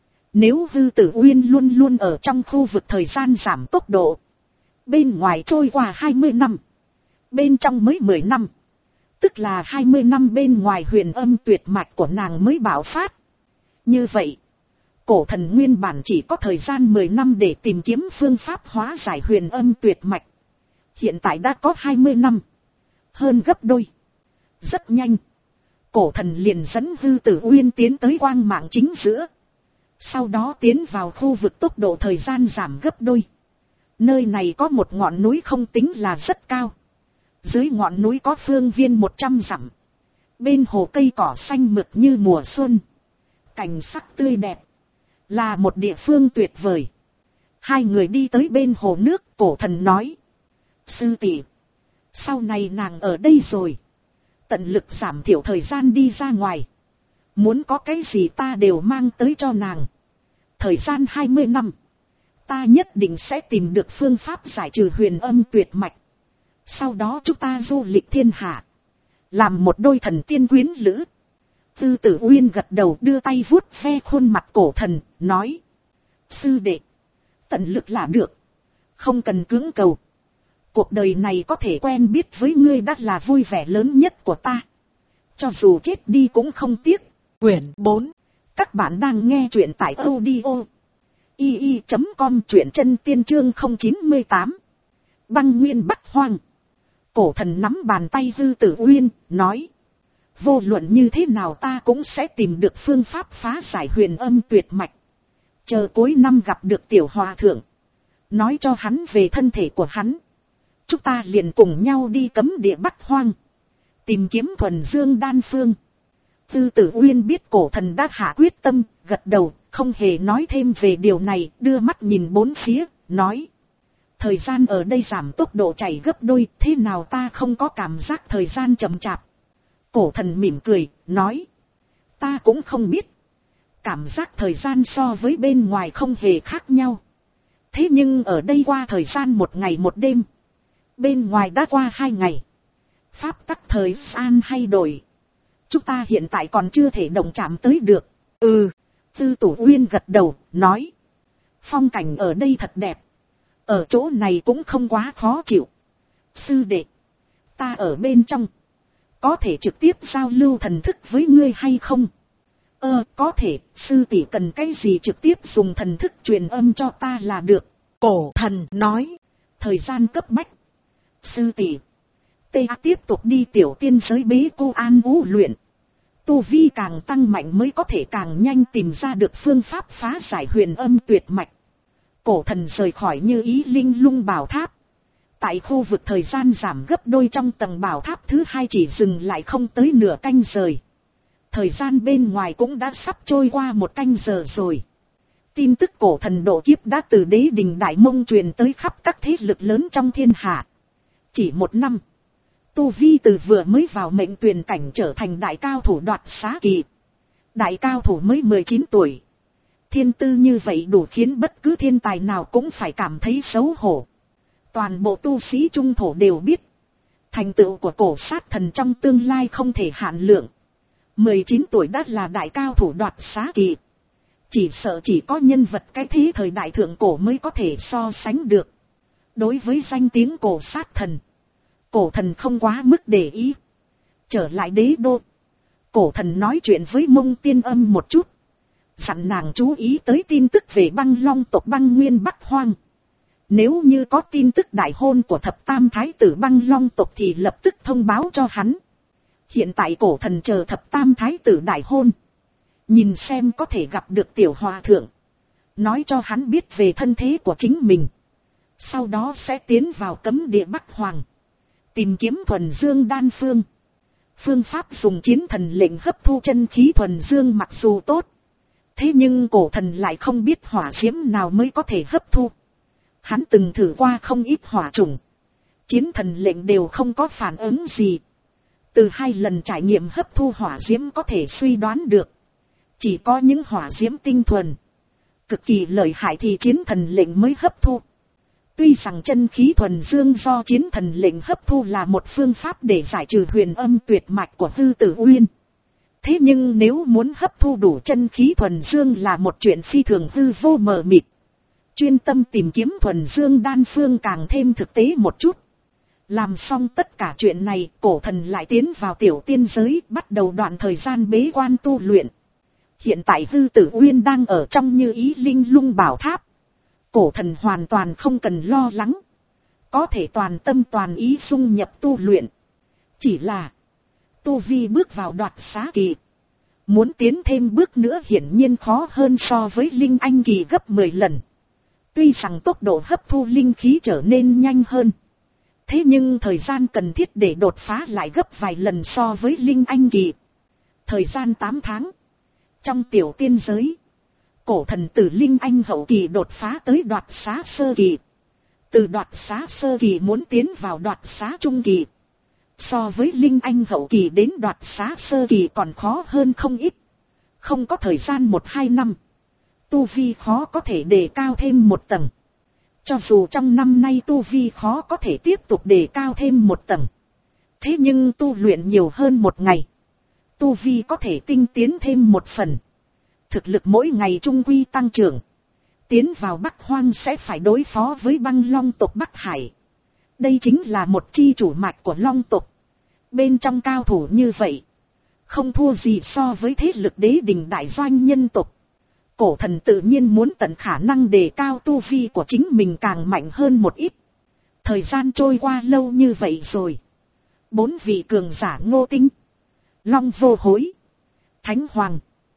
S1: Nếu Tư Tử Uyên luôn luôn ở trong khu vực thời gian giảm tốc độ, bên ngoài trôi qua hai mươi năm, bên trong mới mười năm, tức là hai mươi năm bên ngoài huyền âm tuyệt mạch của nàng mới bạo phát. Như vậy, cổ thần nguyên bản chỉ có thời gian mười năm để tìm kiếm phương pháp hóa giải huyền âm tuyệt mạch. Hiện tại đã có hai mươi năm, hơn gấp đôi. Rất nhanh, cổ thần liền dẫn Tư Tử Uyên tiến tới quang mạng chính giữa. Sau đó tiến vào khu vực tốc độ thời gian giảm gấp đôi. Nơi này có một ngọn núi không tính là rất cao. Dưới ngọn núi có phương viên một trăm dặm. Bên hồ cây cỏ xanh mượt như mùa xuân. Cảnh sắc tươi đẹp. Là một địa phương tuyệt vời. Hai người đi tới bên hồ nước, cổ thần nói: sư tỷ, sau này nàng ở đây rồi, tận lực giảm thiểu thời gian đi ra ngoài. Muốn có cái gì ta đều mang tới cho nàng. Thời gian hai mươi năm, ta nhất định sẽ tìm được phương pháp giải trừ huyền âm tuyệt mạch. Sau đó chúng ta du lịch thiên hạ, làm một đôi thần tiên quyến lữ. Tư Tử Uyên gật đầu, đưa tay vuốt ve khuôn mặt cổ thần, nói: sư đệ, tận lực là được, không cần cưỡng cầu. Cuộc đời này có thể quen biết với ngươi đã là vui vẻ lớn nhất của ta. Cho dù chết đi cũng không tiếc.
S2: Quyển bốn.
S1: Các bạn đang nghe truyện tại audio i i chấm com, truyện chân tiên chương không chín mươi tám. Băng nguyên Bắc Hoang. Cổ thần nắm bàn tay Tư Tử Uyên, nói: vô luận như thế nào ta cũng sẽ tìm được phương pháp phá giải huyền âm tuyệt mạch. Chờ cuối năm gặp được tiểu hòa thượng, nói cho hắn về thân thể của hắn. Chúng ta liền cùng nhau đi cấm địa Bắc Hoang, tìm kiếm thuần dương đan phương. Tư Tử Uyên biết cổ thần đã hạ quyết tâm, gật đầu, không hề nói thêm về điều này, đưa mắt nhìn bốn phía, nói: thời gian ở đây giảm tốc độ chảy gấp đôi, thế nào ta không có cảm giác thời gian chậm chạp. Cổ thần mỉm cười, nói: ta cũng không biết. Cảm giác thời gian so với bên ngoài không hề khác nhau. Thế nhưng ở đây qua thời gian một ngày một đêm, bên ngoài đã qua hai ngày. Pháp tắc thời gian thay đổi, chúng ta hiện tại còn chưa thể động chạm tới được. Ừ, Tư Tử Uyên gật đầu, nói: phong cảnh ở đây thật đẹp. Ở chỗ này cũng không quá khó chịu. Sư đệ, ta ở bên trong, có thể trực tiếp giao lưu thần thức với ngươi hay không? Ờ, có thể, sư tỷ cần cái gì trực tiếp dùng thần thức truyền âm cho ta là được.
S2: Cổ thần nói:
S1: thời gian cấp bách. Sư tỷ, ta tiếp tục đi tiểu tiên giới bế cô an vũ luyện. Tu vi càng tăng mạnh mới có thể càng nhanh tìm ra được phương pháp phá giải huyền âm tuyệt mạch. Cổ thần rời khỏi Như Ý Linh Lung bảo tháp. Tại khu vực thời gian giảm gấp đôi trong tầng bảo tháp thứ hai chỉ dừng lại không tới nửa canh giờ. Thời gian bên ngoài cũng đã sắp trôi qua một canh giờ rồi. Tin tức cổ thần độ kiếp đã từ đế đình Đại Mông truyền tới khắp các thế lực lớn trong thiên hạ. Chỉ một năm, tu vi từ vừa mới vào mệnh tuyền cảnh trở thành đại cao thủ đoạt xá kỳ. Đại cao thủ mới mười chín tuổi. Thiên tư như vậy đủ khiến bất cứ thiên tài nào cũng phải cảm thấy xấu hổ. Toàn bộ tu sĩ trung thổ đều biết, thành tựu của cổ sát thần trong tương lai không thể hạn lượng. mười chín tuổi đã là đại cao thủ đoạt xá kỳ. Chỉ sợ chỉ có nhân vật cái thế thời đại thượng cổ mới có thể so sánh được. Đối với danh tiếng cổ sát thần, cổ thần không quá mức để ý. Trở lại đế đô, cổ thần nói chuyện với Mông Tiên Âm một chút, dặn nàng chú ý tới tin tức về Băng Long tộc Băng Nguyên Bắc Hoang. Nếu như có tin tức đại hôn của thập tam thái tử Băng Long tộc thì lập tức thông báo cho hắn. Hiện tại cổ thần chờ thập tam thái tử đại hôn, nhìn xem có thể gặp được tiểu hòa thượng, nói cho hắn biết về thân thế của chính mình. Sau đó sẽ tiến vào cấm địa Bắc Hoàng, tìm kiếm thuần dương đan phương. Phương pháp dùng chiến thần lệnh hấp thu chân khí thuần dương mặc dù tốt, thế nhưng cổ thần lại không biết hỏa diễm nào mới có thể hấp thu. Hắn từng thử qua không ít hỏa trùng, chiến thần lệnh đều không có phản ứng gì. Từ hai lần trải nghiệm hấp thu hỏa diễm có thể suy đoán được, chỉ có những hỏa diễm tinh thuần, cực kỳ lợi hại thì chiến thần lệnh mới hấp thu. Tuy rằng chân khí thuần dương do chiến thần lệnh hấp thu là một phương pháp để giải trừ huyền âm tuyệt mạch của Hư Tử Uyên, thế nhưng nếu muốn hấp thu đủ chân khí thuần dương là một chuyện phi thường hư vô mờ mịt. Chuyên tâm tìm kiếm thuần dương đan phương càng thêm thực tế một chút. Làm xong tất cả chuyện này, cổ thần lại tiến vào tiểu tiên giới, bắt đầu đoạn thời gian bế quan tu luyện. Hiện tại Hư Tử Uyên đang ở trong Như Ý Linh Lung Bảo Tháp. Cổ thần hoàn toàn không cần lo lắng, có thể toàn tâm toàn ý dung nhập tu luyện. Chỉ là tu vi bước vào đoạt xá kỳ, muốn tiến thêm bước nữa hiển nhiên khó hơn so với Linh Anh kỳ gấp mười lần. Tuy rằng tốc độ hấp thu linh khí trở nên nhanh hơn, thế nhưng thời gian cần thiết để đột phá lại gấp vài lần so với Linh Anh kỳ. Thời gian tám tháng, trong tiểu tiên giới, cổ thần từ Linh Anh hậu kỳ đột phá tới đoạt xá sơ kỳ. Từ đoạt xá sơ kỳ muốn tiến vào đoạt xá trung kỳ, so với Linh Anh hậu kỳ đến đoạt xá sơ kỳ còn khó hơn không ít. Không có thời gian một hai năm, tu vi khó có thể đề cao thêm một tầng. Cho dù trong năm nay tu vi khó có thể tiếp tục đề cao thêm một tầng, thế nhưng tu luyện nhiều hơn một ngày, tu vi có thể tinh tiến thêm một phần. Thực lực mỗi ngày trung quy tăng trưởng. Tiến vào Bắc Hoang sẽ phải đối phó với Băng Long tộc Bắc Hải. Đây chính là một chi chủ mạch của Long tộc. Bên trong cao thủ như vậy, không thua gì so với thế lực đế đình đại doanh nhân tộc. Cổ thần tự nhiên muốn tận khả năng đề cao tu vi của chính mình càng mạnh hơn một ít. Thời gian trôi qua lâu như vậy rồi, bốn vị cường giả Ngô Tinh, Long Vô Hối, Thánh Hoàng,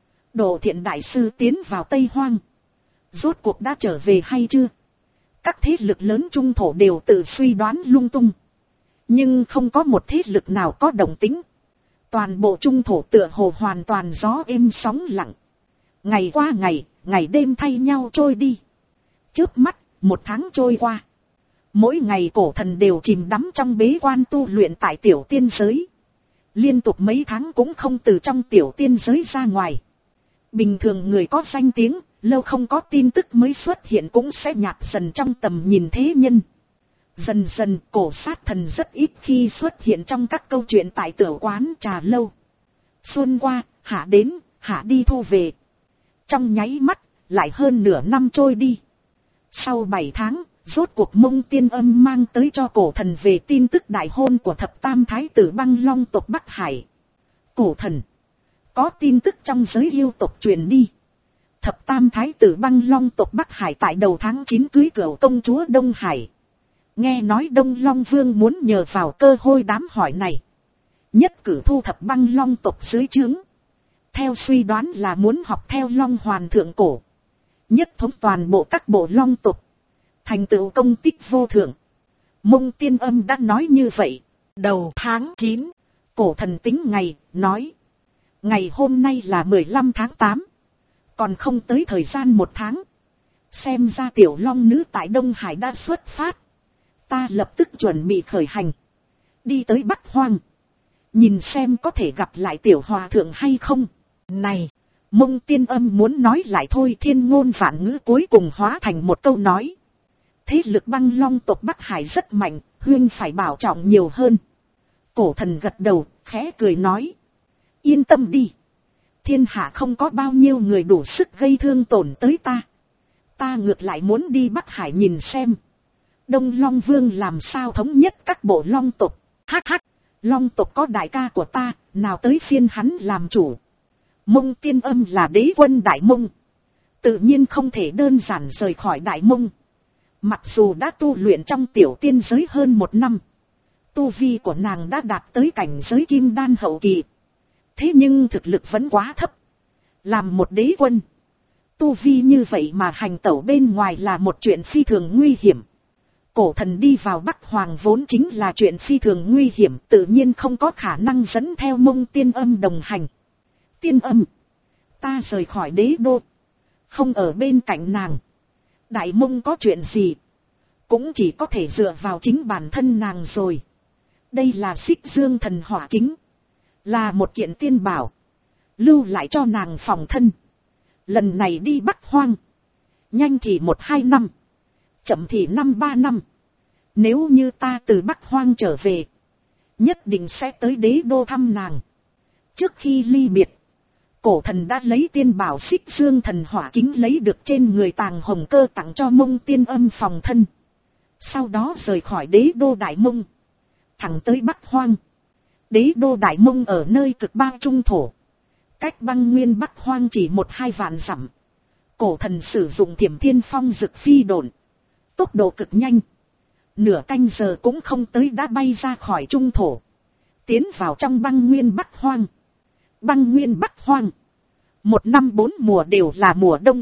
S1: Độ Thiện đại sư tiến vào Tây Hoang. Rốt cuộc đã trở về hay chưa? Các thế lực lớn trung thổ đều tự suy đoán lung tung, nhưng không có một thế lực nào có động tĩnh. Toàn bộ trung thổ tựa hồ hoàn toàn gió êm sóng lặng. Ngày qua ngày, ngày đêm thay nhau trôi đi. Chớp mắt, một tháng trôi qua. Mỗi ngày cổ thần đều chìm đắm trong bế quan tu luyện tại tiểu tiên giới. Liên tục mấy tháng cũng không từ trong tiểu tiên giới ra ngoài. Bình thường người có danh tiếng, lâu không có tin tức mới xuất hiện cũng sẽ nhạt dần trong tầm nhìn thế nhân. Dần dần cổ sát thần rất ít khi xuất hiện trong các câu chuyện tại tiểu quán trà lâu. Xuân qua, hạ đến, hạ đi thu về. Trong nháy mắt, lại hơn nửa năm trôi đi. Sau bảy tháng, rốt cuộc Mông Tiên Âm mang tới cho cổ thần về tin tức đại hôn của thập tam thái tử Băng Long tộc Bắc Hải. Cổ thần, có tin tức trong giới yêu tộc truyền đi. Thập tam thái tử Băng Long tộc Bắc Hải tại đầu tháng chín cưới cửu công chúa Đông Hải. Nghe nói Đông Long Vương muốn nhờ vào cơ hội đám hỏi này, nhất cử thu thập Băng Long tộc dưới trướng. Theo suy đoán là muốn học theo Long Hoàn thượng cổ, nhất thống toàn bộ các bộ Long tộc, thành tựu công tích vô thượng. Mông Tiên Âm đã nói như vậy. Đầu tháng chín, cổ thần tính ngày, nói. Ngày hôm nay là mười lăm tháng tám. Còn không tới thời gian một tháng. Xem ra tiểu long nữ tại Đông Hải đã xuất phát. Ta lập tức chuẩn bị khởi hành. Đi tới Bắc Hoang. Nhìn xem có thể gặp lại tiểu hòa thượng hay không. Này, Mông Tiên Âm muốn nói lại thôi, thiên ngôn vạn ngữ cuối cùng hóa thành một câu nói. Thế lực Băng Long tộc Bắc Hải rất mạnh, huyên phải bảo trọng nhiều hơn. Cổ thần gật đầu, khẽ cười nói. Yên tâm đi. Thiên hạ không có bao nhiêu người đủ sức gây thương tổn tới ta. Ta ngược lại muốn đi Bắc Hải nhìn xem. Đông Long Vương làm sao thống nhất các bộ long tộc. Hắc hắc, long tộc có đại ca của ta, nào tới phiên hắn làm chủ. Mông Tiên Âm là đế quân Đại Mông, tự nhiên không thể đơn giản rời khỏi Đại Mông. Mặc dù đã tu luyện trong tiểu tiên giới hơn một năm, tu vi của nàng đã đạt tới cảnh giới kim đan hậu kỳ. Thế nhưng thực lực vẫn quá thấp. Làm một đế quân, tu vi như vậy mà hành tẩu bên ngoài là một chuyện phi thường nguy hiểm. Cổ thần đi vào Bắc Hoàng vốn chính là chuyện phi thường nguy hiểm, tự nhiên không có khả năng dẫn theo Mông Tiên Âm đồng hành. Tiên Âm, ta rời khỏi đế đô, không ở bên cạnh nàng. Đại Mông có chuyện gì, cũng chỉ có thể dựa vào chính bản thân nàng rồi. Đây là Xích Dương Thần Hỏa Kính, là một kiện tiên bảo, lưu lại cho nàng phòng thân. Lần này đi Bắc Hoang, nhanh thì một hai năm, chậm thì năm ba năm. Nếu như ta từ Bắc Hoang trở về, nhất định sẽ tới đế đô thăm nàng. Trước khi ly biệt, cổ thần đã lấy tiên bảo Xích Dương Thần Hỏa Kính lấy được trên người Tàng Hồng Cơ tặng cho Mông Tiên Âm phòng thân. Sau đó rời khỏi đế đô Đại Mông, thẳng tới Bắc Hoang. Đế đô Đại Mông ở nơi cực Bắc trung thổ, cách băng nguyên Bắc Hoang chỉ một hai vạn dặm. Cổ thần sử dụng Thiểm Thiên Phong Dực phi độn, tốc độ cực nhanh, nửa canh giờ cũng không tới đã bay ra khỏi trung thổ, tiến vào trong băng nguyên Bắc Hoang. Băng nguyên Bắc Hoang, một năm bốn mùa đều là mùa đông,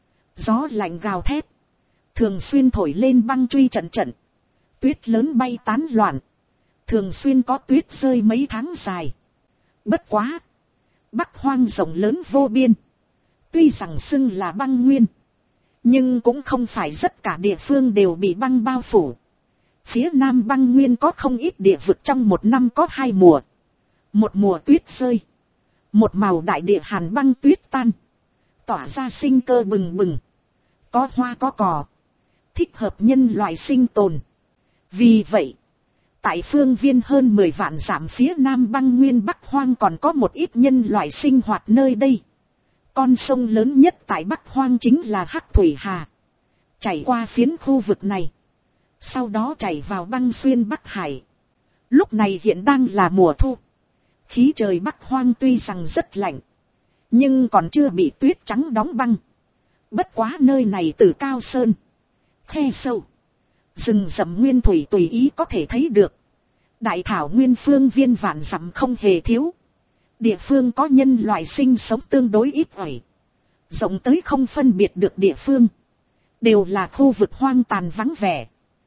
S1: gió lạnh gào thét, thường xuyên thổi lên băng truy trận trận, tuyết lớn bay tán loạn, thường xuyên có tuyết rơi mấy tháng dài. Bất quá, Bắc Hoang rộng lớn vô biên, tuy rằng xưng là băng nguyên, nhưng cũng không phải tất cả địa phương đều bị băng bao phủ. Phía nam băng nguyên có không ít địa vực trong một năm có hai mùa. Một mùa tuyết rơi, một màu đại địa hàn băng tuyết tan, tỏa ra sinh cơ bừng bừng, có hoa có cỏ, thích hợp nhân loại sinh tồn. Vì vậy, tại phương viên hơn mười vạn dặm phía nam băng nguyên Bắc Hoang còn có một ít nhân loại sinh hoạt nơi đây. Con sông lớn nhất tại Bắc Hoang chính là Hắc Thủy Hà, chảy qua phiến khu vực này, sau đó chảy vào băng xuyên Bắc Hải. Lúc này hiện đang là mùa thu, khí trời Bắc Hoang tuy rằng rất lạnh, nhưng còn chưa bị tuyết trắng đóng băng. Bất quá nơi này từ cao sơn, khe sâu, rừng rậm nguyên thủy tùy ý có thể thấy được. Đại thảo nguyên phương viên vạn dặm không hề thiếu. Địa phương có nhân loại sinh sống tương đối ít ỏi, rộng tới không phân biệt được địa phương, đều là khu vực hoang tàn vắng vẻ,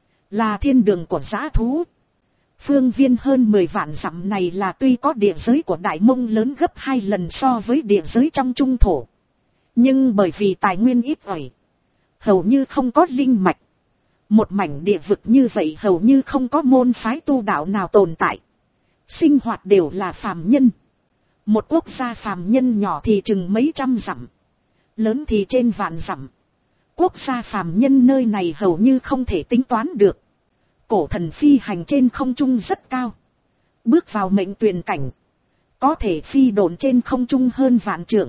S1: là thiên đường của dã thú. Phương viên hơn mười vạn dặm này là tuy có địa giới của Đại Mông lớn gấp hai lần so với địa giới trong trung thổ, nhưng bởi vì tài nguyên ít ỏi, hầu như không có linh mạch. Một mảnh địa vực như vậy hầu như không có môn phái tu đạo nào tồn tại, sinh hoạt đều là phàm nhân. Một quốc gia phàm nhân nhỏ thì chừng mấy trăm dặm, lớn thì trên vạn dặm. Quốc gia phàm nhân nơi này hầu như không thể tính toán được. Cổ thần phi hành trên không trung rất cao, bước vào mệnh tuyền cảnh, có thể phi độn trên không trung hơn vạn trượng.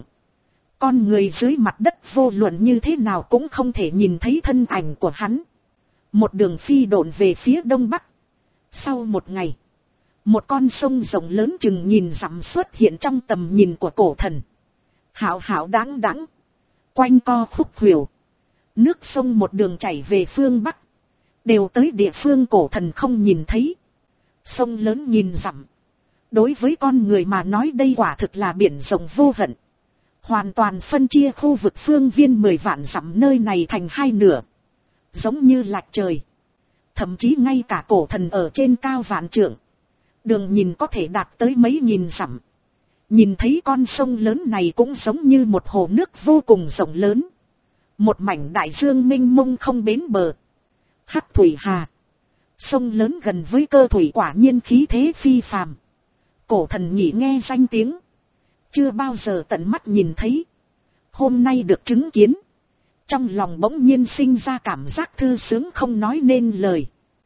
S1: Con người dưới mặt đất vô luận như thế nào cũng không thể nhìn thấy thân ảnh của hắn. Một đường phi độn về phía đông bắc. Sau một ngày, một con sông rộng lớn chừng nhìn dặm xuất hiện trong tầm nhìn của cổ thần. Hảo hảo đáng đáng, quanh co khúc khuỷu, nước sông một đường chảy về phương bắc, đều tới địa phương cổ thần không nhìn thấy. Sông lớn nhìn dặm, đối với con người mà nói đây quả thực là biển rộng vô hạn, hoàn toàn phân chia khu vực phương viên mười vạn dặm nơi này thành hai nửa, giống như lạch trời. Thậm chí ngay cả cổ thần ở trên cao vạn trượng, đường nhìn có thể đạt tới mấy nghìn dặm. Nhìn thấy con sông lớn này cũng giống như một hồ nước vô cùng rộng lớn, một mảnh đại dương mênh mông không bến bờ. Hắc Thủy Hà, sông lớn gần với cơ thủy quả nhiên khí thế phi phàm. Cổ thần nhỉ nghe danh tiếng, chưa bao giờ tận mắt nhìn thấy, hôm nay được chứng kiến, trong lòng bỗng nhiên sinh ra cảm giác thư sướng không nói nên lời.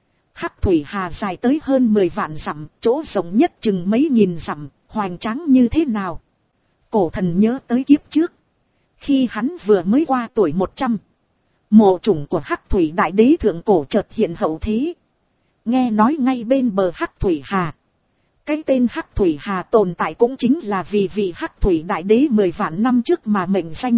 S1: Hắc Thủy Hà dài tới hơn mười vạn dặm, chỗ rộng nhất chừng mấy nghìn dặm, hoành tráng như thế nào. Cổ thần nhớ tới kiếp trước. Khi hắn vừa mới qua tuổi một trăm, mộ chủng của Hắc Thủy Đại Đế thượng cổ chợt hiện hậu thế. Nghe nói ngay bên bờ Hắc Thủy Hà. Cái tên Hắc Thủy Hà tồn tại cũng chính là vì vị Hắc Thủy Đại Đế mười vạn năm trước mà mệnh danh.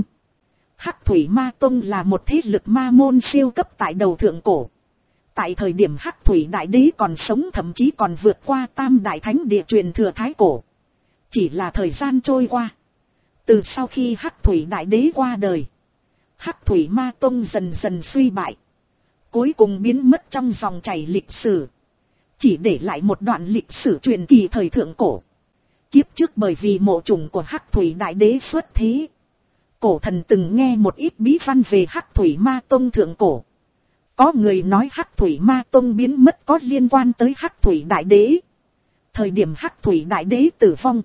S1: Hắc Thủy Ma Tông là một thế lực ma môn siêu cấp tại đầu thượng cổ. Tại thời điểm Hắc Thủy Đại Đế còn sống thậm chí còn vượt qua Tam Đại Thánh Địa truyền thừa Thái Cổ. Chỉ là thời gian trôi qua. Từ sau khi Hắc Thủy Đại Đế qua đời, Hắc Thủy Ma Tông dần dần suy bại. Cuối cùng biến mất trong dòng chảy lịch sử. Chỉ để lại một đoạn lịch sử truyền kỳ thời thượng cổ. Kiếp trước bởi vì mộ chủng của Hắc Thủy Đại Đế xuất thế, cổ thần từng nghe một ít bí văn về Hắc Thủy Ma Tông thượng cổ. Có người nói Hắc Thủy Ma Tông biến mất có liên quan tới Hắc Thủy Đại Đế. Thời điểm Hắc Thủy Đại Đế tử vong,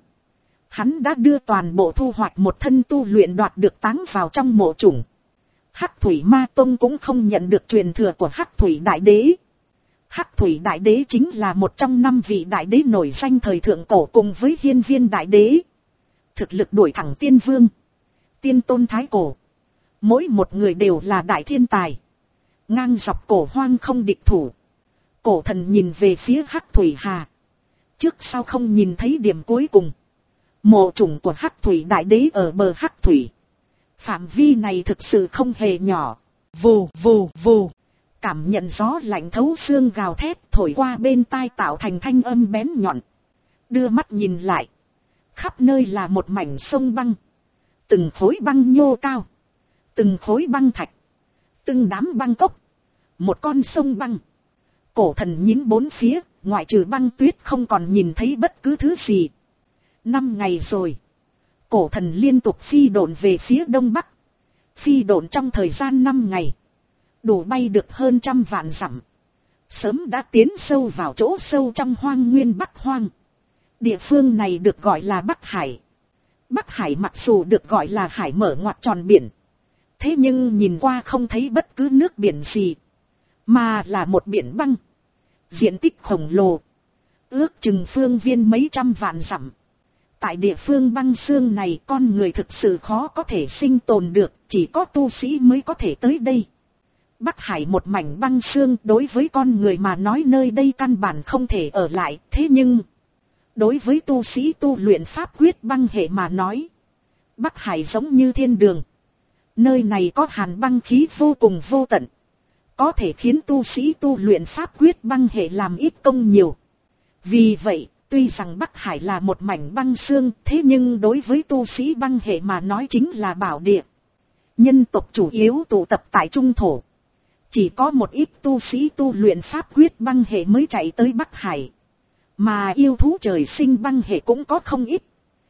S1: hắn đã đưa toàn bộ thu hoạch một thân tu luyện đoạt được táng vào trong mộ chủng. Hắc Thủy Ma Tông cũng không nhận được truyền thừa của Hắc Thủy Đại Đế. Hắc Thủy Đại Đế chính là một trong năm vị đại đế nổi danh thời thượng cổ cùng với Hiên Viên Đại Đế. Thực lực đuổi thẳng Tiên Vương, Tiên Tôn Thái Cổ. Mỗi một người đều là đại thiên tài. Ngang dọc cổ hoang không địch thủ. Cổ thần nhìn về phía Hắc Thủy Hà. Trước sau không nhìn thấy điểm cuối cùng. Mộ chủng của Hắc Thủy Đại Đế ở bờ Hắc Thủy. Phạm vi này thực sự không hề nhỏ. Vù vù vù. Cảm nhận gió lạnh thấu xương gào thét thổi qua bên tai tạo thành thanh âm bén nhọn. Đưa mắt nhìn lại. Khắp nơi là một mảnh sông băng. Từng khối băng nhô cao. Từng khối băng thạch. Từng đám băng cốc. Một con sông băng. Cổ thần nhín bốn phía, ngoại trừ băng tuyết không còn nhìn thấy bất cứ thứ gì. Năm ngày rồi. Cổ thần liên tục phi độn về phía đông bắc. Phi độn trong thời gian năm ngày. Đủ bay được hơn trăm vạn dặm. Sớm đã tiến sâu vào chỗ sâu trong hoang nguyên Bắc Hoang. Địa phương này được gọi là Bắc Hải. Bắc Hải mặc dù được gọi là hải mở ngoặt tròn biển. Thế nhưng nhìn qua không thấy bất cứ nước biển gì. Mà là một biển băng. Diện tích khổng lồ. Ước chừng phương viên mấy trăm vạn dặm. Tại địa phương băng xương này con người thực sự khó có thể sinh tồn được. Chỉ có tu sĩ mới có thể tới đây. Bắc Hải một mảnh băng xương đối với con người mà nói nơi đây căn bản không thể ở lại. Thế nhưng, đối với tu sĩ tu luyện pháp quyết băng hệ mà nói, Bắc Hải giống như thiên đường. Nơi này có hàn băng khí vô cùng vô tận. Có thể khiến tu sĩ tu luyện pháp quyết băng hệ làm ít công nhiều. Vì vậy, tuy rằng Bắc Hải là một mảnh băng xương, thế nhưng đối với tu sĩ băng hệ mà nói chính là bảo địa. Nhân tộc chủ yếu tụ tập tại Trung Thổ. Chỉ có một ít tu sĩ tu luyện pháp quyết băng hệ mới chạy tới Bắc Hải. Mà yêu thú trời sinh băng hệ cũng có không ít.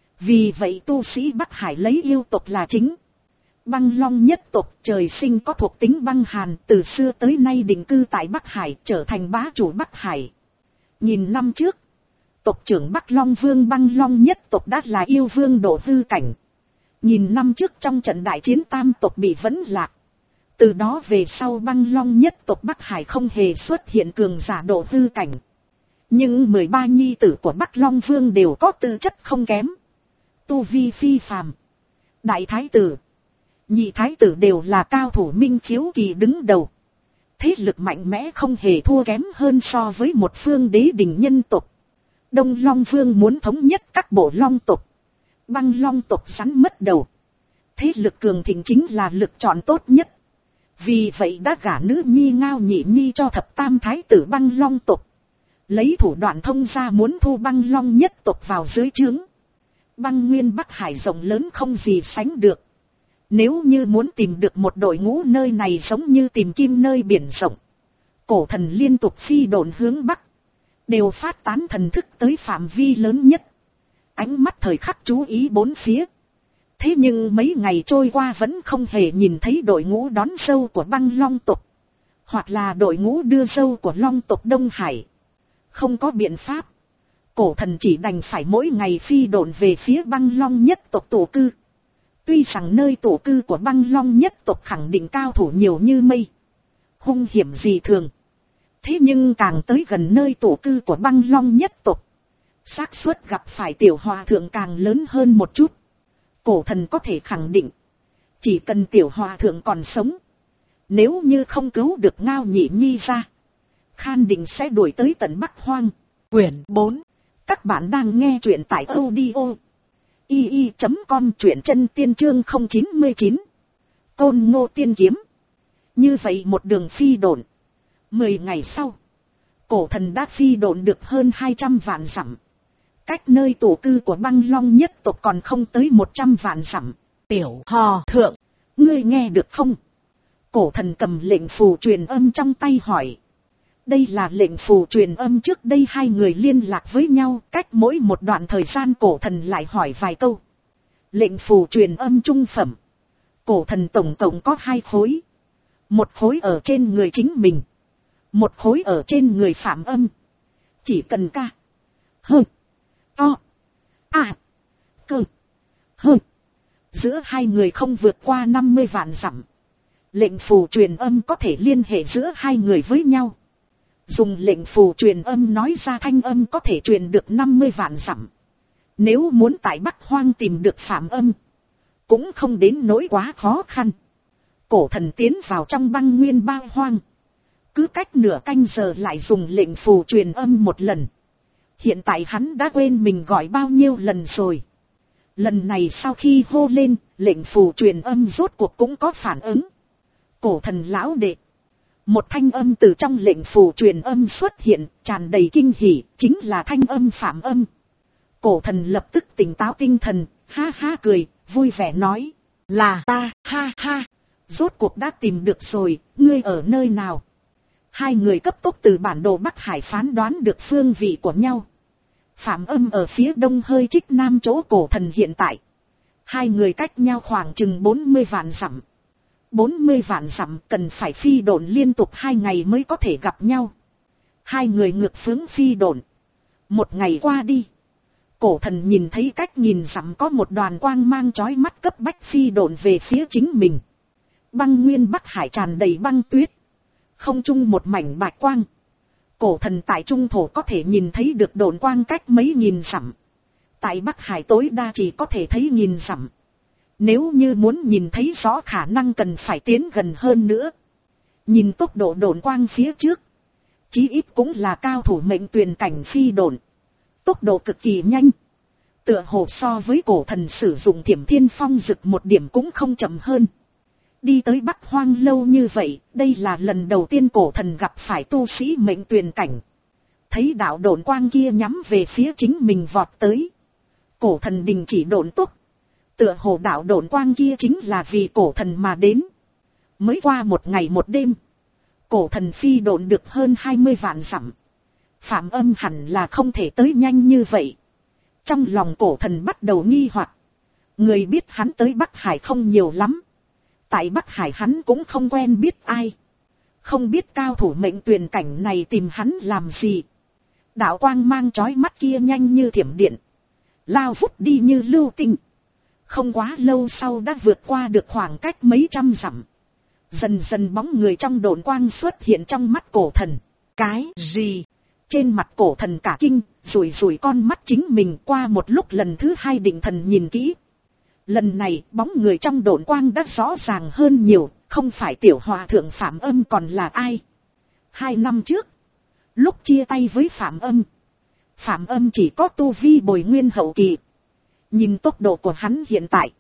S1: Vì vậy tu sĩ Bắc Hải lấy yêu tộc là chính. Băng Long nhất tộc trời sinh có thuộc tính băng hàn, từ xưa tới nay định cư tại Bắc Hải, trở thành bá chủ Bắc Hải. Nhìn năm trước, tộc trưởng Bắc Long Vương Băng Long nhất tộc đã là yêu vương độ hư cảnh. Nhìn năm trước trong trận đại chiến tam tộc bị vấn lạc. Từ đó về sau Băng Long nhất tộc Bắc Hải không hề xuất hiện cường giả độ hư cảnh. Nhưng mười ba nhi tử của Bắc Long Vương đều có tư chất không kém. Tu vi phi phàm. Đại thái tử, nhị thái tử đều là cao thủ minh khiếu kỳ đứng đầu. Thế lực mạnh mẽ không hề thua kém hơn so với một phương đế đình nhân tộc. Đông Long Vương muốn thống nhất các bộ long tộc. Băng Long tộc sắn mất đầu. Thế lực cường thịnh chính là lựa chọn tốt nhất. Vì vậy đã gả nữ nhi Ngao Nhị Nhi cho thập tam thái tử Băng Long tộc. Lấy thủ đoạn thông ra muốn thu Băng Long nhất tộc vào dưới trướng. Băng nguyên Bắc Hải rộng lớn không gì sánh được. Nếu như muốn tìm được một đội ngũ nơi này giống như tìm kim nơi biển rộng. Cổ thần liên tục phi độn hướng Bắc. Đều phát tán thần thức tới phạm vi lớn nhất. Ánh mắt thời khắc chú ý bốn phía. Thế nhưng mấy ngày trôi qua vẫn không hề nhìn thấy đội ngũ đón dâu của Băng Long tộc. Hoặc là đội ngũ đưa dâu của Long tộc Đông Hải. Không có biện pháp. Cổ thần chỉ đành phải mỗi ngày phi độn về phía Băng Long nhất tộc tổ cư. Tuy rằng nơi tổ cư của Băng Long nhất tộc khẳng định cao thủ nhiều như mây. Hung hiểm gì thường. Thế nhưng càng tới gần nơi tổ cư của Băng Long nhất tộc, xác suất gặp phải tiểu hòa thượng càng lớn hơn một chút. Cổ thần có thể khẳng định, chỉ cần tiểu hòa thượng còn sống, nếu như không cứu được Ngao Nhị Nhi ra, Khan Định sẽ đuổi tới tận Bắc Hoang.
S2: Quyển bốn.
S1: Các bạn đang nghe truyện tại audio i i chấm com, truyện chân tiên chương không chín mươi chín. Côn Ngô Tiên Kiếm. Như vậy một đường phi độn. Mười ngày sau, cổ thần đã phi độn được hơn hai trăm vạn dặm. Cách nơi tổ cư của Băng Long nhất tộc còn không tới một trăm vạn dặm.
S2: Tiểu Hòa Thượng,
S1: ngươi nghe được không? Cổ thần cầm lệnh phù truyền âm trong tay hỏi. Đây là lệnh phù truyền âm trước đây hai người liên lạc với nhau, cách mỗi một đoạn thời gian cổ thần lại hỏi vài câu. Lệnh phù truyền âm trung phẩm. Cổ thần tổng cộng có hai khối. Một khối ở trên người chính mình, một khối ở trên người Phạm Âm. Chỉ cần ca, hơ, to, a, cơ, hơ, giữa hai người không vượt qua năm mươi vạn dặm, lệnh phù truyền âm có thể liên hệ giữa hai người với nhau. Dùng lệnh phù truyền âm nói ra thanh âm có thể truyền được năm mươi vạn dặm. Nếu muốn tại Bắc Hoang tìm được Phạm Âm, cũng không đến nỗi quá khó khăn. Cổ thần tiến vào trong băng nguyên Ba Hoang, cứ cách nửa canh giờ lại dùng lệnh phù truyền âm một lần. Hiện tại hắn đã quên mình gọi bao nhiêu lần rồi. Lần này sau khi hô lên, lệnh phù truyền âm rốt cuộc cũng có phản ứng. Cổ thần lão đệ. Một thanh âm từ trong lệnh phù truyền âm xuất hiện, tràn đầy kinh hỉ, chính là thanh âm Phạm Âm. Cổ thần lập tức tỉnh táo tinh thần, ha ha cười, vui vẻ nói. Là ta, ha ha. Rốt cuộc đã tìm được rồi, ngươi ở nơi nào? Hai người cấp tốc từ bản đồ Bắc Hải phán đoán được phương vị của nhau. Phạm Âm ở phía đông hơi trích nam chỗ cổ thần hiện tại. Hai người cách nhau khoảng chừng bốn mươi vạn dặm. bốn mươi vạn dặm cần phải phi độn liên tục hai ngày mới có thể gặp nhau. Hai người ngược hướng phi độn. Một ngày qua đi, cổ thần nhìn thấy cách nhìn dặm có một đoàn quang mang chói mắt cấp bách phi độn về phía chính mình. Băng nguyên Bắc Hải tràn đầy băng tuyết, không trung một mảnh bạch quang. Cổ thần tại trung thổ có thể nhìn thấy được độn quang cách mấy nghìn dặm. Tại Bắc Hải tối đa chỉ có thể thấy nghìn dặm. Nếu như muốn nhìn thấy rõ khả năng cần phải tiến gần hơn nữa. Nhìn tốc độ độn quang phía trước, chí ít cũng là cao thủ mệnh tuyền cảnh phi độn. Tốc độ cực kỳ nhanh. Tựa hồ so với cổ thần sử dụng Thiểm Thiên Phong Dực một điểm cũng không chậm hơn. Đi tới Bắc Hoang lâu như vậy, đây là lần đầu tiên cổ thần gặp phải tu sĩ mệnh tuyền cảnh. Thấy đạo độn quang kia nhắm về phía chính mình vọt tới. Cổ thần đình chỉ độn tốc. Tựa hồ đạo độn quang kia chính là vì cổ thần mà đến. Mới qua một ngày một đêm, cổ thần phi độn được hơn hai mươi vạn dặm. Phạm Âm hẳn là không thể tới nhanh như vậy. Trong lòng cổ thần bắt đầu nghi hoặc. Người biết hắn tới Bắc Hải không nhiều lắm. Tại Bắc Hải hắn cũng không quen biết ai. Không biết cao thủ mệnh tuyền cảnh này tìm hắn làm gì. Đạo quang mang chói mắt kia nhanh như thiểm điện, lao vút đi như lưu tinh. Không quá lâu sau đã vượt qua được khoảng cách mấy trăm dặm. Dần dần bóng người trong độn quang xuất hiện trong mắt cổ thần. Cái gì? Trên mặt cổ thần cả kinh, rủi rủi con mắt chính mình. Qua một lúc lần thứ hai định thần nhìn kỹ. Lần này bóng người trong độn quang đã rõ ràng hơn nhiều. Không phải tiểu hòa thượng Phạm Âm còn là ai? Hai năm trước, lúc chia tay với Phạm Âm, Phạm Âm chỉ có tu vi bồi nguyên hậu kỳ. Nhìn tốc độ của hắn hiện tại,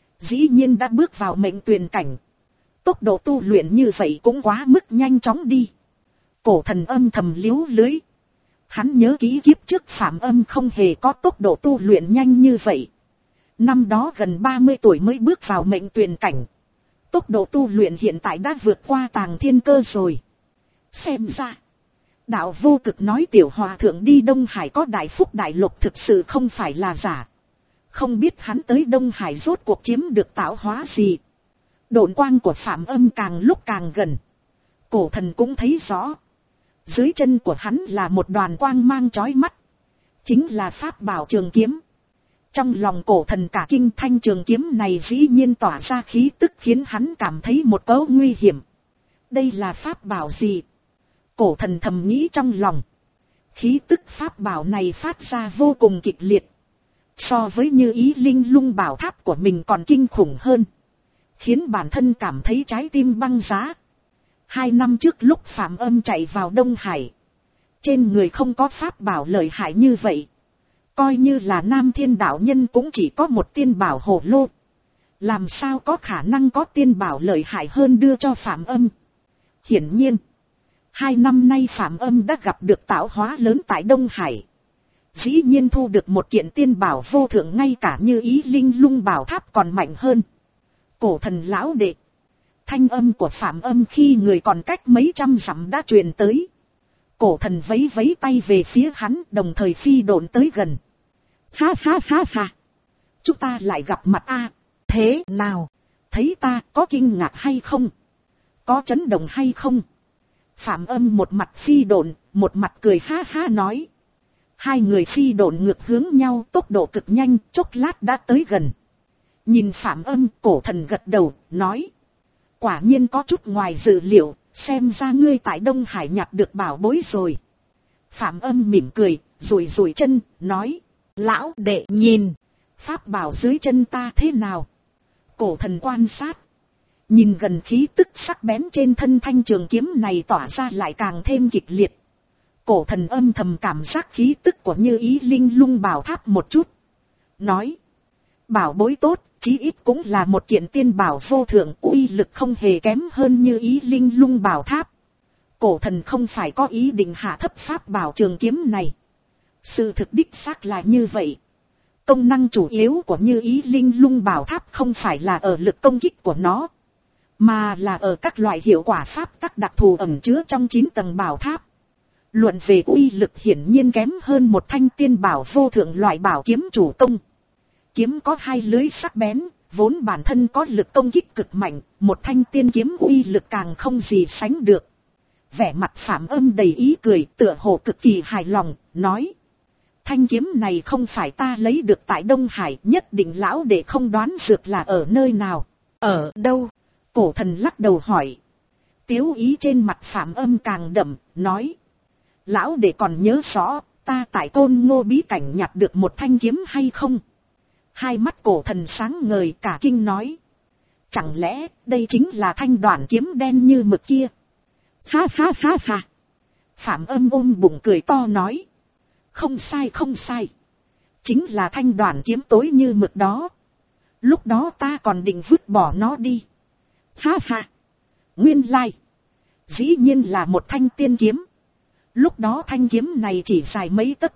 S1: dĩ nhiên đã bước vào mệnh tuyền cảnh. Tốc độ tu luyện như vậy cũng quá mức nhanh chóng đi. Cổ thần âm thầm liếu lưới. Hắn nhớ ký kiếp trước Phạm Âm không hề có tốc độ tu luyện nhanh như vậy. Năm đó gần ba mươi tuổi mới bước vào mệnh tuyền cảnh. Tốc độ tu luyện hiện tại đã vượt qua Tàng Thiên Cơ rồi. Xem ra, đạo vô cực nói tiểu hòa thượng đi Đông Hải có đại phúc đại lộc thực sự không phải là giả. Không biết hắn tới Đông Hải rốt cuộc chiếm được tạo hóa gì. Độn quang của Phạm Âm càng lúc càng gần. Cổ thần cũng thấy rõ. Dưới chân của hắn là một đoàn quang mang chói mắt. Chính là pháp bảo trường kiếm. Trong lòng cổ thần cả kinh, thanh trường kiếm này dĩ nhiên tỏa ra khí tức khiến hắn cảm thấy một cấu nguy hiểm. Đây là pháp bảo gì? Cổ thần thầm nghĩ trong lòng. Khí tức pháp bảo này phát ra vô cùng kịch liệt. so với Như Ý Linh Lung bảo tháp của mình còn kinh khủng hơn, khiến bản thân cảm thấy trái tim băng giá. Hai năm trước lúc Phạm Âm chạy vào Đông Hải, trên người không có pháp bảo lợi hại như vậy, coi như là Nam Thiên đạo nhân cũng chỉ có một tiên bảo hồ lô, làm sao có khả năng có tiên bảo lợi hại hơn đưa cho Phạm Âm. Hiển nhiên, hai năm nay Phạm Âm đã gặp được tạo hóa lớn tại Đông Hải, dĩ nhiên thu được một kiện tiên bảo vô thượng, ngay cả Như Ý Linh Lung bảo tháp còn mạnh hơn. Cổ thần lão đệ, thanh âm của Phạm Âm khi người còn cách mấy trăm dặm đã truyền tới. Cổ thần vấy vấy tay về phía hắn, đồng thời phi độn tới gần. Ha ha ha ha, chúng ta lại gặp mặt a. Thế nào, thấy ta có kinh ngạc hay không, có chấn động hay không? Phạm Âm một mặt phi độn, một mặt cười ha ha nói. Hai người phi độn ngược hướng nhau, tốc độ cực nhanh, chốc lát đã tới gần. Nhìn Phạm Âm, cổ thần gật đầu, nói. Quả nhiên có chút ngoài dự liệu, xem ra ngươi tại Đông Hải nhặt được bảo bối rồi. Phạm Âm mỉm cười, rủi rủi chân, nói. Lão đệ nhìn, pháp bảo dưới chân ta thế nào? Cổ thần quan sát, nhìn gần khí tức sắc bén trên thân thanh trường kiếm này tỏa ra lại càng thêm kịch liệt. Cổ thần âm thầm cảm giác khí tức của Như Ý Linh Lung bảo tháp một chút. Nói, bảo bối tốt, chí ít cũng là một kiện tiên bảo vô thượng, uy lực không hề kém hơn Như Ý Linh Lung bảo tháp. Cổ thần không phải có ý định hạ thấp pháp bảo trường kiếm này. Sự thực đích xác là như vậy. Công năng chủ yếu của Như Ý Linh Lung bảo tháp không phải là ở lực công kích của nó, mà là ở các loại hiệu quả pháp tắc đặc thù ẩn chứa trong chín tầng bảo tháp. Luận về uy lực hiển nhiên kém hơn một thanh tiên bảo vô thượng loại bảo kiếm chủ công. Kiếm có hai lưới sắc bén, vốn bản thân có lực công kích cực mạnh, một thanh tiên kiếm uy lực càng không gì sánh được. Vẻ mặt Phạm Âm đầy ý cười, tựa hồ cực kỳ hài lòng, nói. Thanh kiếm này không phải ta lấy được tại Đông Hải, nhất định lão đệ không đoán được là ở nơi nào. Ở đâu? Cổ thần lắc đầu hỏi. Tiếu ý trên mặt Phạm Âm càng đậm, nói. Lão đệ còn nhớ rõ, ta tại Côn Ngô bí cảnh nhặt được một thanh kiếm hay không? Hai mắt cổ thần sáng ngời, cả kinh nói. Chẳng lẽ đây chính là thanh đoản kiếm đen như mực kia? Ha ha ha ha. Phạm Âm ôm bụng cười to nói. Không sai không sai. Chính là thanh đoản kiếm tối như mực đó. Lúc đó ta còn định vứt bỏ nó đi. Ha ha. Nguyên lai. Dĩ nhiên là một thanh tiên kiếm. Lúc đó thanh kiếm này chỉ dài mấy tấc.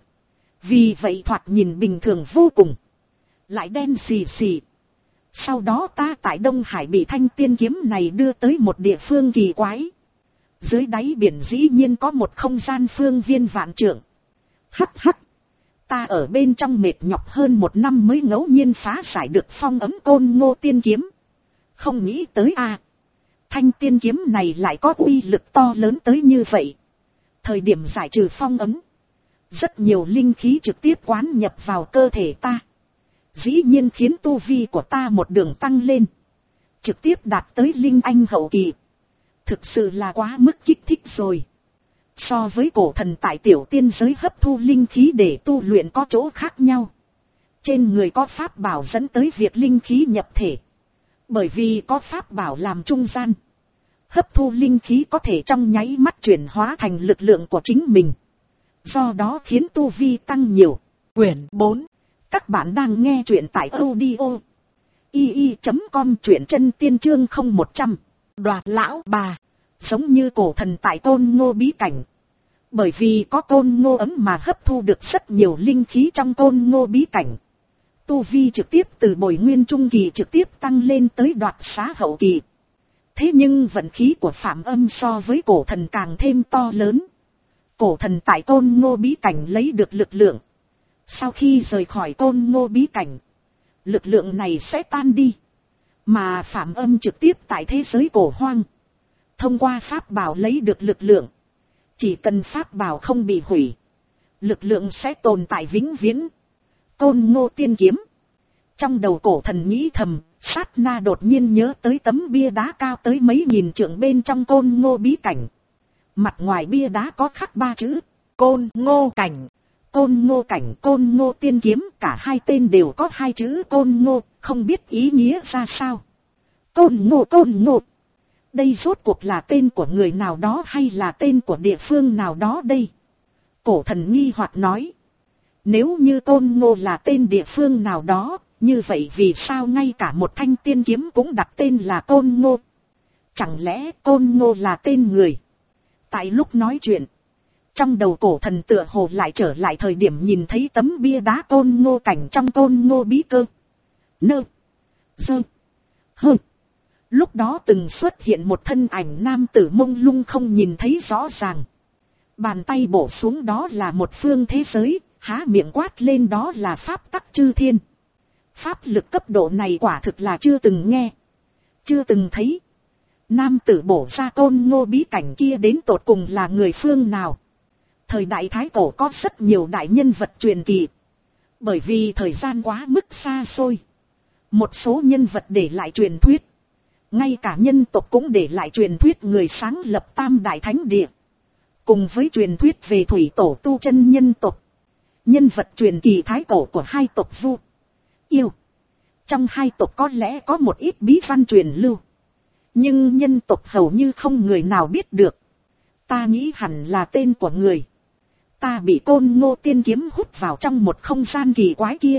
S1: Vì vậy thoạt nhìn bình thường vô cùng. Lại đen xì xì. Sau đó ta tại Đông Hải bị thanh tiên kiếm này đưa tới một địa phương kỳ quái. Dưới đáy biển dĩ nhiên có một không gian phương viên vạn trượng. Hắc hắc. Ta ở bên trong mệt nhọc hơn một năm mới ngẫu nhiên phá giải được phong ấm Côn Ngô tiên kiếm. Không nghĩ tới a, thanh tiên kiếm này lại có uy lực to lớn tới như vậy. Thời điểm giải trừ phong ấm, rất nhiều linh khí trực tiếp quán nhập vào cơ thể ta. Dĩ nhiên khiến tu vi của ta một đường tăng lên, trực tiếp đạt tới linh anh hậu kỳ. Thực sự là quá mức kích thích rồi. So với cổ thần tại tiểu tiên giới hấp thu linh khí để tu luyện có chỗ khác nhau. Trên người có pháp bảo dẫn tới việc linh khí nhập thể. Bởi vì có pháp bảo làm trung gian, hấp thu linh khí có thể trong nháy mắt chuyển hóa thành lực lượng của chính mình. Do đó khiến tu vi tăng nhiều. Quyển bốn. Các bạn đang nghe truyện tại audio i i chấm com, truyện chân tiên chương không một trăm. Đoạt lão bà. Giống như cổ thần tại Côn Ngô bí cảnh. Bởi vì có Côn Ngô ấm mà hấp thu được rất nhiều linh khí trong Côn Ngô bí cảnh. Tu vi trực tiếp từ bồi nguyên trung kỳ trực tiếp tăng lên tới đoạt xá hậu kỳ. Thế nhưng vận khí của Phạm Âm so với cổ thần càng thêm to lớn. Cổ thần tại Côn Ngô bí cảnh lấy được lực lượng. Sau khi rời khỏi Côn Ngô bí cảnh, lực lượng này sẽ tan đi. Mà Phạm Âm trực tiếp tại thế giới cổ hoang, thông qua pháp bảo lấy được lực lượng. Chỉ cần pháp bảo không bị hủy, lực lượng sẽ tồn tại vĩnh viễn. Côn Ngô tiên kiếm. Trong đầu cổ thần nghĩ thầm, sát na đột nhiên nhớ tới tấm bia đá cao tới mấy nghìn trượng bên trong Côn Ngô bí cảnh. Mặt ngoài bia đá có khắc ba chữ, Côn Ngô cảnh. Côn Ngô Cảnh, Côn Ngô Tiên Kiếm, cả hai tên đều có hai chữ Côn Ngô, không biết ý nghĩa ra sao. Côn Ngô Côn Ngô. Đây rốt cuộc là tên của người nào đó hay là tên của địa phương nào đó đây? Cổ thần nghi hoặc nói. Nếu như Côn Ngô là tên địa phương nào đó, như vậy vì sao ngay cả một thanh tiên kiếm cũng đặt tên là Côn Ngô? Chẳng lẽ Côn Ngô là tên người? Tại lúc nói chuyện, trong đầu cổ thần tựa hồ lại trở lại thời điểm nhìn thấy tấm bia đá Côn Ngô Cảnh trong Côn Ngô Bí Cơ. Nơ. Dơ. Hơ. Lúc đó từng xuất hiện một thân ảnh nam tử mông lung không nhìn thấy rõ ràng. Bàn tay bổ xuống đó là một phương thế giới, há miệng quát lên đó là pháp tắc chư thiên. Pháp lực cấp độ này quả thực là chưa từng nghe, chưa từng thấy. Nam tử bổ ra Côn Ngô bí cảnh kia đến tột cùng là người phương nào? Thời đại Thái Cổ có rất nhiều đại nhân vật truyền kỳ. Bởi vì thời gian quá mức xa xôi, một số nhân vật để lại truyền thuyết. Ngay cả nhân tộc cũng để lại truyền thuyết người sáng lập Tam Đại Thánh Địa. Cùng với truyền thuyết về thủy tổ tu chân nhân tộc. Nhân vật truyền kỳ Thái Cổ của hai tộc Vu, Yêu. Trong hai tộc có lẽ có một ít bí văn truyền lưu. Nhưng nhân tộc hầu như không người nào biết được. Ta nghĩ hẳn là tên của người. Ta bị Côn Ngô tiên kiếm hút vào trong một không gian kỳ quái kia.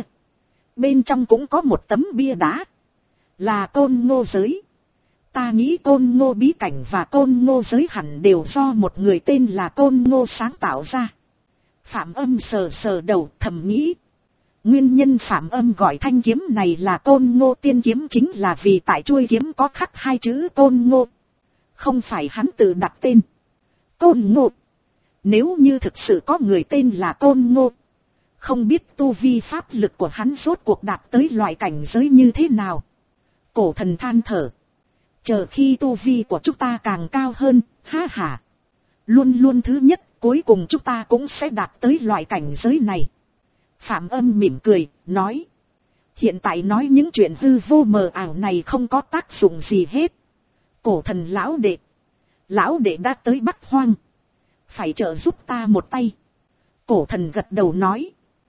S1: Bên trong cũng có một tấm bia đá. Là Côn Ngô giới. Ta nghĩ Côn Ngô bí cảnh và Côn Ngô giới hẳn đều do một người tên là Côn Ngô sáng tạo ra. Phạm Âm sờ sờ đầu thầm nghĩ. Nguyên nhân Phạm Âm gọi thanh kiếm này là Côn Ngô tiên kiếm chính là vì tại chuôi kiếm có khắc hai chữ Côn Ngô. Không phải hắn tự đặt tên. Côn Ngô. Nếu như thực sự có người tên là Côn Ngô, không biết tu vi pháp lực của hắn rốt cuộc đạt tới loại cảnh giới như thế nào. Cổ thần than thở. Chờ khi tu vi của chúng ta càng cao hơn, ha ha. Luôn luôn thứ nhất, cuối cùng chúng ta cũng sẽ đạt tới loại cảnh giới này. Phạm Âm mỉm cười, nói. Hiện tại nói những chuyện hư vô mờ ảo này không có tác dụng gì hết. Cổ thần lão đệ. Lão đệ đã tới Bắc Hoang. Phải trợ giúp ta một tay. Cổ thần gật đầu nói.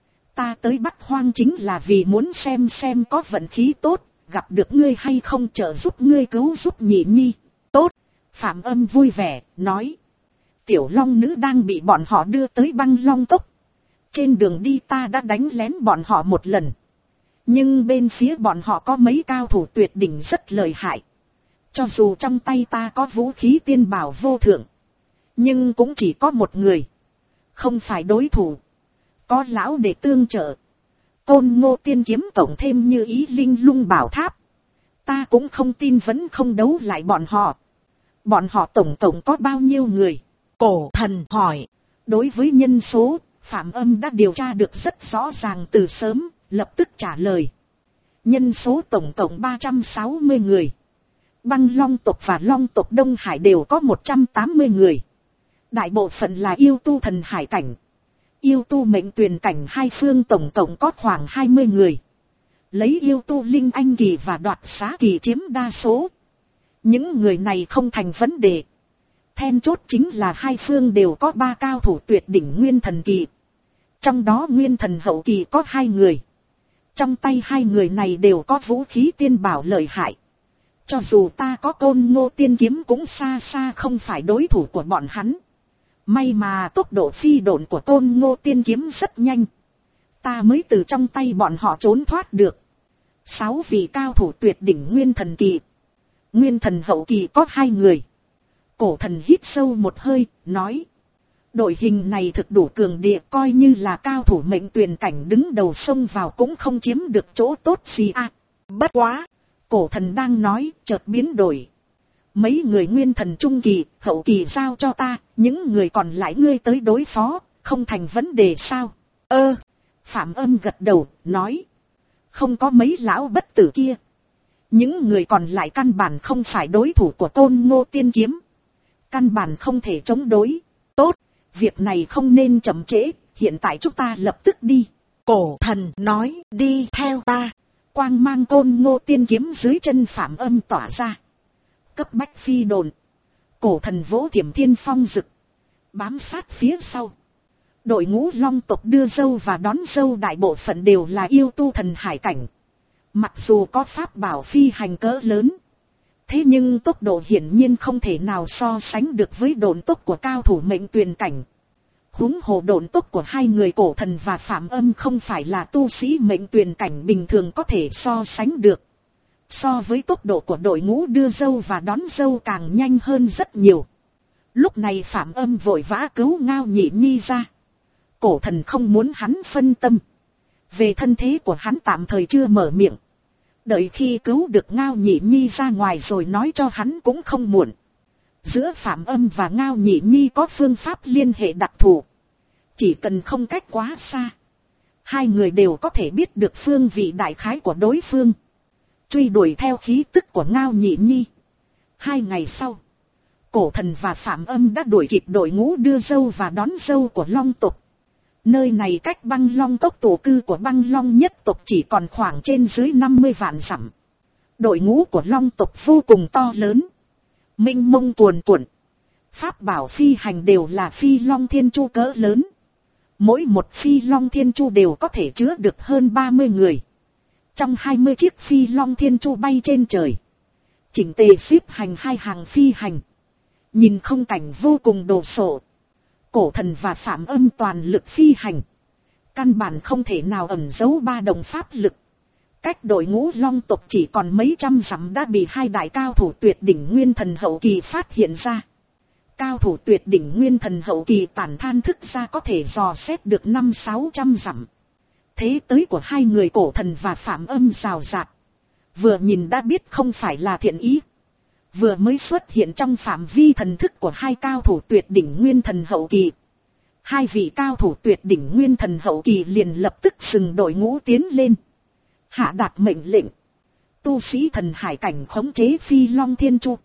S1: Ta tới Bắc Hoang chính là vì muốn xem xem có vận khí tốt. Gặp được ngươi hay không trợ giúp ngươi cứu giúp nhị nhi. Tốt. Phạm Âm vui vẻ, nói. Tiểu long nữ đang bị bọn họ đưa tới băng long cốc. Trên đường đi ta đã đánh lén bọn họ một lần. Nhưng bên phía bọn họ có mấy cao thủ tuyệt đỉnh rất lợi hại. Cho dù trong tay ta có vũ khí tiên bảo vô thượng. Nhưng cũng chỉ có một người. Không phải đối thủ. Có lão để tương trợ. Côn Ngô tiên kiếm tổng thêm như ý linh lung bảo tháp. Ta cũng không tin vẫn không đấu lại bọn họ. Bọn họ tổng tổng có bao nhiêu người? Cổ thần hỏi. Đối với nhân số, Phạm Âm đã điều tra được rất rõ ràng từ sớm, lập tức trả lời. Nhân số tổng cộng ba trăm sáu mươi người. Băng long tộc và long tộc Đông Hải đều có một trăm tám mươi người. Đại bộ phận là yêu tu thần hải cảnh. Yêu tu mệnh tuyền cảnh hai phương tổng cộng có khoảng hai mươi người. Lấy yêu tu linh anh kỳ và đoạt xá kỳ chiếm đa số. Những người này không thành vấn đề. Then chốt chính là hai phương đều có ba cao thủ tuyệt đỉnh nguyên thần kỳ. Trong đó nguyên thần hậu kỳ có hai người. Trong tay hai người này đều có vũ khí tiên bảo lợi hại. Cho dù ta có Côn Ngô tiên kiếm cũng xa xa không phải đối thủ của bọn hắn. May mà tốc độ phi độn của Côn Ngô tiên kiếm rất nhanh. Ta mới từ trong tay bọn họ trốn thoát được. Sáu vị cao thủ tuyệt đỉnh nguyên thần kỳ. Nguyên thần hậu kỳ có hai người. Cổ thần hít sâu một hơi, nói. Đội hình này thực đủ cường địa, coi như là cao thủ mệnh tuyền cảnh đứng đầu sông vào cũng không chiếm được chỗ tốt gì à. Bất quá. Cổ thần đang nói, chợt biến đổi. Mấy người nguyên thần trung kỳ, hậu kỳ giao cho ta, những người còn lại ngươi tới đối phó, không thành vấn đề sao? Ơ, Phạm Âm gật đầu, nói. Không có mấy lão bất tử kia. Những người còn lại căn bản không phải đối thủ của Côn Ngô tiên kiếm. Căn bản không thể chống đối. Tốt, việc này không nên chậm trễ, hiện tại chúng ta lập tức đi. Cổ thần nói, đi theo ta. Quang mang Côn Ngô tiên kiếm dưới chân Phạm Âm tỏa ra. Cấp bách phi đồn. Cổ thần vỗ Thiểm Thiên Phong rực. Bám sát phía sau. Đội ngũ long tộc đưa dâu và đón dâu đại bộ phận đều là yêu tu thần hải cảnh. Mặc dù có pháp bảo phi hành cỡ lớn, thế nhưng tốc độ hiển nhiên không thể nào so sánh được với độn tốc của cao thủ mệnh tuyền cảnh. Huống hồ độn tốc của hai người cổ thần và Phạm Âm không phải là tu sĩ mệnh tuyền cảnh bình thường có thể so sánh được. So với tốc độ của đội ngũ đưa dâu và đón dâu càng nhanh hơn rất nhiều. Lúc này Phạm Âm vội vã cứu Ngao Nhị Nhi ra. Cổ thần không muốn hắn phân tâm. Về thân thế của hắn tạm thời chưa mở miệng. Đợi khi cứu được Ngao Nhị Nhi ra ngoài rồi nói cho hắn cũng không muộn. Giữa Phạm Âm và Ngao Nhị Nhi có phương pháp liên hệ đặc thù. Chỉ cần không cách quá xa, hai người đều có thể biết được phương vị đại khái của đối phương. Truy đuổi theo khí tức của Ngao Nhị Nhi. Hai ngày sau, cổ thần và Phạm Âm đã đuổi kịp đội ngũ đưa dâu và đón dâu của Long tộc. Nơi này cách Băng Long tộc tổ cư của Băng Long nhất tộc chỉ còn khoảng trên dưới năm mươi vạn dặm. Đội ngũ của Long tộc vô cùng to lớn, mênh mông cuồn cuộn. Pháp bảo phi hành đều là phi long thiên chu cỡ lớn. Mỗi một phi long thiên chu đều có thể chứa được hơn ba mươi người. Trong hai mươi chiếc phi long thiên chu bay trên trời, chỉnh tề xếp hành hai hàng phi hành. Nhìn không cảnh vô cùng đồ sộ. Cổ thần và Phạm Âm toàn lực phi hành, căn bản không thể nào ẩn giấu ba đồng pháp lực. Cách đội ngũ long tộc chỉ còn mấy trăm dặm đã bị hai đại cao thủ tuyệt đỉnh nguyên thần hậu kỳ phát hiện ra. Cao thủ tuyệt đỉnh nguyên thần hậu kỳ tản than thức ra có thể dò xét được năm sáu trăm dặm. Thế tới của hai người cổ thần và Phạm Âm rào rạt. Vừa nhìn đã biết không phải là thiện ý. Vừa mới xuất hiện trong phạm vi thần thức của hai cao thủ tuyệt đỉnh nguyên thần hậu kỳ. Hai vị cao thủ tuyệt đỉnh nguyên thần hậu kỳ liền lập tức dừng đội ngũ tiến lên. Hạ đạt mệnh lệnh. Tu sĩ thần hải cảnh khống chế phi long thiên chu.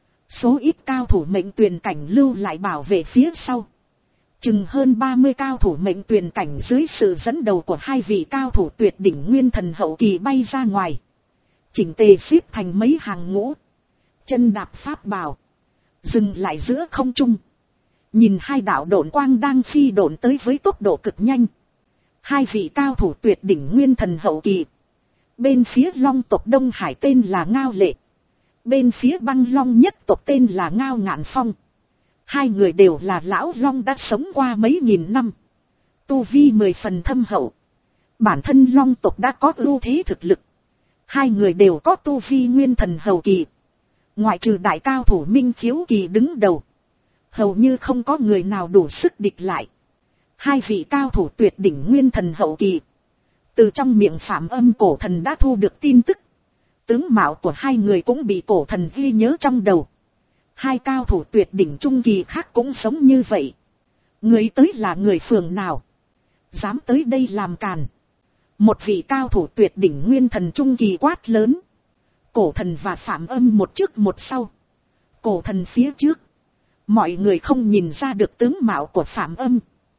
S1: Số ít cao thủ mệnh tuyền cảnh lưu lại bảo vệ phía sau. Chừng hơn ba mươi cao thủ mệnh tuyền cảnh dưới sự dẫn đầu của hai vị cao thủ tuyệt đỉnh nguyên thần hậu kỳ bay ra ngoài. Chỉnh tề xếp thành mấy hàng ngũ. Chân đạp pháp bảo, dừng lại giữa không trung. Nhìn hai đạo độn quang đang phi độn tới với tốc độ cực nhanh. Hai vị cao thủ tuyệt đỉnh nguyên thần hậu kỳ. Bên phía Long tộc Đông Hải tên là Ngao Lệ. Bên phía Băng Long nhất tộc tên là Ngao Ngạn Phong. Hai người đều là lão Long đã sống qua mấy nghìn năm. Tu vi mười phần thâm hậu. Bản thân Long tộc đã có ưu thế thực lực. Hai người đều có tu vi nguyên thần hậu kỳ. Ngoại trừ đại cao thủ Minh Khiếu kỳ đứng đầu, hầu như không có người nào đủ sức địch lại. Hai vị cao thủ tuyệt đỉnh nguyên thần hậu kỳ. Từ trong miệng Phạm Âm cổ thần đã thu được tin tức. Tướng mạo của hai người cũng bị cổ thần ghi nhớ trong đầu. Hai cao thủ tuyệt đỉnh trung kỳ khác cũng sống như vậy. Người tới là người phường nào? Dám tới đây làm càn. Một vị cao thủ tuyệt đỉnh nguyên thần trung kỳ quát lớn. Cổ thần và Phạm Âm một trước một sau. Cổ thần phía trước. Mọi người không nhìn ra được tướng mạo của Phạm Âm.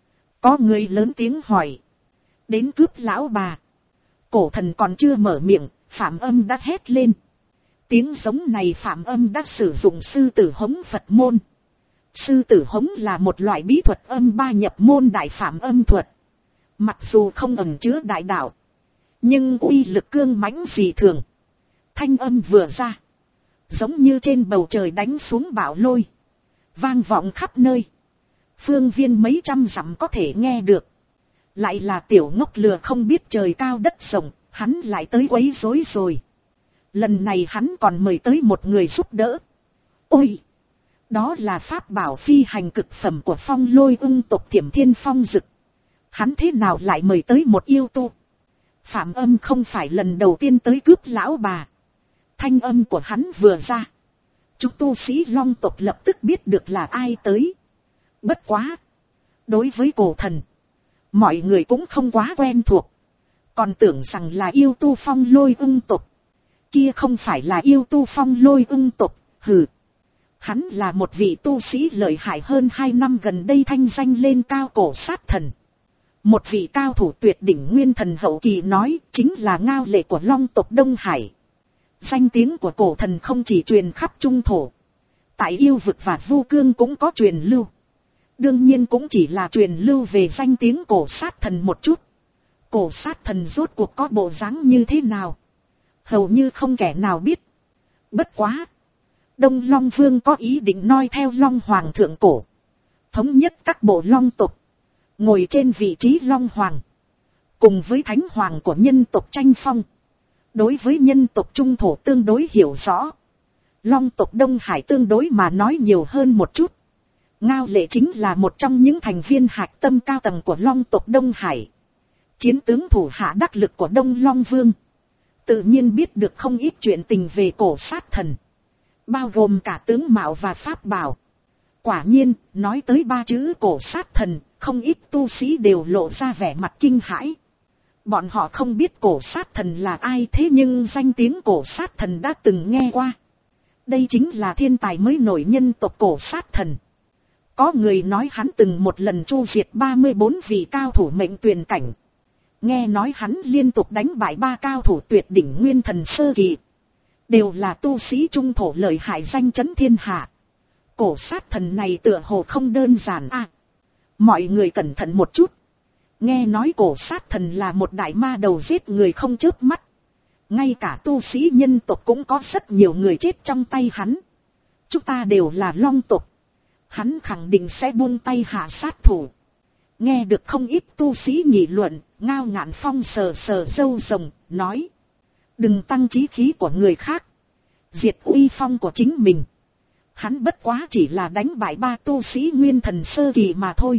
S1: Có người lớn tiếng hỏi. Đến cướp lão bà. Cổ thần còn chưa mở miệng, Phạm Âm đã hét lên. Tiếng giống này Phạm Âm đã sử dụng sư tử hống Phật môn. Sư tử hống là một loại bí thuật âm ba nhập môn đại Phạm Âm thuật. Mặc dù không ẩn chứa đại đạo, nhưng uy lực cương mãnh dị thường. Thanh âm vừa ra, giống như trên bầu trời đánh xuống bão lôi, vang vọng khắp nơi. Phương viên mấy trăm dặm có thể nghe được. Lại là tiểu ngốc lừa không biết trời cao đất rộng, hắn lại tới quấy rối rồi. Lần này hắn còn mời tới một người giúp đỡ. Ôi! Đó là pháp bảo phi hành cực phẩm của Phong Lôi ưng tộc Thiểm Thiên Phong Dực. Hắn thế nào lại mời tới một yêu tu? Phạm Âm không phải lần đầu tiên tới cướp lão bà. Thanh âm của hắn vừa ra, chúng tu sĩ Long tộc lập tức biết được là ai tới. Bất quá, đối với cổ thần, mọi người cũng không quá quen thuộc, còn tưởng rằng là yêu tu Phong Lôi ưng tộc. Kia không phải là yêu tu Phong Lôi ưng tộc, hừ. Hắn là một vị tu sĩ lợi hại hơn hai năm gần đây thanh danh lên cao cổ sát thần. Một vị cao thủ tuyệt đỉnh nguyên thần hậu kỳ nói chính là Ngao Lệ của Long tộc Đông Hải. Danh tiếng của cổ thần không chỉ truyền khắp trung thổ, tại yêu vực và vu cương cũng có truyền lưu. Đương nhiên cũng chỉ là truyền lưu về danh tiếng cổ sát thần một chút. Cổ sát thần rốt cuộc có bộ dáng như thế nào, hầu như không kẻ nào biết. Bất quá, Đông Long Vương có ý định noi theo Long Hoàng thượng cổ, thống nhất các bộ Long tộc, ngồi trên vị trí Long Hoàng, cùng với Thánh Hoàng của nhân tộc tranh phong. Đối với nhân tộc Trung Thổ tương đối hiểu rõ, Long tộc Đông Hải tương đối mà nói nhiều hơn một chút. Ngao Lệ chính là một trong những thành viên hạch tâm cao tầng của Long tộc Đông Hải, chiến tướng thủ hạ đắc lực của Đông Long Vương, tự nhiên biết được không ít chuyện tình về cổ sát thần, bao gồm cả tướng mạo và pháp bảo. Quả nhiên, nói tới ba chữ cổ sát thần, không ít tu sĩ đều lộ ra vẻ mặt kinh hãi. Bọn họ không biết cổ sát thần là ai, thế nhưng danh tiếng cổ sát thần đã từng nghe qua. Đây chính là thiên tài mới nổi nhân tộc cổ sát thần. Có người nói hắn từng một lần chu diệt ba mươi bốn vị cao thủ mệnh tuyền cảnh. Nghe nói hắn liên tục đánh bại ba cao thủ tuyệt đỉnh nguyên thần sơ kỳ, đều là tu sĩ trung thổ lợi hại danh chấn thiên hạ. Cổ sát thần này tựa hồ không đơn giản à. Mọi người cẩn thận một chút. Nghe nói cổ sát thần là một đại ma đầu giết người không chớp mắt. Ngay cả tu sĩ nhân tộc cũng có rất nhiều người chết trong tay hắn. Chúng ta đều là Long tộc, hắn khẳng định sẽ buông tay hạ sát thủ. Nghe được không ít tu sĩ nghị luận, Ngao Ngạn Phong sờ sờ râu rồng, nói: đừng tăng chí khí của người khác, diệt uy phong của chính mình. Hắn bất quá chỉ là đánh bại ba tu sĩ nguyên thần sơ kỳ mà thôi.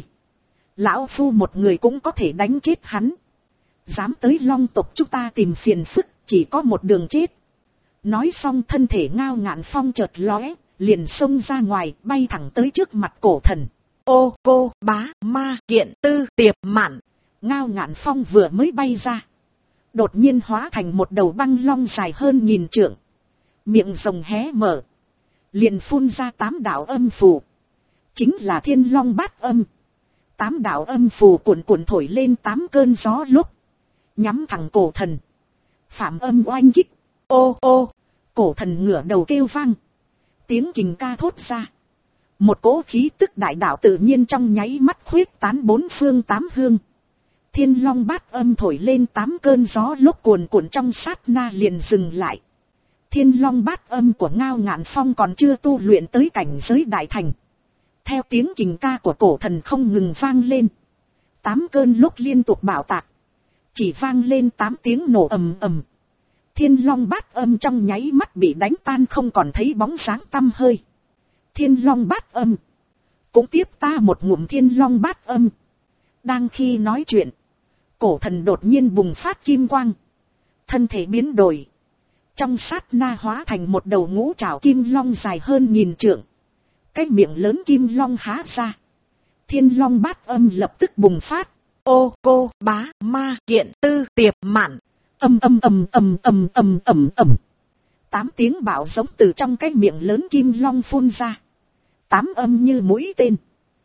S1: Lão phu một người cũng có thể đánh chết hắn. Dám tới Long tộc chúng ta tìm phiền phức, chỉ có một đường chết. Nói xong thân thể Ngao Ngạn Phong chợt lóe, liền xông ra ngoài, bay thẳng tới trước mặt cổ thần.
S2: Ô cô bá ma kiện tư tiệp mạn.
S1: Ngao Ngạn Phong vừa mới bay ra, đột nhiên hóa thành một đầu băng long dài hơn nghìn trượng, miệng rồng hé mở, liền phun ra tám đạo âm phù, chính là Thiên Long Bát Âm. Tám đạo âm phù cuồn cuộn thổi lên tám cơn gió lúc, nhắm thẳng cổ thần. Phạm âm oanh kích. Ô ô, cổ thần ngửa đầu kêu vang, tiếng kình ca thốt ra. Một cỗ khí tức đại đạo tự nhiên trong nháy mắt khuyết tán bốn phương tám hương. Thiên Long Bát Âm thổi lên tám cơn gió lúc cuồn cuộn trong sát na liền dừng lại. Thiên Long Bát Âm của Ngao Ngạn Phong còn chưa tu luyện tới cảnh giới đại thành. Theo tiếng kình ca của cổ thần không ngừng vang lên, tám cơn lúc liên tục bạo tạc, chỉ vang lên tám tiếng nổ ầm ầm. Thiên Long Bát Âm trong nháy mắt bị đánh tan không còn thấy bóng dáng tăm hơi. Thiên Long Bát Âm, cũng tiếp ta một ngụm Thiên Long Bát Âm. Đang khi nói chuyện, cổ thần đột nhiên bùng phát kim quang, thân thể biến đổi, trong sát na hóa thành một đầu ngũ trảo kim long dài hơn nghìn trượng. Cái miệng lớn kim long há ra, Thiên Long Bát Âm lập tức bùng phát.
S2: Ô cô bá ma kiện tư tiệp mạn.
S1: Âm âm âm âm âm âm âm âm. Tám tiếng bạo giống từ trong cái miệng lớn kim long phun ra. Tám âm như mũi tên,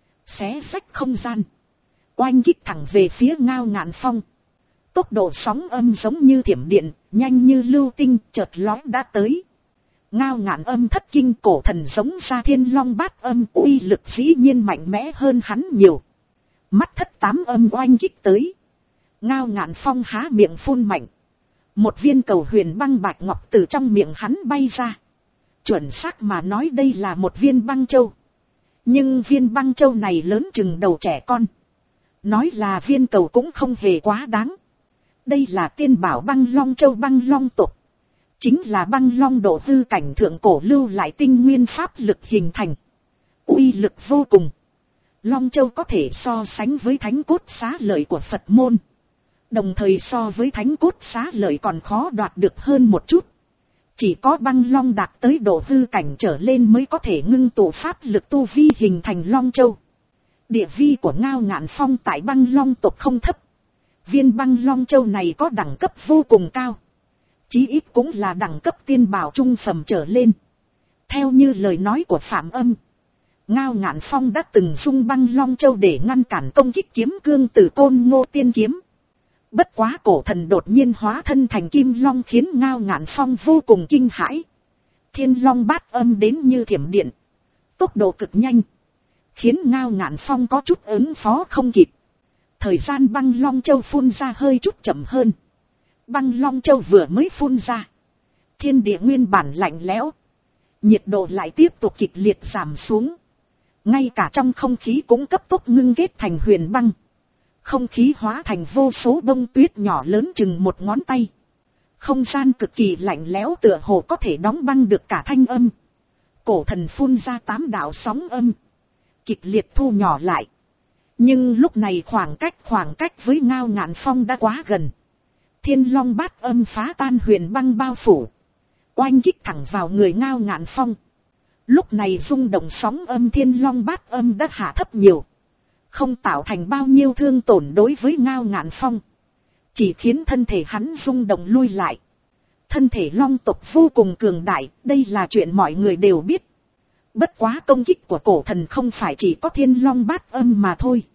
S1: xé rách không gian, oanh kích thẳng về phía Ngao Ngạn Phong. Tốc độ sóng âm giống như thiểm điện, nhanh như lưu tinh, chợt lóe đã tới. Ngao Ngạn Âm thất kinh, cổ thần giống ra Thiên Long Bát Âm, uy lực dĩ nhiên mạnh mẽ hơn hắn nhiều. Mắt thất tám âm oanh kích tới, Ngao Ngạn Phong há miệng phun mạnh, một viên cầu huyền băng bạch ngọc từ trong miệng hắn bay ra. Chuẩn xác mà nói đây là một viên băng châu, nhưng viên băng châu này lớn chừng đầu trẻ con. Nói là viên cầu cũng không hề quá đáng. Đây là tiên bảo băng long châu băng long tộc, chính là băng long độ hư cảnh thượng cổ lưu lại tinh nguyên pháp lực hình thành, uy lực vô cùng. Long châu có thể so sánh với thánh cốt xá lợi của Phật môn, đồng thời so với thánh cốt xá lợi còn khó đoạt được hơn một chút. Chỉ có băng long đạt tới độ hư cảnh trở lên mới có thể ngưng tụ pháp lực tu vi hình thành long châu. Địa vi của Ngao Ngạn Phong tại băng long tộc không thấp. Viên băng long châu này có đẳng cấp vô cùng cao, chí ít cũng là đẳng cấp tiên bảo trung phẩm trở lên. Theo như lời nói của Phạm Âm, Ngao Ngạn Phong đã từng dung băng long châu để ngăn cản công kích kiếm cương từ Côn Ngô Tiên Kiếm. Bất quá cổ thần đột nhiên hóa thân thành kim long khiến Ngao Ngạn Phong vô cùng kinh hãi. Thiên Long Bát Âm đến như thiểm điện, tốc độ cực nhanh, khiến Ngao Ngạn Phong có chút ứng phó không kịp. Thời gian băng long châu phun ra hơi chút chậm hơn. Băng long châu vừa mới phun ra, thiên địa nguyên bản lạnh lẽo, nhiệt độ lại tiếp tục kịch liệt giảm xuống. Ngay cả trong không khí cũng cấp tốc ngưng kết thành huyền băng. Không khí hóa thành vô số bông tuyết nhỏ lớn chừng một ngón tay. Không gian cực kỳ lạnh lẽo tựa hồ có thể đóng băng được cả thanh âm. Cổ thần phun ra tám đạo sóng âm, kịch liệt thu nhỏ lại. Nhưng lúc này khoảng cách khoảng cách với Ngao Ngạn Phong đã quá gần. Thiên long bát âm phá tan huyền băng bao phủ, oanh kích thẳng vào người Ngao Ngạn Phong. Lúc này rung động sóng âm thiên long bát âm đã hạ thấp nhiều, không tạo thành bao nhiêu thương tổn đối với Ngao Ngạn Phong, chỉ khiến thân thể hắn rung động lui lại. Thân thể long tộc vô cùng cường đại, đây là chuyện mọi người đều biết. Bất quá công kích của cổ thần không phải chỉ có thiên long bát âm mà thôi.